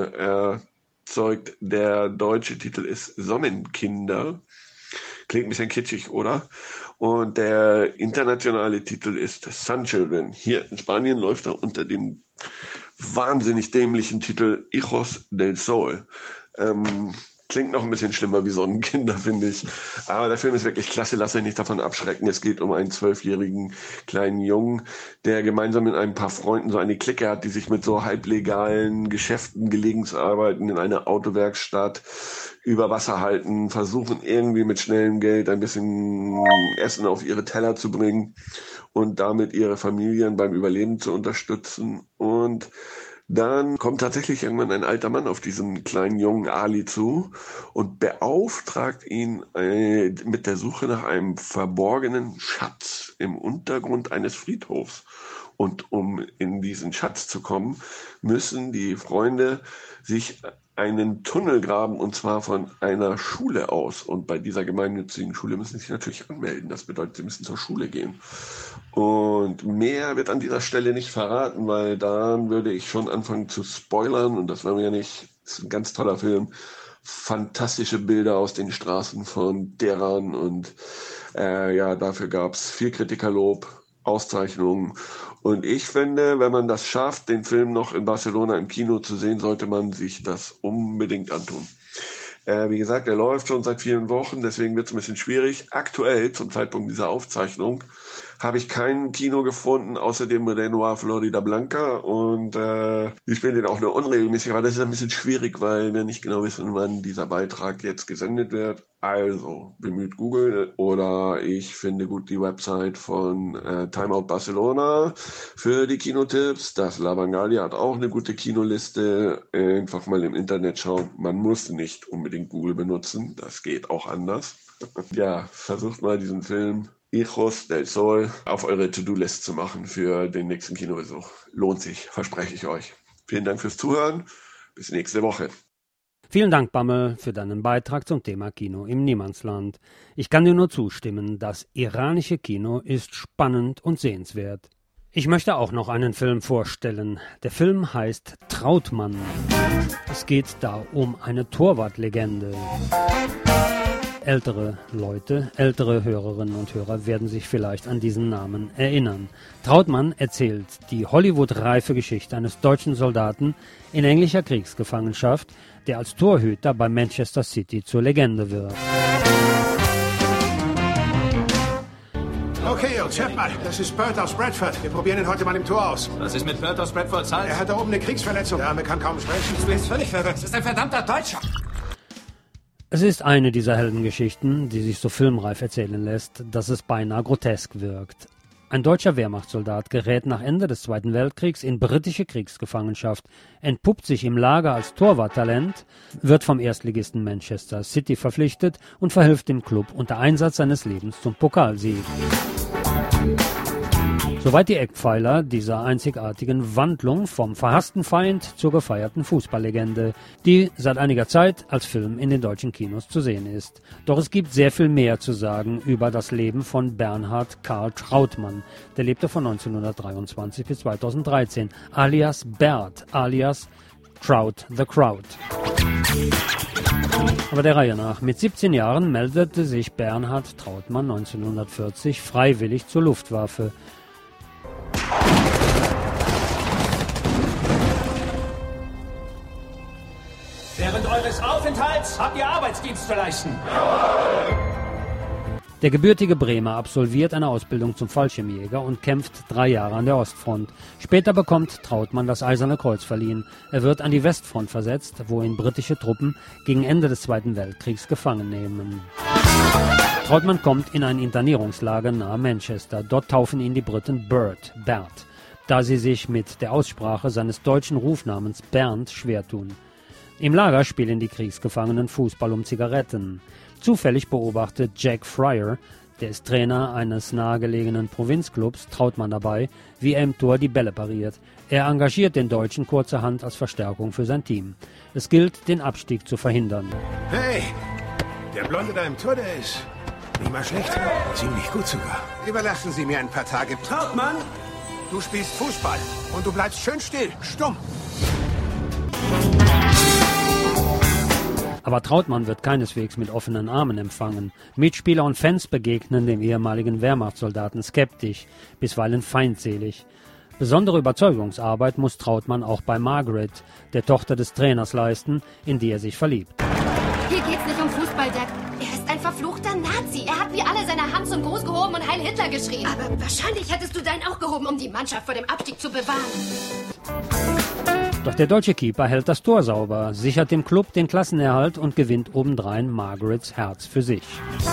erzeugt. Der deutsche Titel ist Sonnenkinder. Klingt ein bisschen kitschig, oder? Und der internationale Titel ist Sun Children. Hier in Spanien läuft er unter dem wahnsinnig dämlichen Titel Hijos del Sol. Klingt noch ein bisschen schlimmer wie Sonnenkinder, finde ich. Aber der Film ist wirklich klasse, lasst euch nicht davon abschrecken. Es geht um einen 12-jährigen kleinen Jungen, der gemeinsam mit ein paar Freunden so eine Clique hat, die sich mit so halblegalen Geschäften, Gelegenheitsarbeiten in einer Autowerkstatt über Wasser halten, versuchen irgendwie mit schnellem Geld ein bisschen Essen auf ihre Teller zu bringen und damit ihre Familien beim Überleben zu unterstützen. Und dann kommt tatsächlich irgendwann ein alter Mann auf diesen kleinen jungen Ali zu und beauftragt ihn mit der Suche nach einem verborgenen Schatz im Untergrund eines Friedhofs. Und um in diesen Schatz zu kommen, müssen die Freunde sich einen Tunnel graben, und zwar von einer Schule aus. Und bei dieser gemeinnützigen Schule müssen sie sich natürlich anmelden. Das bedeutet, sie müssen zur Schule gehen. Und mehr wird an dieser Stelle nicht verraten, weil dann würde ich schon anfangen zu spoilern. Und das wollen wir ja nicht. Das ist ein ganz toller Film. Fantastische Bilder aus den Straßen von Teheran. Und dafür gab es viel Kritikerlob, Auszeichnungen. Und ich finde, wenn man das schafft, den Film noch in Barcelona im Kino zu sehen, sollte man sich das unbedingt antun. Wie gesagt, er läuft schon seit vielen Wochen, deswegen wird es ein bisschen schwierig. Aktuell, zum Zeitpunkt dieser Aufzeichnung, habe ich kein Kino gefunden, außer dem Renoir Florida Blanca. Und die spielen den auch nur unregelmäßig, aber das ist ein bisschen schwierig, weil wir nicht genau wissen, wann dieser Beitrag jetzt gesendet wird. Also bemüht Google oder ich finde gut die Website von Time Out Barcelona für die Kinotipps. Das La Vanguardia hat auch eine gute Kinoliste. Einfach mal im Internet schauen. Man muss nicht unbedingt Google benutzen. Das geht auch anders. Ja, versucht mal diesen Film Hijos del Sol auf eure To-Do-List zu machen für den nächsten Kinobesuch. Lohnt sich, verspreche ich euch. Vielen Dank fürs Zuhören. Bis nächste Woche. Vielen Dank, Bammel, für deinen Beitrag zum Thema Kino im Niemandsland. Ich kann dir nur zustimmen, das iranische Kino ist spannend und sehenswert. Ich möchte auch noch einen Film vorstellen. Der Film heißt Trautmann. Es geht da um eine Torwartlegende. Ältere Leute, ältere Hörerinnen und Hörer werden sich vielleicht an diesen Namen erinnern. Trautmann erzählt die Hollywood-reife Geschichte eines deutschen Soldaten in englischer Kriegsgefangenschaft, der als Torhüter bei Manchester City zur Legende wird. Okay, Jungs, hört mal. Das ist Bert aus Bradford. Wir probieren ihn heute mal im Tor aus. Was ist mit Bert aus Bradfords Hals? Er hat da oben eine Kriegsverletzung. Der Arme kann kaum sprechen. Du bist völlig verrückt. Das ist ein verdammter Deutscher. Es ist eine dieser Heldengeschichten, die sich so filmreif erzählen lässt, dass es beinahe grotesk wirkt. Ein deutscher Wehrmachtssoldat gerät nach Ende des Zweiten Weltkriegs in britische Kriegsgefangenschaft, entpuppt sich im Lager als Torwarttalent, wird vom Erstligisten Manchester City verpflichtet und verhilft dem Klub unter Einsatz seines Lebens zum Pokalsieg. Soweit die Eckpfeiler dieser einzigartigen Wandlung vom verhassten Feind zur gefeierten Fußballlegende, die seit einiger Zeit als Film in den deutschen Kinos zu sehen ist. Doch es gibt sehr viel mehr zu sagen über das Leben von Bernhard Karl Trautmann. Der lebte von 1923 bis 2013, alias Bert, alias Trout the Crowd. Aber der Reihe nach. Mit 17 Jahren meldete sich Bernhard Trautmann 1940 freiwillig zur Luftwaffe. Während eures Aufenthalts habt ihr Arbeitsdienst zu leisten. Der gebürtige Bremer absolviert eine Ausbildung zum Fallschirmjäger und kämpft 3 Jahre an der Ostfront. Später bekommt Trautmann das Eiserne Kreuz verliehen. Er wird an die Westfront versetzt, wo ihn britische Truppen gegen Ende des Zweiten Weltkriegs gefangen nehmen. Trautmann kommt in ein Internierungslager nahe Manchester. Dort taufen ihn die Briten Bert, da sie sich mit der Aussprache seines deutschen Rufnamens Bernd schwer tun. Im Lager spielen die Kriegsgefangenen Fußball um Zigaretten. Zufällig beobachtet Jack Fryer, der ist Trainer eines nahegelegenen Provinzclubs, Trautmann dabei, wie er im Tor die Bälle pariert. Er engagiert den Deutschen kurzerhand als Verstärkung für sein Team. Es gilt, den Abstieg zu verhindern. Hey, der Blonde da im Tor, der ist nicht mal schlecht. Ziemlich gut sogar. Überlassen Sie mir ein paar Tage. Trautmann, du spielst Fußball und du bleibst schön still, stumm. Aber Trautmann wird keineswegs mit offenen Armen empfangen. Mitspieler und Fans begegnen dem ehemaligen Wehrmachtssoldaten skeptisch, bisweilen feindselig. Besondere Überzeugungsarbeit muss Trautmann auch bei Margaret, der Tochter des Trainers, leisten, in die er sich verliebt. Hier geht's nicht um Fußball, Jack. Er ist ein verfluchter Nazi. Er hat wie alle seine Hand zum Gruß gehoben und Heil Hitler geschrien. Aber wahrscheinlich hättest du deinen auch gehoben, um die Mannschaft vor dem Abstieg zu bewahren. Doch der deutsche Keeper hält das Tor sauber, sichert dem Klub den Klassenerhalt und gewinnt obendrein Margarets Herz für sich.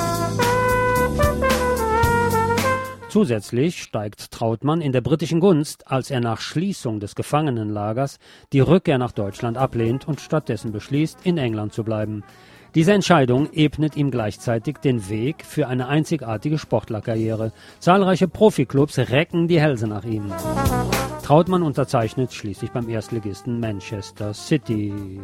Zusätzlich steigt Trautmann in der britischen Gunst, als er nach Schließung des Gefangenenlagers die Rückkehr nach Deutschland ablehnt und stattdessen beschließt, in England zu bleiben. Diese Entscheidung ebnet ihm gleichzeitig den Weg für eine einzigartige Sportlerkarriere. Zahlreiche Profiklubs recken die Hälse nach ihm. Trautmann unterzeichnet schließlich beim Erstligisten Manchester City.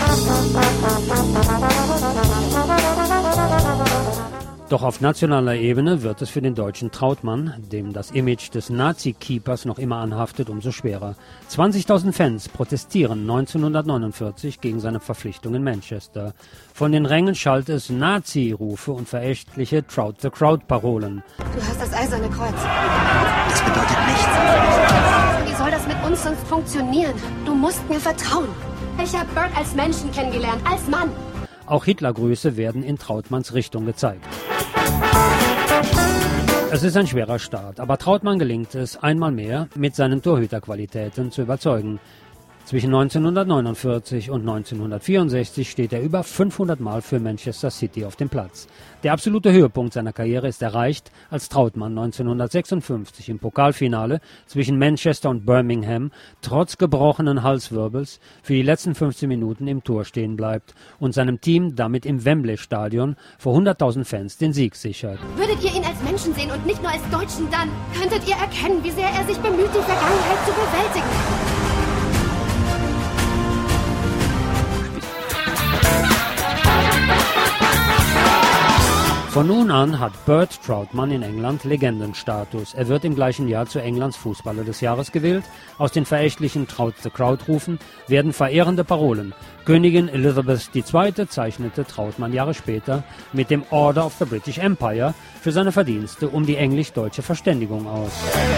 Doch auf nationaler Ebene wird es für den deutschen Trautmann, dem das Image des Nazi-Keepers noch immer anhaftet, umso schwerer. 20.000 Fans protestieren 1949 gegen seine Verpflichtung in Manchester. Von den Rängen schallt es Nazi-Rufe und verächtliche Trout-the-Crowd-Parolen. Du hast das Eiserne Kreuz. Das bedeutet nichts. Wie soll das mit uns sonst funktionieren? Du musst mir vertrauen. Ich habe Bert als Menschen kennengelernt, als Mann. Auch Hitlergrüße werden in Trautmanns Richtung gezeigt. Es ist ein schwerer Start, aber Trautmann gelingt es einmal mehr, mit seinen Torhüterqualitäten zu überzeugen. Zwischen 1949 und 1964 steht er über 500 Mal für Manchester City auf dem Platz. Der absolute Höhepunkt seiner Karriere ist erreicht, als Trautmann 1956 im Pokalfinale zwischen Manchester und Birmingham trotz gebrochenen Halswirbels für die letzten 15 Minuten im Tor stehen bleibt und seinem Team damit im Wembley-Stadion vor 100.000 Fans den Sieg sichert. Würdet ihr ihn als Menschen sehen und nicht nur als Deutschen, dann könntet ihr erkennen, wie sehr er sich bemüht, die Vergangenheit zu bewältigen. Von nun an hat Bert Trautmann in England Legendenstatus. Er wird im gleichen Jahr zu Englands Fußballer des Jahres gewählt. Aus den verächtlichen Trout the Crowd-Rufen werden verehrende Parolen. Königin Elizabeth II. Zeichnete Trautmann Jahre später mit dem Order of the British Empire für seine Verdienste um die englisch-deutsche Verständigung aus.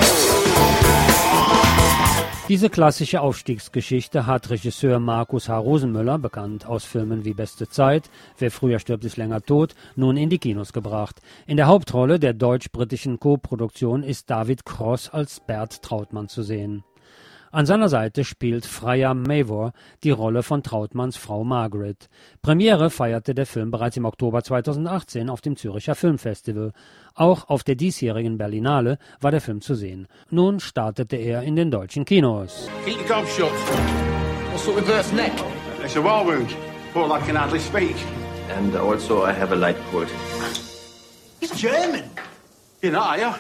Diese klassische Aufstiegsgeschichte hat Regisseur Markus H. Rosenmüller, bekannt aus Filmen wie Beste Zeit, Wer früher stirbt, ist länger tot, nun in die Kinos gebracht. In der Hauptrolle der deutsch-britischen Co-Produktion ist David Cross als Bert Trautmann zu sehen. An seiner Seite spielt Freya Mavor die Rolle von Trautmanns Frau Margaret. Premiere feierte der Film bereits im Oktober 2018 auf dem Zürcher Filmfestival. Auch auf der diesjährigen Berlinale war der Film zu sehen. Nun startete er in den deutschen Kinos. Keep your gob shut. What sort of burst neck? It's a raw wound. Poor I can hardly speak. And also I have a light cold. He's German. You know, are you?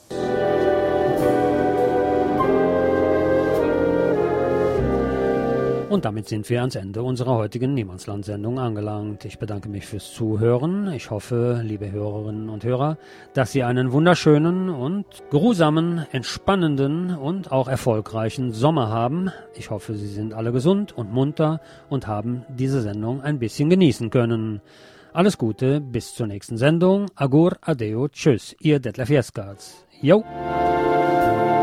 Und damit sind wir ans Ende unserer heutigen Niemandsland-Sendung angelangt. Ich bedanke mich fürs Zuhören. Ich hoffe, liebe Hörerinnen und Hörer, dass Sie einen wunderschönen und geruhsamen, entspannenden und auch erfolgreichen Sommer haben. Ich hoffe, Sie sind alle gesund und munter und haben diese Sendung ein bisschen genießen können. Alles Gute, bis zur nächsten Sendung. Agur, adeo, tschüss, Ihr Detlef Jeskarts. Jo!